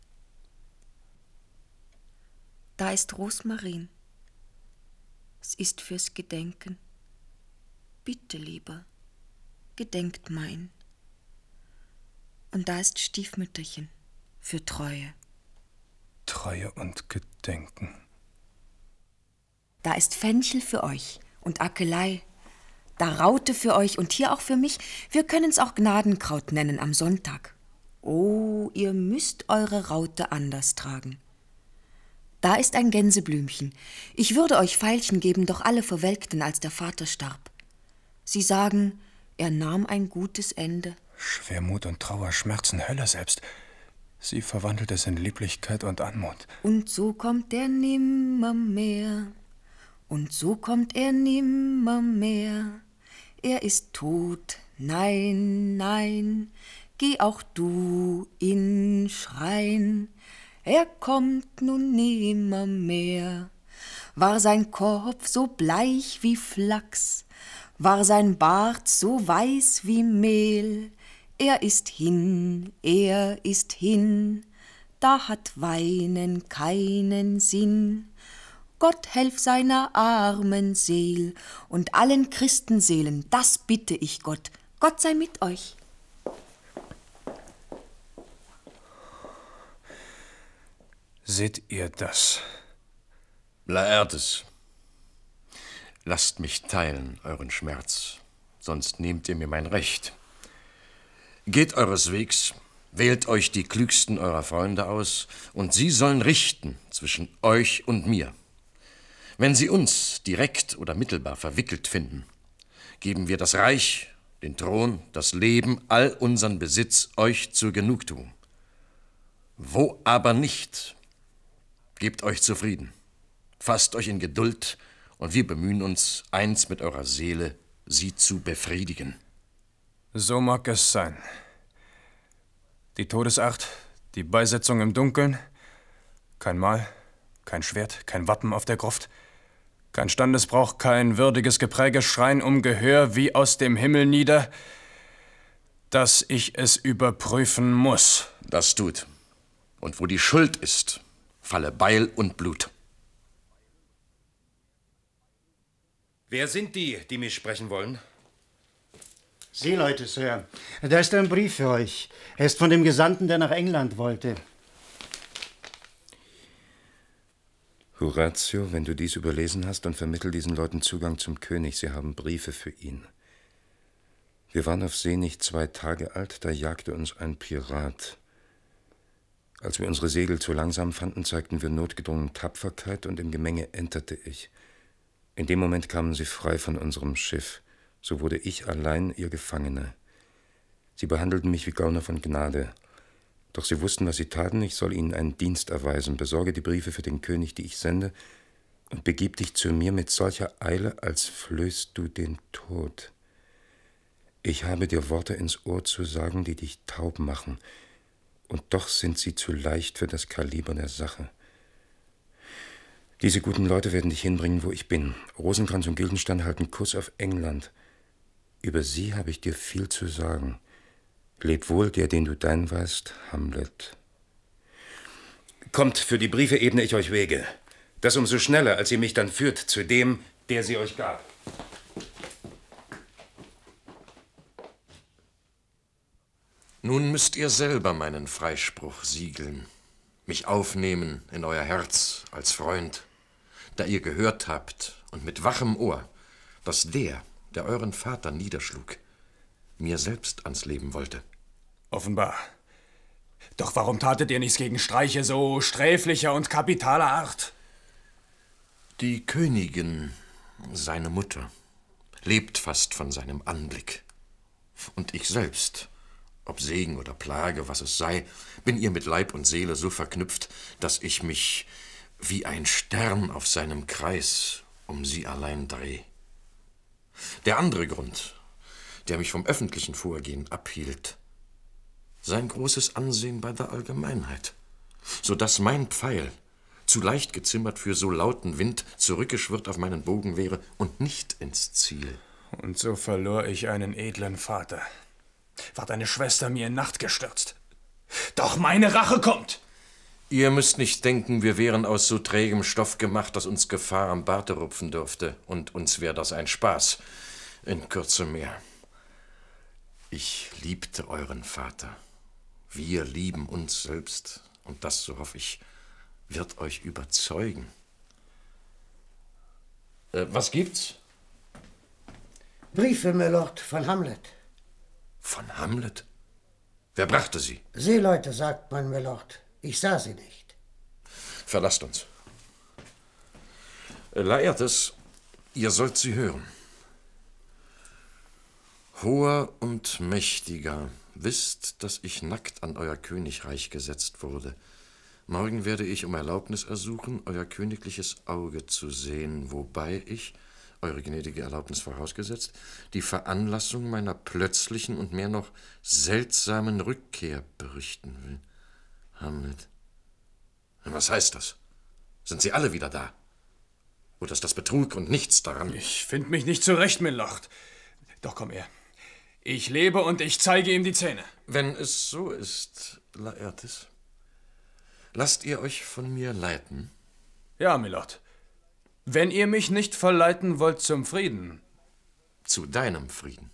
Da ist Rosmarin. Es ist fürs Gedenken. Bitte, lieber, gedenkt mein. Und da ist Stiefmütterchen für Treue. Treue und Gedenken. Da ist Fenchel für euch und Akelei. Da Raute für euch und hier auch für mich. Wir können's auch Gnadenkraut nennen am Sonntag. Oh, ihr müsst eure Raute anders tragen. Da ist ein Gänseblümchen. Ich würde euch Veilchen geben, doch alle verwelkten, als der Vater starb. Sie sagen, er nahm ein gutes Ende. Schwermut und Trauer, Schmerzen, Hölle selbst. Sie verwandelt es in Lieblichkeit und Anmut. Und so kommt er nimmermehr. Und so kommt er nimmermehr. Er ist tot, nein, nein. Geh auch du in Schrein. Er kommt nun nimmermehr. War sein Kopf so bleich wie Flachs, war sein Bart so weiß wie Mehl. Er ist hin, er ist hin, da hat Weinen keinen Sinn. Gott helf seiner armen Seel und allen Christenseelen, das bitte ich Gott. Gott sei mit euch. Seht ihr das? Laertes, lasst mich teilen euren Schmerz, sonst nehmt ihr mir mein Recht. Geht eures Wegs, wählt euch die klügsten eurer Freunde aus, und sie sollen richten zwischen euch und mir. Wenn sie uns direkt oder mittelbar verwickelt finden, geben wir das Reich, den Thron, das Leben, all unseren Besitz euch zur Genugtuung. Wo aber nicht, gebt euch zufrieden, fasst euch in Geduld, und wir bemühen uns, eins mit eurer Seele, sie zu befriedigen. So mag es sein. Die Todesacht, die Beisetzung im Dunkeln, kein Mahl, kein Schwert, kein Wappen auf der Gruft, kein Standesbrauch, kein würdiges Gepräge, schreien um Gehör wie aus dem Himmel nieder, dass ich es überprüfen muss. Das tut. Und wo die Schuld ist, falle Beil und Blut. Wer sind die, die mich sprechen wollen? Seeleute, Sir. Da ist ein Brief für euch. Er ist von dem Gesandten, der nach England wollte. Horatio, wenn du dies überlesen hast, dann vermittel diesen Leuten Zugang zum König. Sie haben Briefe für ihn. Wir waren auf See nicht zwei Tage alt, da jagte uns ein Pirat. Als wir unsere Segel zu langsam fanden, zeigten wir notgedrungen Tapferkeit, und im Gemenge enterte ich. In dem Moment kamen sie frei von unserem Schiff. So wurde ich allein ihr Gefangener. Sie behandelten mich wie Gauner von Gnade. Doch sie wussten, was sie taten. Ich soll ihnen einen Dienst erweisen. Besorge die Briefe für den König, die ich sende, und begib dich zu mir mit solcher Eile, als flößt du den Tod. Ich habe dir Worte ins Ohr zu sagen, die dich taub machen, und doch sind sie zu leicht für das Kaliber der Sache. Diese guten Leute werden dich hinbringen, wo ich bin. Rosenkranz und Guildenstern halten Kurs auf England. Über sie habe ich dir viel zu sagen. Leb wohl, der, den du dein weißt, Hamlet. Kommt, für die Briefe ebne ich euch Wege. Das umso schneller, als ihr mich dann führt zu dem, der sie euch gab. Nun müsst ihr selber meinen Freispruch siegeln, mich aufnehmen in euer Herz als Freund, da ihr gehört habt und mit wachem Ohr, dass der, der euren Vater niederschlug, mir selbst ans Leben wollte. Offenbar. Doch warum tatet ihr nichts gegen Streiche so sträflicher und kapitaler Art? Die Königin, seine Mutter, lebt fast von seinem Anblick. Und ich selbst, ob Segen oder Plage, was es sei, bin ihr mit Leib und Seele so verknüpft, dass ich mich wie ein Stern auf seinem Kreis um sie allein dreh. Der andere Grund, der mich vom öffentlichen Vorgehen abhielt, sein großes Ansehen bei der Allgemeinheit, so dass mein Pfeil, zu leicht gezimmert für so lauten Wind, zurückgeschwirrt auf meinen Bogen wäre und nicht ins Ziel. Und so verlor ich einen edlen Vater. Ward eine Schwester mir in Nacht gestürzt. Doch meine Rache kommt! Ihr müsst nicht denken, wir wären aus so trägem Stoff gemacht, dass uns Gefahr am Barte rupfen dürfte. Und uns wär das ein Spaß. In Kürze mehr. Ich liebte euren Vater. Wir lieben uns selbst. Und das, so hoffe ich, wird euch überzeugen. Äh, was gibt's? Briefe, Mylord, von Hamlet. Von Hamlet? Wer brachte sie? Seeleute, sagt man, Mylord. Ich sah sie nicht. Verlasst uns. Äh, Laertes, ihr sollt sie hören. Hoher und mächtiger, wisst, dass ich nackt an euer Königreich gesetzt wurde. Morgen werde ich um Erlaubnis ersuchen, euer königliches Auge zu sehen, wobei ich, eure gnädige Erlaubnis vorausgesetzt, die Veranlassung meiner plötzlichen und mehr noch seltsamen Rückkehr berichten will. Hamlet. Was heißt das? Sind sie alle wieder da? Oder ist das Betrug und nichts daran? Ich find mich nicht zurecht, Mylord. Doch komm her. Ich lebe und ich zeige ihm die Zähne. Wenn es so ist, Laertes, lasst ihr euch von mir leiten? Ja, Mylord. Wenn ihr mich nicht verleiten wollt zum Frieden. Zu deinem Frieden.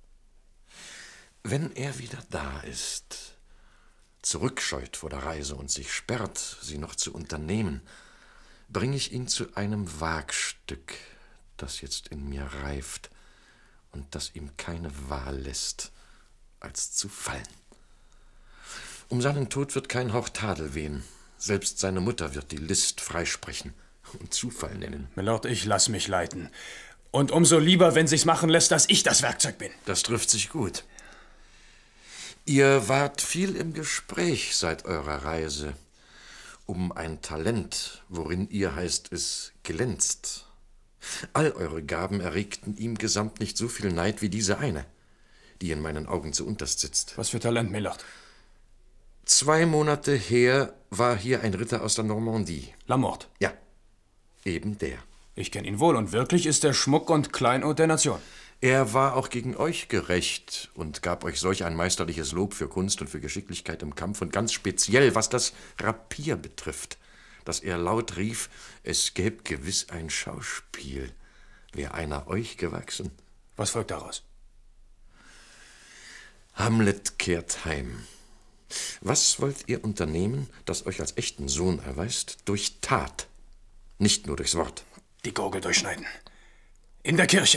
Wenn er wieder da ist, zurückscheut vor der Reise und sich sperrt, sie noch zu unternehmen, bringe ich ihn zu einem Wagstück, das jetzt in mir reift und das ihm keine Wahl lässt, als zu fallen. Um seinen Tod wird kein Hauch Tadel wehen. Selbst seine Mutter wird die List freisprechen und Zufall nennen. Mylord, ich lass mich leiten. Und umso lieber, wenn sich's machen lässt, dass ich das Werkzeug bin. Das trifft sich gut. Ihr wart viel im Gespräch seit eurer Reise um ein Talent, worin ihr, heißt es, glänzt. All eure Gaben erregten ihm gesamt nicht so viel Neid wie diese eine, die in meinen Augen zuunterst sitzt. Was für Talent, Mylord? Zwei Monate her war hier ein Ritter aus der Normandie. Lamort? Ja, eben der. Ich kenne ihn wohl und wirklich ist er Schmuck und Kleinod der Nation. Er war auch gegen euch gerecht und gab euch solch ein meisterliches Lob für Kunst und für Geschicklichkeit im Kampf und ganz speziell, was das Rapier betrifft, dass er laut rief, es gäb gewiss ein Schauspiel. Wär einer euch gewachsen? Was folgt daraus? Hamlet kehrt heim. Was wollt ihr unternehmen, das euch als echten Sohn erweist? Durch Tat, nicht nur durchs Wort. Die Gurgel durchschneiden. In der Kirche.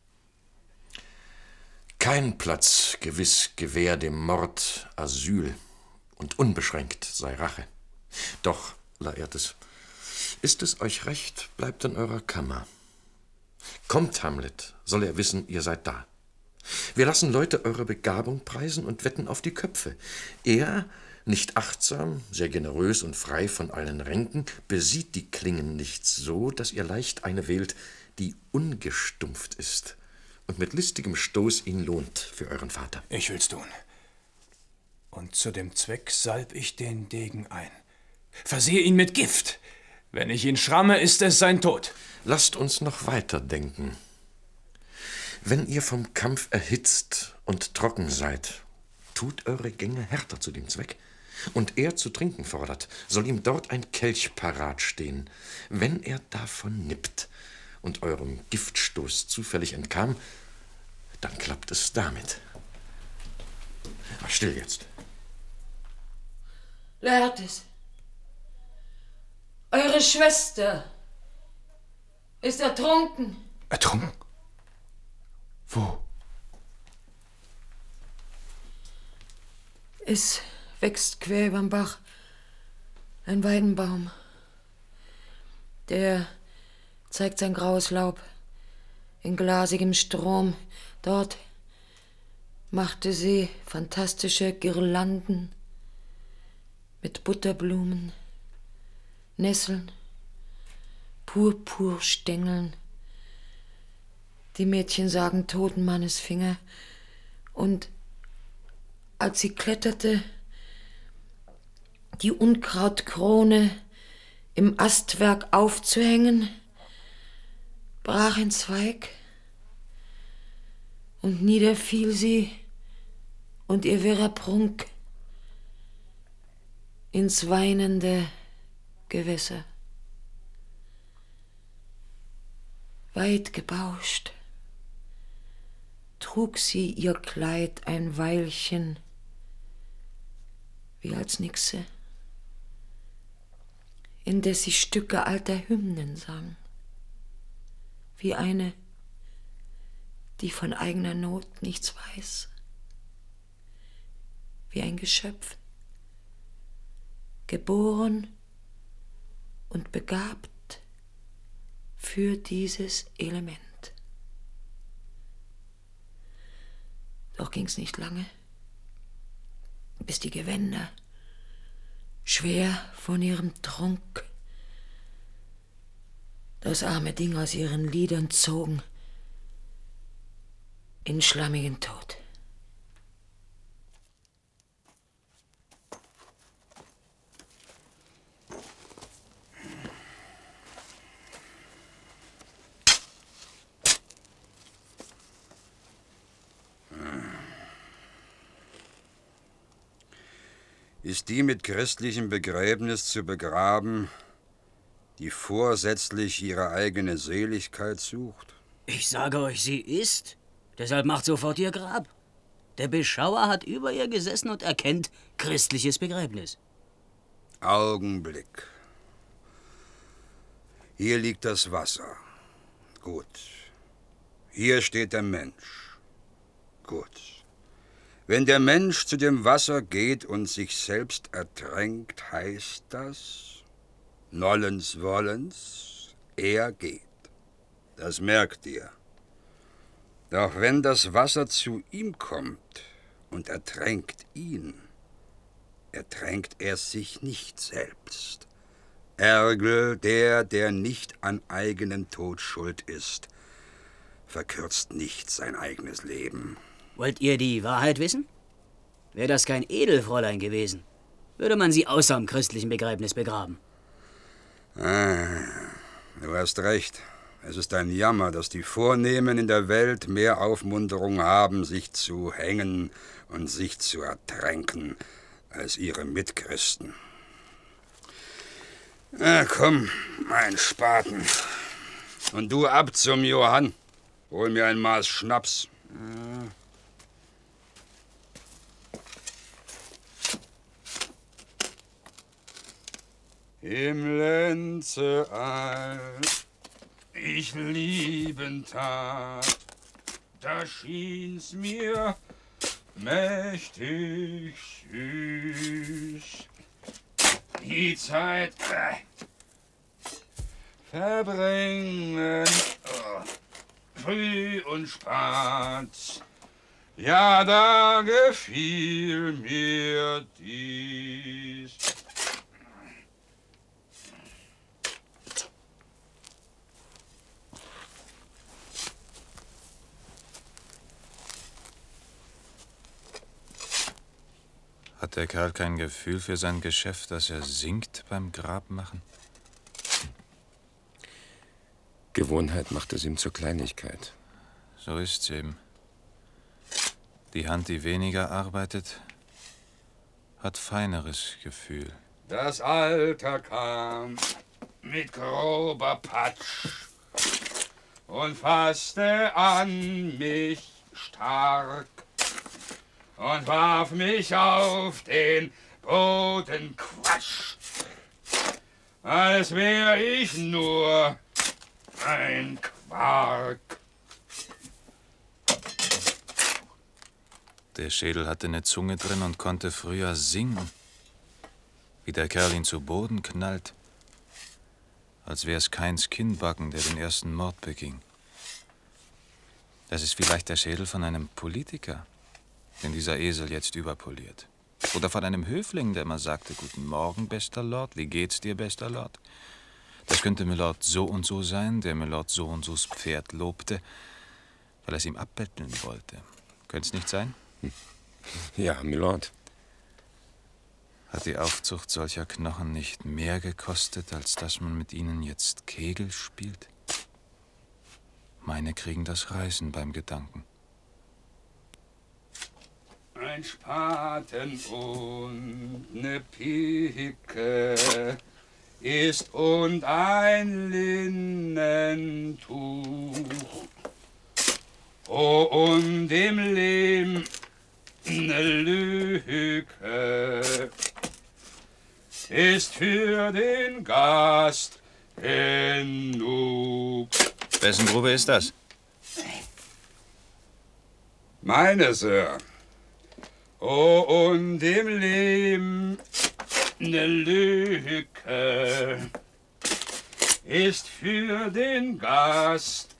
Kein Platz gewiss gewähr dem Mord Asyl und unbeschränkt sei Rache. Doch, Laertes, ist es euch recht, bleibt in eurer Kammer. Kommt, Hamlet, soll er wissen, ihr seid da. Wir lassen Leute eure Begabung preisen und wetten auf die Köpfe. Er, nicht achtsam, sehr generös und frei von allen Ränken, besieht die Klingen nicht so, dass ihr leicht eine wählt, die ungestumpft ist und mit listigem Stoß ihn lohnt für euren Vater. Ich will's tun. Und zu dem Zweck salb ich den Degen ein. Versehe ihn mit Gift. Wenn ich ihn schramme, ist es sein Tod. Lasst uns noch weiter denken. Wenn ihr vom Kampf erhitzt und trocken seid, tut eure Gänge härter zu dem Zweck. Und er zu trinken fordert, soll ihm dort ein Kelch parat stehen. Wenn er davon nippt und eurem Giftstoß zufällig entkam, dann klappt es damit. Ach, still jetzt. Laertes, eure Schwester ist ertrunken. Ertrunken? Wo? Es wächst quer überm Bach ein Weidenbaum. Der zeigt sein graues Laub in glasigem Strom. Dort machte sie fantastische Girlanden mit Butterblumen, Nesseln, Purpurstängeln. Die Mädchen sagen Totenmannesfinger. Und als sie kletterte, die Unkrautkrone im Astwerk aufzuhängen, brach ein Zweig und niederfiel sie und ihr wirrer Prunk ins weinende Gewässer. Weit gebauscht trug sie ihr Kleid ein Weilchen wie als Nixe, indes sie Stücke alter Hymnen sang, wie eine, die von eigener Not nichts weiß, wie ein Geschöpf, geboren und begabt für dieses Element. Doch ging's nicht lange, bis die Gewänder schwer von ihrem Trunk das arme Ding aus ihren Lidern zogen in schlammigen Tod. Ist die mit christlichem Begräbnis zu begraben, die vorsätzlich ihre eigene Seligkeit sucht? Ich sage euch, sie ist. Deshalb macht sofort ihr Grab. Der Beschauer hat über ihr gesessen und erkennt christliches Begräbnis. Augenblick. Hier liegt das Wasser. Gut. Hier steht der Mensch. Gut. Wenn der Mensch zu dem Wasser geht und sich selbst ertränkt, heißt das, nollens wollens, er geht. Das merkt ihr. Doch wenn das Wasser zu ihm kommt und ertränkt ihn, ertränkt er sich nicht selbst. Ärgel, der, der nicht an eigenen Tod schuld ist, verkürzt nicht sein eigenes Leben. Wollt ihr die Wahrheit wissen? Wäre das kein Edelfräulein gewesen, würde man sie außerm christlichen Begräbnis begraben. Ah, du hast recht. Es ist ein Jammer, dass die Vornehmen in der Welt mehr Aufmunterung haben, sich zu hängen und sich zu ertränken, als ihre Mitchristen. Na komm, mein Spaten. Und du ab zum Johann. Hol mir ein Maß Schnaps. Im Lenze all ich lieben tat, da schien's mir mächtig süß. Die Zeit äh, verbringen oh, früh und spät. Ja, da gefiel mir dies. Hat der Kerl kein Gefühl für sein Geschäft, dass er singt beim Grabmachen? Gewohnheit macht es ihm zur Kleinigkeit. So ist's eben. Die Hand, die weniger arbeitet, hat feineres Gefühl. Das Alter kam mit grober Patsch und fasste an mich stark und warf mich auf den Boden quatsch, als wär ich nur ein Quark. Der Schädel hatte eine Zunge drin und konnte früher singen. Wie der Kerl ihn zu Boden knallt. Als wär's Kains Kinnbacken, der den ersten Mord beging. Das ist vielleicht der Schädel von einem Politiker, den dieser Esel jetzt überpoliert. Oder von einem Höfling, der immer sagte, guten Morgen, bester Lord, wie geht's dir, bester Lord? Das könnte Milord so und so sein, der Milord so und so's Pferd lobte, weil er es ihm abbetteln wollte. Könnte's nicht sein? Ja, Milord. Hat die Aufzucht solcher Knochen nicht mehr gekostet, als dass man mit ihnen jetzt Kegel spielt? Meine kriegen das Reißen beim Gedanken. Ein Spaten und ne Pike ist und ein Linnentuch. Oh, und im Lehm ne Lücke ist für den Gast genug. Wessen Grube ist das? Meine, Sir. Oh, und im Lehm ne Lücke ist für den Gast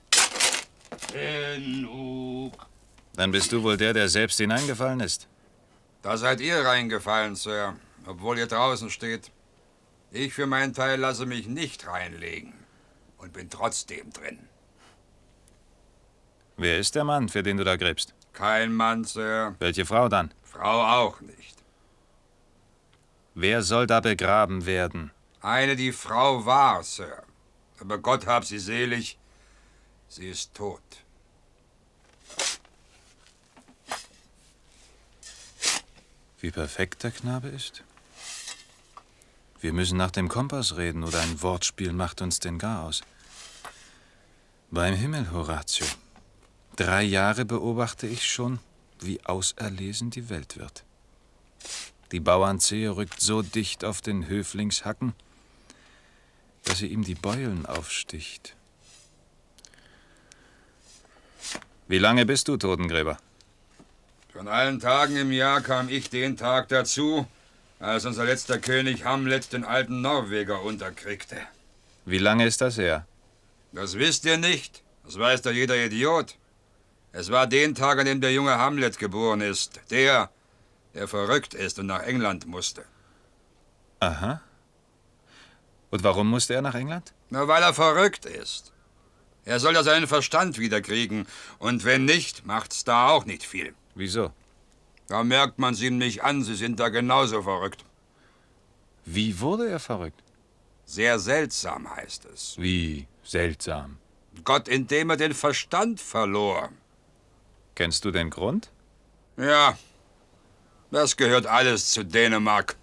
genug. Dann bist du wohl der, der selbst hineingefallen ist. Da seid ihr reingefallen, Sir, obwohl ihr draußen steht. Ich für meinen Teil lasse mich nicht reinlegen und bin trotzdem drin. Wer ist der Mann, für den du da gräbst? Kein Mann, Sir. Welche Frau dann? Frau auch nicht. Wer soll da begraben werden? Eine, die Frau war, Sir. Aber Gott hab sie selig, sie ist tot. Wie perfekt der Knabe ist? Wir müssen nach dem Kompass reden, oder ein Wortspiel macht uns den Garaus. Beim Himmel, Horatio. Drei Jahre beobachte ich schon, wie auserlesen die Welt wird. Die Bauernzehe rückt so dicht auf den Höflingshacken, dass sie ihm die Beulen aufsticht. Wie lange bist du Totengräber? Von allen Tagen im Jahr kam ich den Tag dazu, als unser letzter König Hamlet den alten Norweger unterkriegte. Wie lange ist das her? Das wisst ihr nicht. Das weiß doch jeder Idiot. Es war den Tag, an dem der junge Hamlet geboren ist. Der, der verrückt ist und nach England musste. Aha. Und warum musste er nach England? Na, weil er verrückt ist. Er soll ja seinen Verstand wiederkriegen. Und wenn nicht, macht's da auch nicht viel. Wieso? Da merkt man's ihm nicht an, sie sind da genauso verrückt. Wie wurde er verrückt? Sehr seltsam heißt es. Wie seltsam? Gott, indem er den Verstand verlor. Kennst du den Grund? Ja, das gehört alles zu Dänemark.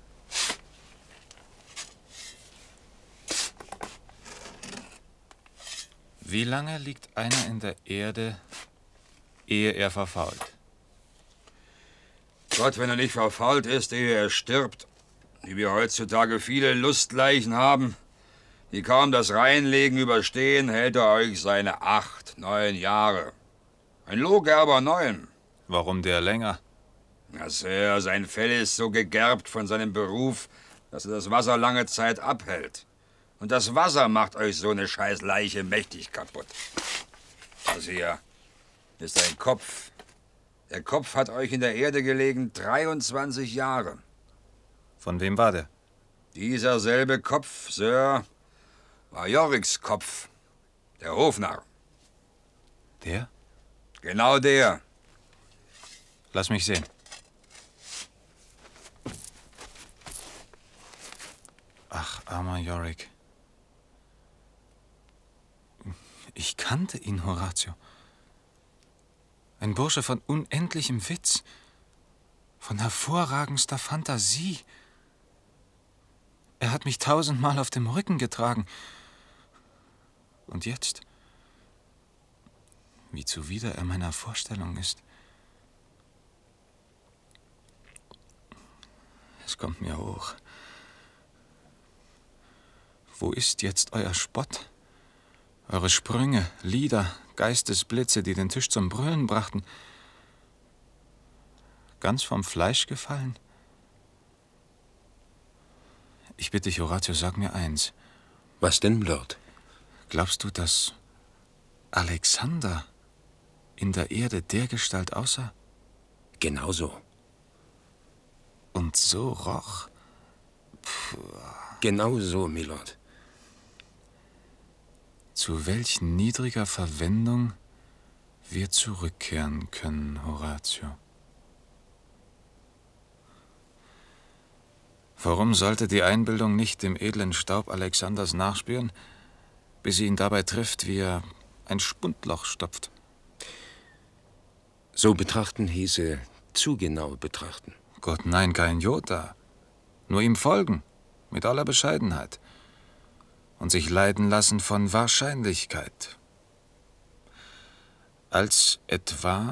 Wie lange liegt einer in der Erde, ehe er verfault? Gott, wenn er nicht verfault ist, ehe er stirbt, wie wir heutzutage viele Lustleichen haben, die kaum das Reinlegen überstehen, hält er euch seine acht, neun Jahre. Ein Lohgerber neun. Warum der länger? Na, Sir, sein Fell ist so gegerbt von seinem Beruf, dass er das Wasser lange Zeit abhält. Und das Wasser macht euch so eine scheiß Leiche mächtig kaputt. Das hier ist ein Kopf. Der Kopf hat euch in der Erde gelegen dreiundzwanzig Jahre. Von wem war der? Dieser selbe Kopf, Sir, war Joriks Kopf, der Hofnarr. Der? Genau der. Lass mich sehen. Ach, armer Yorick. Ich kannte ihn, Horatio. Ein Bursche von unendlichem Witz, von hervorragendster Fantasie. Er hat mich tausendmal auf dem Rücken getragen. Und jetzt, wie zuwider er meiner Vorstellung ist. Es kommt mir hoch. Wo ist jetzt euer Spott? Eure Sprünge, Lieder, Geistesblitze, die den Tisch zum Brüllen brachten. Ganz vom Fleisch gefallen? Ich bitte dich, Horatio, sag mir eins. Was denn, Lord? Glaubst du, dass Alexander in der Erde dergestalt aussah? Genauso. Und so roch? Puh. Genau so, Milord. Zu welch niedriger Verwendung wir zurückkehren können, Horatio. Warum sollte die Einbildung nicht dem edlen Staub Alexanders nachspüren, bis sie ihn dabei trifft, wie er ein Spundloch stopft? So betrachten hieße zu genau betrachten. Gott, nein, kein Jota. Nur ihm folgen, mit aller Bescheidenheit. Und sich leiten lassen von Wahrscheinlichkeit. Als etwa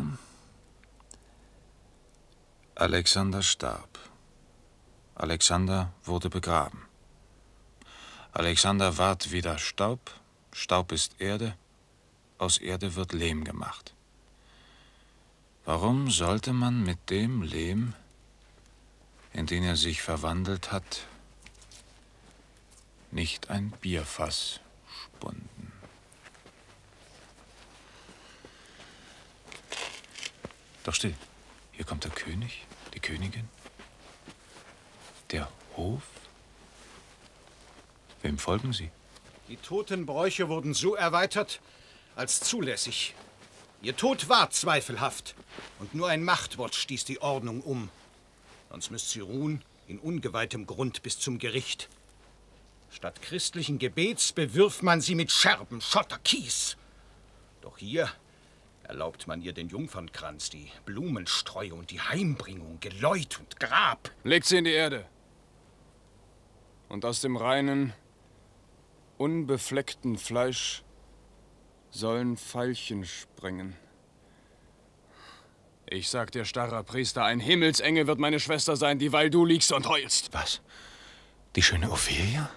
Alexander starb. Alexander wurde begraben. Alexander ward wieder Staub, Staub ist Erde, aus Erde wird Lehm gemacht. Warum sollte man mit dem Lehm, in den er sich verwandelt hat, nicht ein Bierfass spunden? Doch still, hier kommt der König, die Königin, der Hof. Wem folgen Sie? Die Totenbräuche wurden so erweitert, als zulässig. Ihr Tod war zweifelhaft, und nur ein Machtwort stieß die Ordnung um. Sonst müsst sie ruhen in ungeweihtem Grund bis zum Gericht. Statt christlichen Gebets bewirft man sie mit Scherben, Schotter, Kies. Doch hier erlaubt man ihr den Jungfernkranz, die Blumenstreue und die Heimbringung, Geläut und Grab. Legt sie in die Erde. Und aus dem reinen, unbefleckten Fleisch sollen Veilchen springen. Ich sag dir, starrer Priester, ein Himmelsengel wird meine Schwester sein, dieweil du liegst und heulst. Was? Die schöne Ophelia?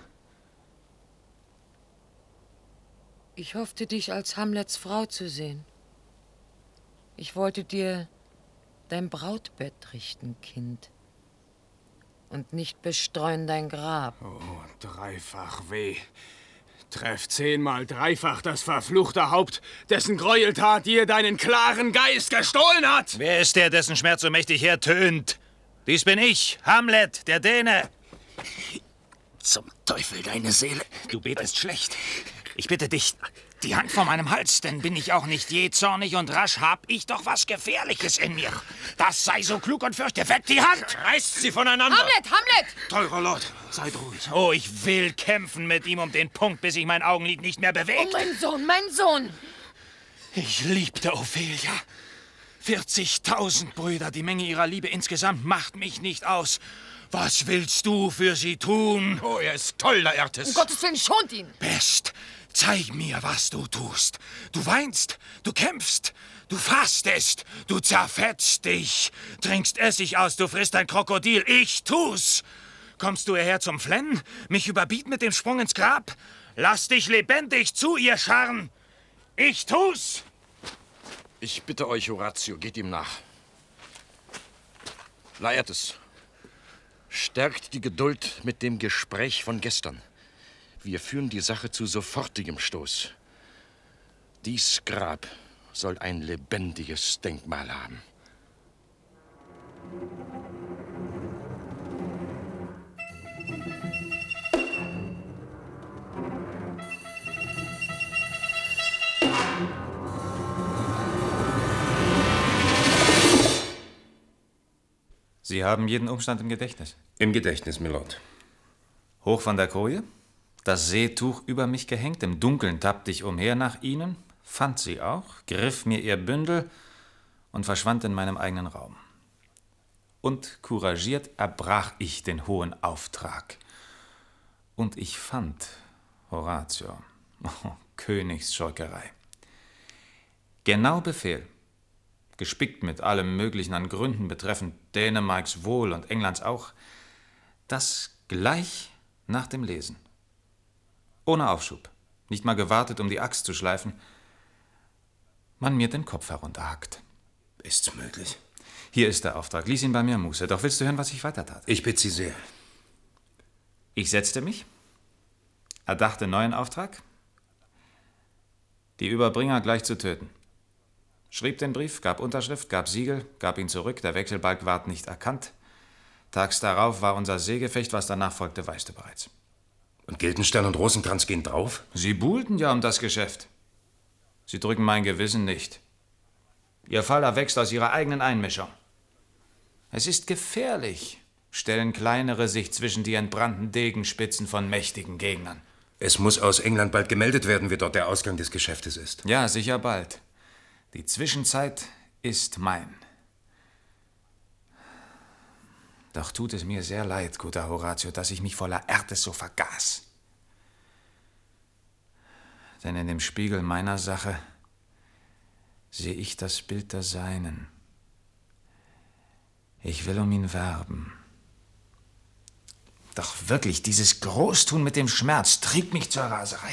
Ich hoffte, dich als Hamlets Frau zu sehen. Ich wollte dir dein Brautbett richten, Kind. Und nicht bestreuen dein Grab. Oh, dreifach weh. Treff zehnmal dreifach das verfluchte Haupt, dessen Gräueltat dir deinen klaren Geist gestohlen hat! Wer ist der, dessen Schmerz so mächtig hertönt? Dies bin ich, Hamlet, der Däne. Zum Teufel deine Seele. Du betest schlecht. Ich bitte dich, die Hand vor meinem Hals, denn bin ich auch nicht jähzornig und rasch, hab ich doch was Gefährliches in mir. Das sei so klug und fürchte, weg die Hand! Reißt sie voneinander! Hamlet, Hamlet! Teurer Lord, seid ruhig. Oh, ich will kämpfen mit ihm um den Punkt, bis sich mein Augenlid nicht mehr bewegt. Oh, mein Sohn, mein Sohn! Ich liebte Ophelia. vierzigtausend Brüder, die Menge ihrer Liebe insgesamt macht mich nicht aus. Was willst du für sie tun? Oh, er ist toll, Laertes. Um Gottes Willen, schont ihn! Pest, zeig mir, was du tust. Du weinst, du kämpfst, du fastest, du zerfetzt dich, trinkst Essig aus, du frisst ein Krokodil. Ich tu's. Kommst du hierher zum Flennen, mich überbieten mit dem Sprung ins Grab? Lass dich lebendig zu, ihr Scharren. Ich tu's. Ich bitte euch, Horatio, geht ihm nach. Laertes, stärkt die Geduld mit dem Gespräch von gestern. Wir führen die Sache zu sofortigem Stoß. Dies Grab soll ein lebendiges Denkmal haben. Sie haben jeden Umstand im Gedächtnis? Im Gedächtnis, Milord. Hoch von der Koje? Das Seetuch über mich gehängt, im Dunkeln tappte ich umher nach ihnen, fand sie auch, griff mir ihr Bündel und verschwand in meinem eigenen Raum. Und couragiert erbrach ich den hohen Auftrag. Und ich fand, Horatio, oh, Königsschurkerei. Genau Befehl, gespickt mit allem Möglichen an Gründen betreffend Dänemarks Wohl und Englands auch, das gleich nach dem Lesen. Ohne Aufschub, nicht mal gewartet, um die Axt zu schleifen, man mir den Kopf herunterhackt. Ist's möglich? Hier ist der Auftrag. Lies ihn bei mir, Muße. Doch willst du hören, was ich weitertat? Ich bitte Sie sehr. Ich setzte mich, erdachte neuen Auftrag, die Überbringer gleich zu töten. Schrieb den Brief, gab Unterschrift, gab Siegel, gab ihn zurück. Der Wechselbalg ward nicht erkannt. Tags darauf war unser Seegefecht, was danach folgte, weißt du bereits. Und Guildenstern und Rosenkranz gehen drauf? Sie buhlten ja um das Geschäft. Sie drücken mein Gewissen nicht. Ihr Fall erwächst aus ihrer eigenen Einmischung. Es ist gefährlich, stellen kleinere sich zwischen die entbrannten Degenspitzen von mächtigen Gegnern. Es muss aus England bald gemeldet werden, wie dort der Ausgang des Geschäftes ist. Ja, sicher bald. Die Zwischenzeit ist mein. Doch tut es mir sehr leid, guter Horatio, dass ich mich voller Erdes so vergaß. Denn in dem Spiegel meiner Sache sehe ich das Bild der Seinen. Ich will um ihn werben. Doch wirklich, dieses Großtun mit dem Schmerz trieb mich zur Raserei.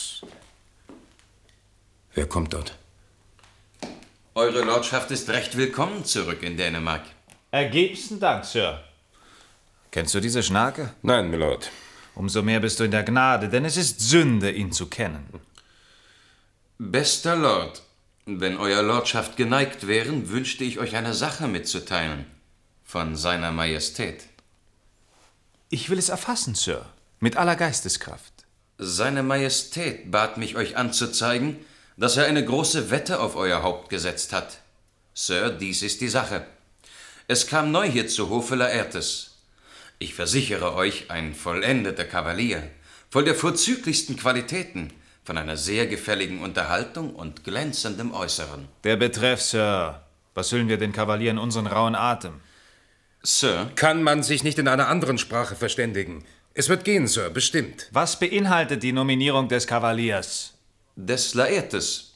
Wer kommt dort? Eure Lordschaft ist recht willkommen zurück in Dänemark. Ergebensten Dank, Sir. Kennst du diese Schnake? Nein, Milord. Umso mehr bist du in der Gnade, denn es ist Sünde, ihn zu kennen. Bester Lord, wenn Euer Lordschaft geneigt wären, wünschte ich euch eine Sache mitzuteilen. Von seiner Majestät. Ich will es erfassen, Sir. Mit aller Geisteskraft. Seine Majestät bat mich, euch anzuzeigen, dass er eine große Wette auf euer Haupt gesetzt hat. Sir, dies ist die Sache. Es kam neu hier zu Hofe Laertes. Ich versichere euch, ein vollendeter Kavalier, voll der vorzüglichsten Qualitäten, von einer sehr gefälligen Unterhaltung und glänzendem Äußeren. Der Betreff, Sir. Was hüllen wir den Kavalier in unseren rauen Atem? Sir? Kann man sich nicht in einer anderen Sprache verständigen? Es wird gehen, Sir, bestimmt. Was beinhaltet die Nominierung des Kavaliers? Des Laertes.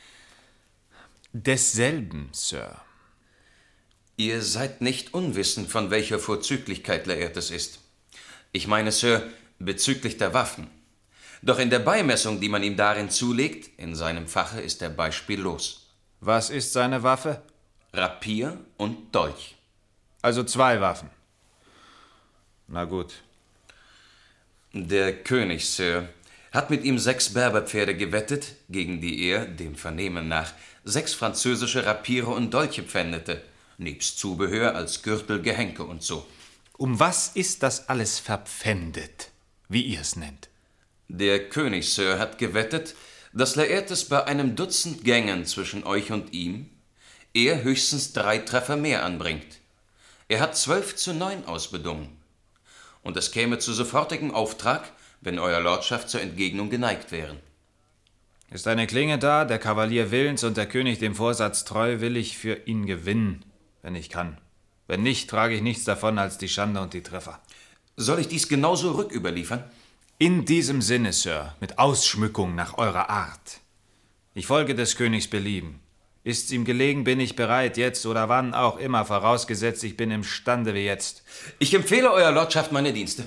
Desselben, Sir. Ihr seid nicht unwissend, von welcher Vorzüglichkeit Laertes ist. Ich meine, Sir, bezüglich der Waffen. Doch in der Beimessung, die man ihm darin zulegt, in seinem Fache ist er beispiellos. Was ist seine Waffe? Rapier und Dolch. Also zwei Waffen. Na gut. Der König, Sir, hat mit ihm sechs Berberpferde gewettet, gegen die er, dem Vernehmen nach, sechs französische Rapiere und Dolche pfändete, nebst Zubehör als Gürtel, Gehenke und so. Um was ist das alles verpfändet, wie ihr es nennt? Der König, Sir, hat gewettet, dass Laertes bei einem Dutzend Gängen zwischen euch und ihm er höchstens drei Treffer mehr anbringt. Er hat zwölf zu neun ausbedungen. Und es käme zu sofortigem Auftrag, wenn Euer Lordschaft zur Entgegnung geneigt wären. Ist eine Klinge da, der Kavalier willens und der König dem Vorsatz treu, will ich für ihn gewinnen, wenn ich kann. Wenn nicht, trage ich nichts davon als die Schande und die Treffer. Soll ich dies genauso rücküberliefern? In diesem Sinne, Sir, mit Ausschmückung nach eurer Art. Ich folge des Königs Belieben. Ist's ihm gelegen, bin ich bereit, jetzt oder wann auch immer, vorausgesetzt, ich bin imstande wie jetzt. Ich empfehle Euer Lordschaft meine Dienste.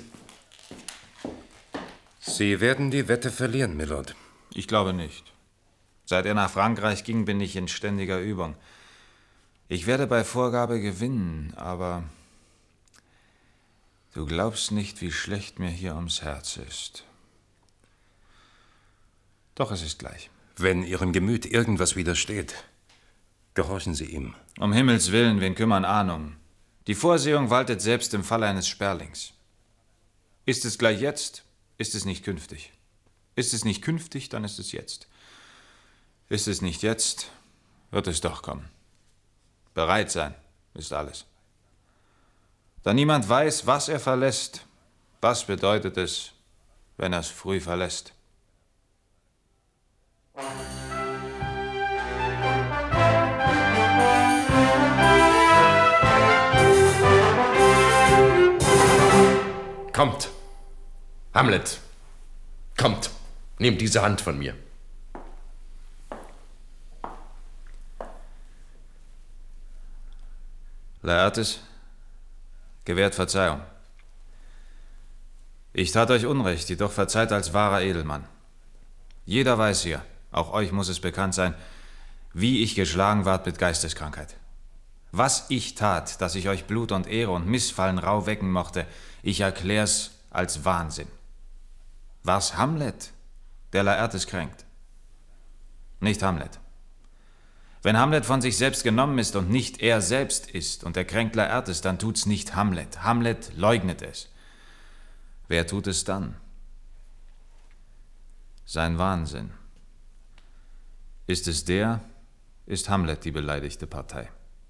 Sie werden die Wette verlieren, Milord. Ich glaube nicht. Seit er nach Frankreich ging, bin ich in ständiger Übung. Ich werde bei Vorgabe gewinnen, aber du glaubst nicht, wie schlecht mir hier ums Herz ist. Doch es ist gleich. Wenn Ihrem Gemüt irgendwas widersteht, gehorchen Sie ihm. Um Himmels Willen, wen kümmern Ahnungen? Die Vorsehung waltet selbst im Fall eines Sperlings. Ist es gleich jetzt, ist es nicht künftig. Ist es nicht künftig, dann ist es jetzt. Ist es nicht jetzt, wird es doch kommen. Bereit sein ist alles. Da niemand weiß, was er verlässt, was bedeutet es, wenn er es früh verlässt? Kommt, Hamlet, kommt, nehmt diese Hand von mir. Laertes, gewährt Verzeihung. Ich tat euch Unrecht, jedoch verzeiht als wahrer Edelmann. Jeder weiß hier, auch euch muss es bekannt sein, wie ich geschlagen ward mit Geisteskrankheit. Was ich tat, dass ich euch Blut und Ehre und Missfallen rauh wecken mochte, ich erklär's als Wahnsinn. War's Hamlet, der Laertes kränkt? Nicht Hamlet. Wenn Hamlet von sich selbst genommen ist und nicht er selbst ist und er kränkt Laertes, dann tut's nicht Hamlet. Hamlet leugnet es. Wer tut es dann? Sein Wahnsinn. Ist es der, ist Hamlet die beleidigte Partei.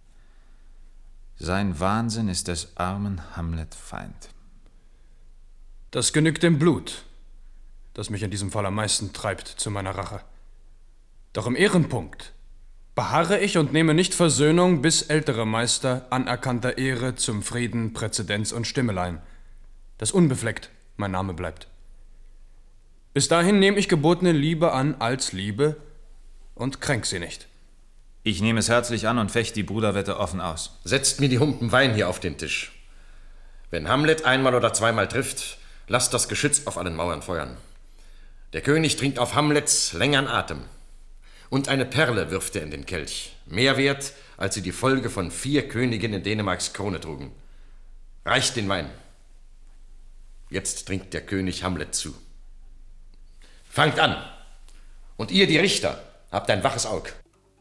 Sein Wahnsinn ist des armen Hamlet Feind. Das genügt dem Blut, das mich in diesem Fall am meisten treibt zu meiner Rache. Doch im Ehrenpunkt beharre ich und nehme nicht Versöhnung, bis ältere Meister anerkannter Ehre zum Frieden, Präzedenz und Stimmelein, dass unbefleckt mein Name bleibt. Bis dahin nehme ich gebotene Liebe an als Liebe und kränk sie nicht. Ich nehme es herzlich an und fecht die Bruderwette offen aus. Setzt mir die Humpen Wein hier auf den Tisch. Wenn Hamlet einmal oder zweimal trifft, lasst das Geschütz auf allen Mauern feuern. Der König trinkt auf Hamlets längern Atem. Und eine Perle wirft er in den Kelch. Mehr wert, als sie die Folge von vier Königen in Dänemarks Krone trugen. Reicht den Wein. Jetzt trinkt der König Hamlet zu. Fangt an. Und ihr, die Richter, habt ein waches Aug.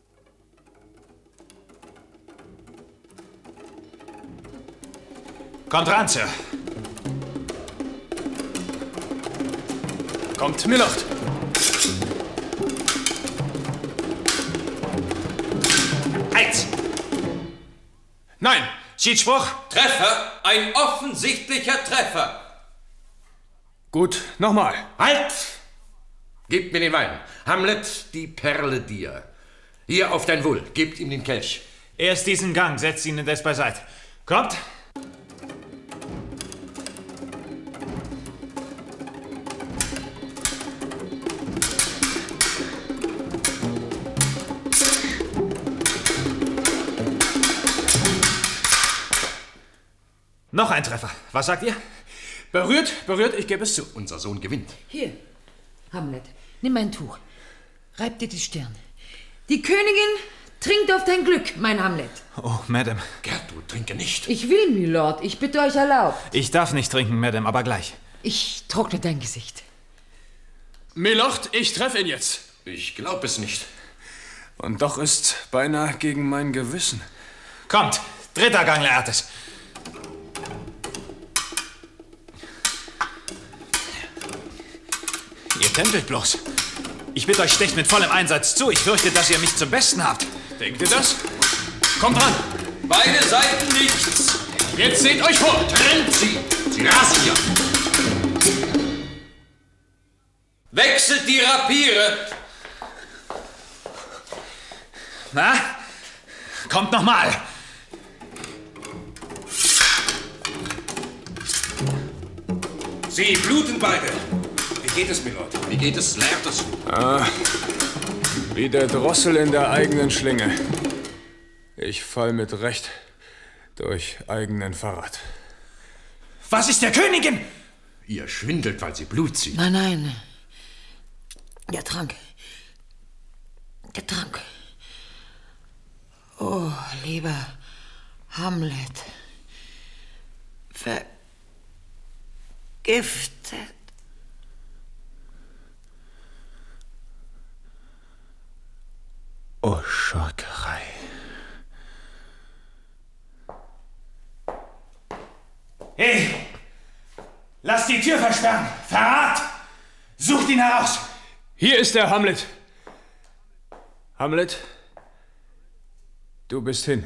Kommt ran, Sir. Kommt, Milord. Eins. Nein. Schiedsspruch. Treffer. Ein offensichtlicher Treffer. Gut, nochmal. Halt! Gebt mir den Wein. Hamlet, die Perle dir. Hier auf dein Wohl. Gebt ihm den Kelch. Erst diesen Gang. Setzt ihn indes beiseite. Kommt. Noch ein Treffer. Was sagt ihr? Berührt, berührt, ich gebe es zu. Unser Sohn gewinnt. Hier, Hamlet, nimm ein Tuch. Reib dir die Stirn. Die Königin trinkt auf dein Glück, mein Hamlet. Oh, Madame. Gertrud, trinke nicht. Ich will, Milord. Ich bitte euch erlaubt. Ich darf nicht trinken, Madame, aber gleich. Ich trockne dein Gesicht. Milord, ich treffe ihn jetzt. Ich glaub es nicht. Und doch ist's beinahe gegen mein Gewissen. Kommt, dritter Gang, Laertes. Ihr tempelt bloß. Ich bitte euch, stecht mit vollem Einsatz zu. Ich fürchte, dass ihr mich zum Besten habt. Denkt ihr das? Kommt ran. Beide Seiten nichts. Jetzt seht euch vor. Trennt sie. Sie rasen hier. Wechselt die Rapiere. Na? Kommt noch mal. Sie bluten beide. Wie geht es, Milord? Wie geht es, Laertes? Ah, wie der Drossel in der eigenen Schlinge. Ich fall mit Recht durch eigenen Verrat. Was ist der Königin? Ihr schwindelt, weil sie Blut zieht. Nein, nein. Der Trank. Der Trank. Oh, lieber Hamlet. Vergiftet. Oh, Schurkerei. Hey! Lass die Tür versperren! Verrat! Sucht ihn heraus! Hier ist der Hamlet. Hamlet, du bist hin.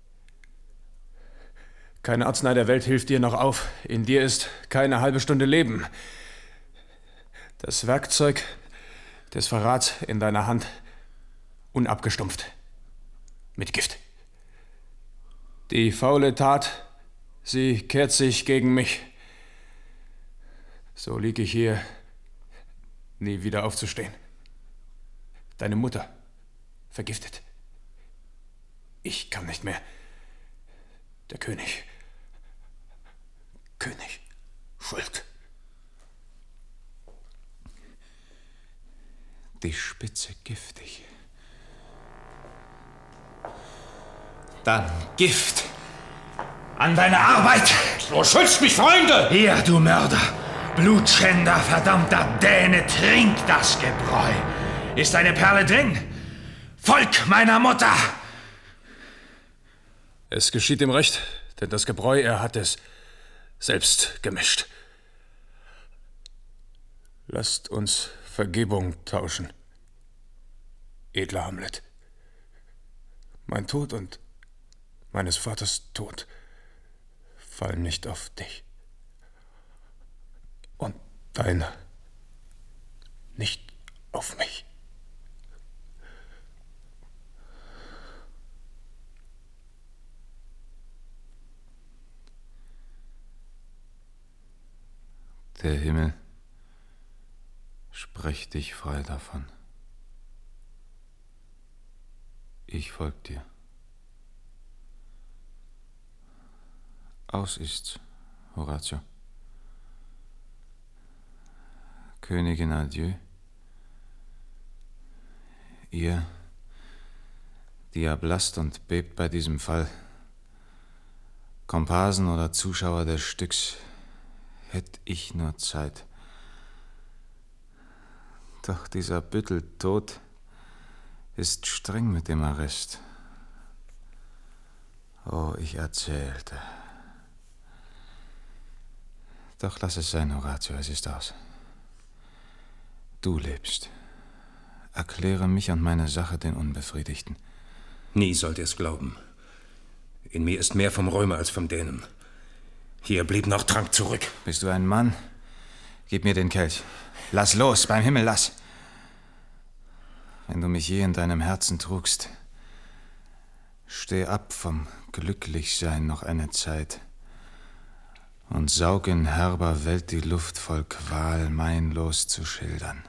Keine Arznei der Welt hilft dir noch auf. In dir ist keine halbe Stunde Leben. Das Werkzeug des Verrats in deiner Hand unabgestumpft. Mit Gift. Die faule Tat, sie kehrt sich gegen mich. So lieg ich hier, nie wieder aufzustehen. Deine Mutter, vergiftet. Ich kann nicht mehr. Der König. König. Schuld. Die Spitze giftig. Dann Gift. An deine Arbeit! So schützt mich, Freunde! Hier, du Mörder! Blutschänder, verdammter Däne, trink das Gebräu! Ist eine Perle drin? Volk meiner Mutter! Es geschieht ihm recht, denn das Gebräu, er hat es selbst gemischt. Lasst uns Vergebung tauschen, edler Hamlet. Mein Tod und meines Vaters Tod fallen nicht auf dich. Und deiner nicht auf mich. Der Himmel spricht dich frei davon. Ich folg dir. Aus ist's, Horatio. Königin, adieu. Ihr, die erblasst und bebt bei diesem Fall, Komparsen oder Zuschauer des Stücks, hätt ich nur Zeit. Doch dieser Bütteltod ist streng mit dem Arrest. Oh, ich erzählte. Doch lass es sein, Horatio, es ist aus. Du lebst. Erkläre mich und meine Sache den Unbefriedigten. Nie sollt ihr's glauben. In mir ist mehr vom Römer als vom Dänen. Hier blieb noch Trank zurück. Bist du ein Mann? Gib mir den Kelch. Lass los, beim Himmel, lass. Wenn du mich je in deinem Herzen trugst, steh ab vom Glücklichsein noch eine Zeit und saug in herber Welt die Luft voll Qual, mein Los zu schildern.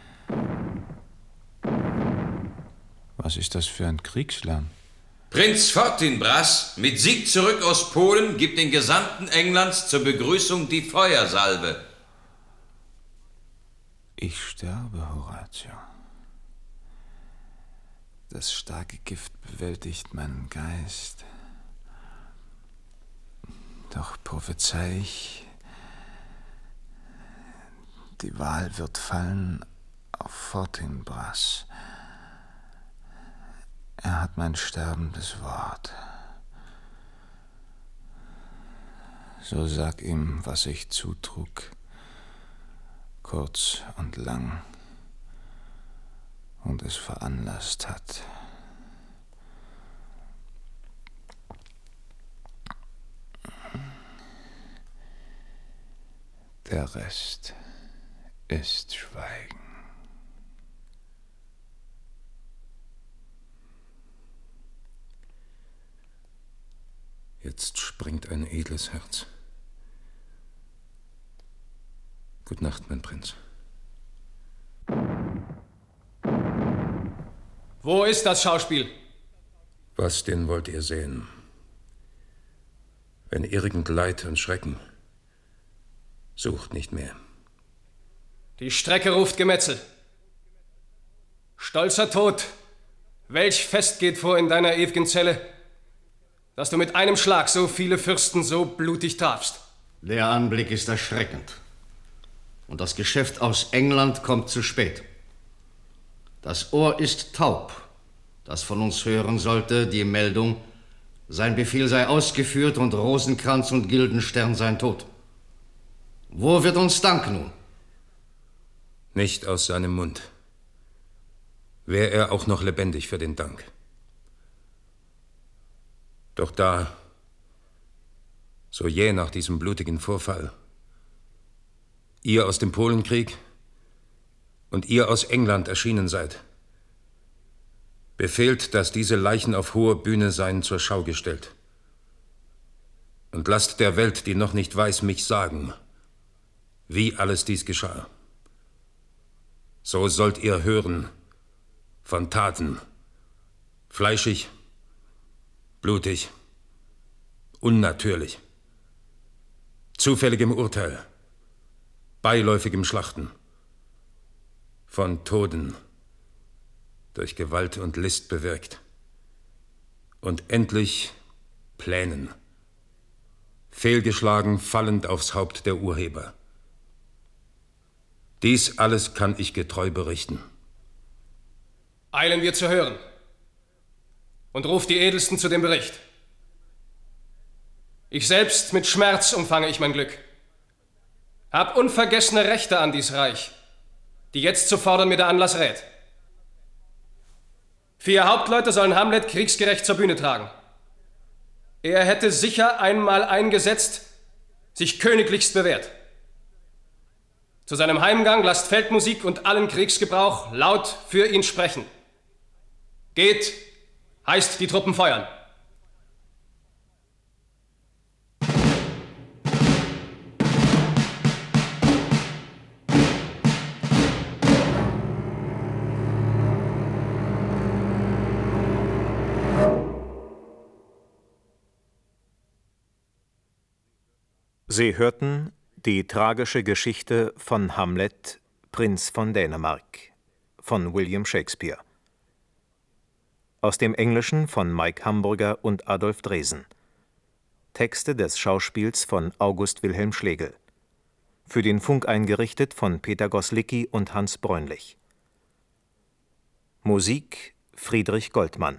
Was ist das für ein Kriegslärm? Prinz Fortinbras, mit Sieg zurück aus Polen, gibt den Gesandten Englands zur Begrüßung die Feuersalve. Ich sterbe, Horatio. Das starke Gift bewältigt meinen Geist. Doch prophezei ich, die Wahl wird fallen auf Fortinbras. Er hat mein sterbendes Wort. So sag ihm, was ich zutrug, kurz und lang, und es veranlasst hat. Der Rest ist Schweigen. Jetzt springt ein edles Herz. Gut Nacht, mein Prinz. Wo ist das Schauspiel? Was denn wollt ihr sehen? Wenn irgend Leid und Schrecken, sucht nicht mehr. Die Strecke ruft Gemetzel. Stolzer Tod, welch Fest geht vor in deiner ew'gen Zelle, dass du mit einem Schlag so viele Fürsten so blutig trafst. Der Anblick ist erschreckend. Und das Geschäft aus England kommt zu spät. Das Ohr ist taub, das von uns hören sollte die Meldung, sein Befehl sei ausgeführt und Rosenkranz und Guildenstern sein Tod. Wo wird uns Dank nun? Nicht aus seinem Mund. Wär er auch noch lebendig für den Dank. Doch da, so jäh nach diesem blutigen Vorfall, ihr aus dem Polenkrieg und ihr aus England erschienen seid, befehlt, dass diese Leichen auf hoher Bühne seien zur Schau gestellt. Und lasst der Welt, die noch nicht weiß, mich sagen, wie alles dies geschah. So sollt ihr hören von Taten, fleischig, blutig, unnatürlich, zufälligem Urteil, beiläufigem Schlachten, von Toden durch Gewalt und List bewirkt und endlich Plänen. Fehlgeschlagen, fallend aufs Haupt der Urheber. Dies alles kann ich getreu berichten. Eilen wir zu hören und ruft die Edelsten zu dem Bericht. Ich selbst mit Schmerz umfange ich mein Glück. Hab unvergessene Rechte an dies Reich, die jetzt zu fordern mir der Anlass rät. Vier Hauptleute sollen Hamlet kriegsgerecht zur Bühne tragen. Er hätte sicher einmal eingesetzt, sich königlichst bewährt. Zu seinem Heimgang lasst Feldmusik und allen Kriegsgebrauch laut für ihn sprechen. Geht, heißt die Truppen feuern. Sie hörten die tragische Geschichte von Hamlet, Prinz von Dänemark von William Shakespeare. Aus dem Englischen von Mike Hamburger und Adolf Dresen. Texte des Schauspiels von August Wilhelm Schlegel. Für den Funk eingerichtet von Peter Goslicki und Hans Bräunlich. Musik Friedrich Goldmann.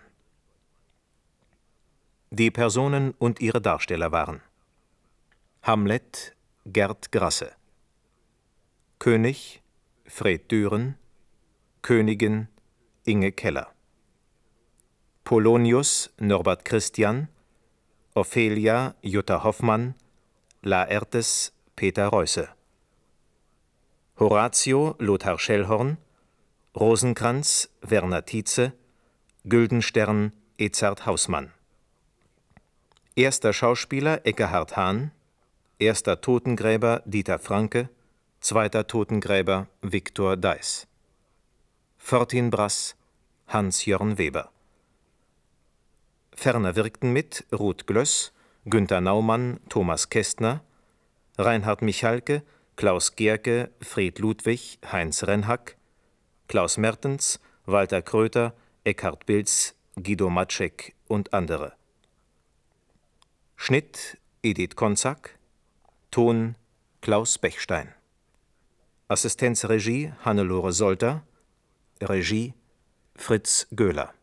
Die Personen und ihre Darsteller waren: Hamlet Gerd Grasse, König Fred Düren, Königin Inge Keller, Polonius Norbert Christian, Ophelia Jutta Hoffmann, Laertes Peter Reusse, Horatio Lothar Schellhorn, Rosenkranz Werner Tietze, Güldenstern Edzard Hausmann. Erster Schauspieler Ekkehard Hahn, erster Totengräber Dieter Franke, zweiter Totengräber Viktor Deiß. Fortinbras Hans-Jörn Weber. Ferner wirkten mit Ruth Glöss, Günther Naumann, Thomas Kästner, Reinhard Michalke, Klaus Gerke, Fred Ludwig, Heinz Renhack, Klaus Mertens, Walter Kröter, Eckhard Bilz, Guido Matschek und andere. Schnitt Edith Konzak, Ton Klaus Bechstein. Assistenzregie Hannelore Solter, Regie Fritz Göhler.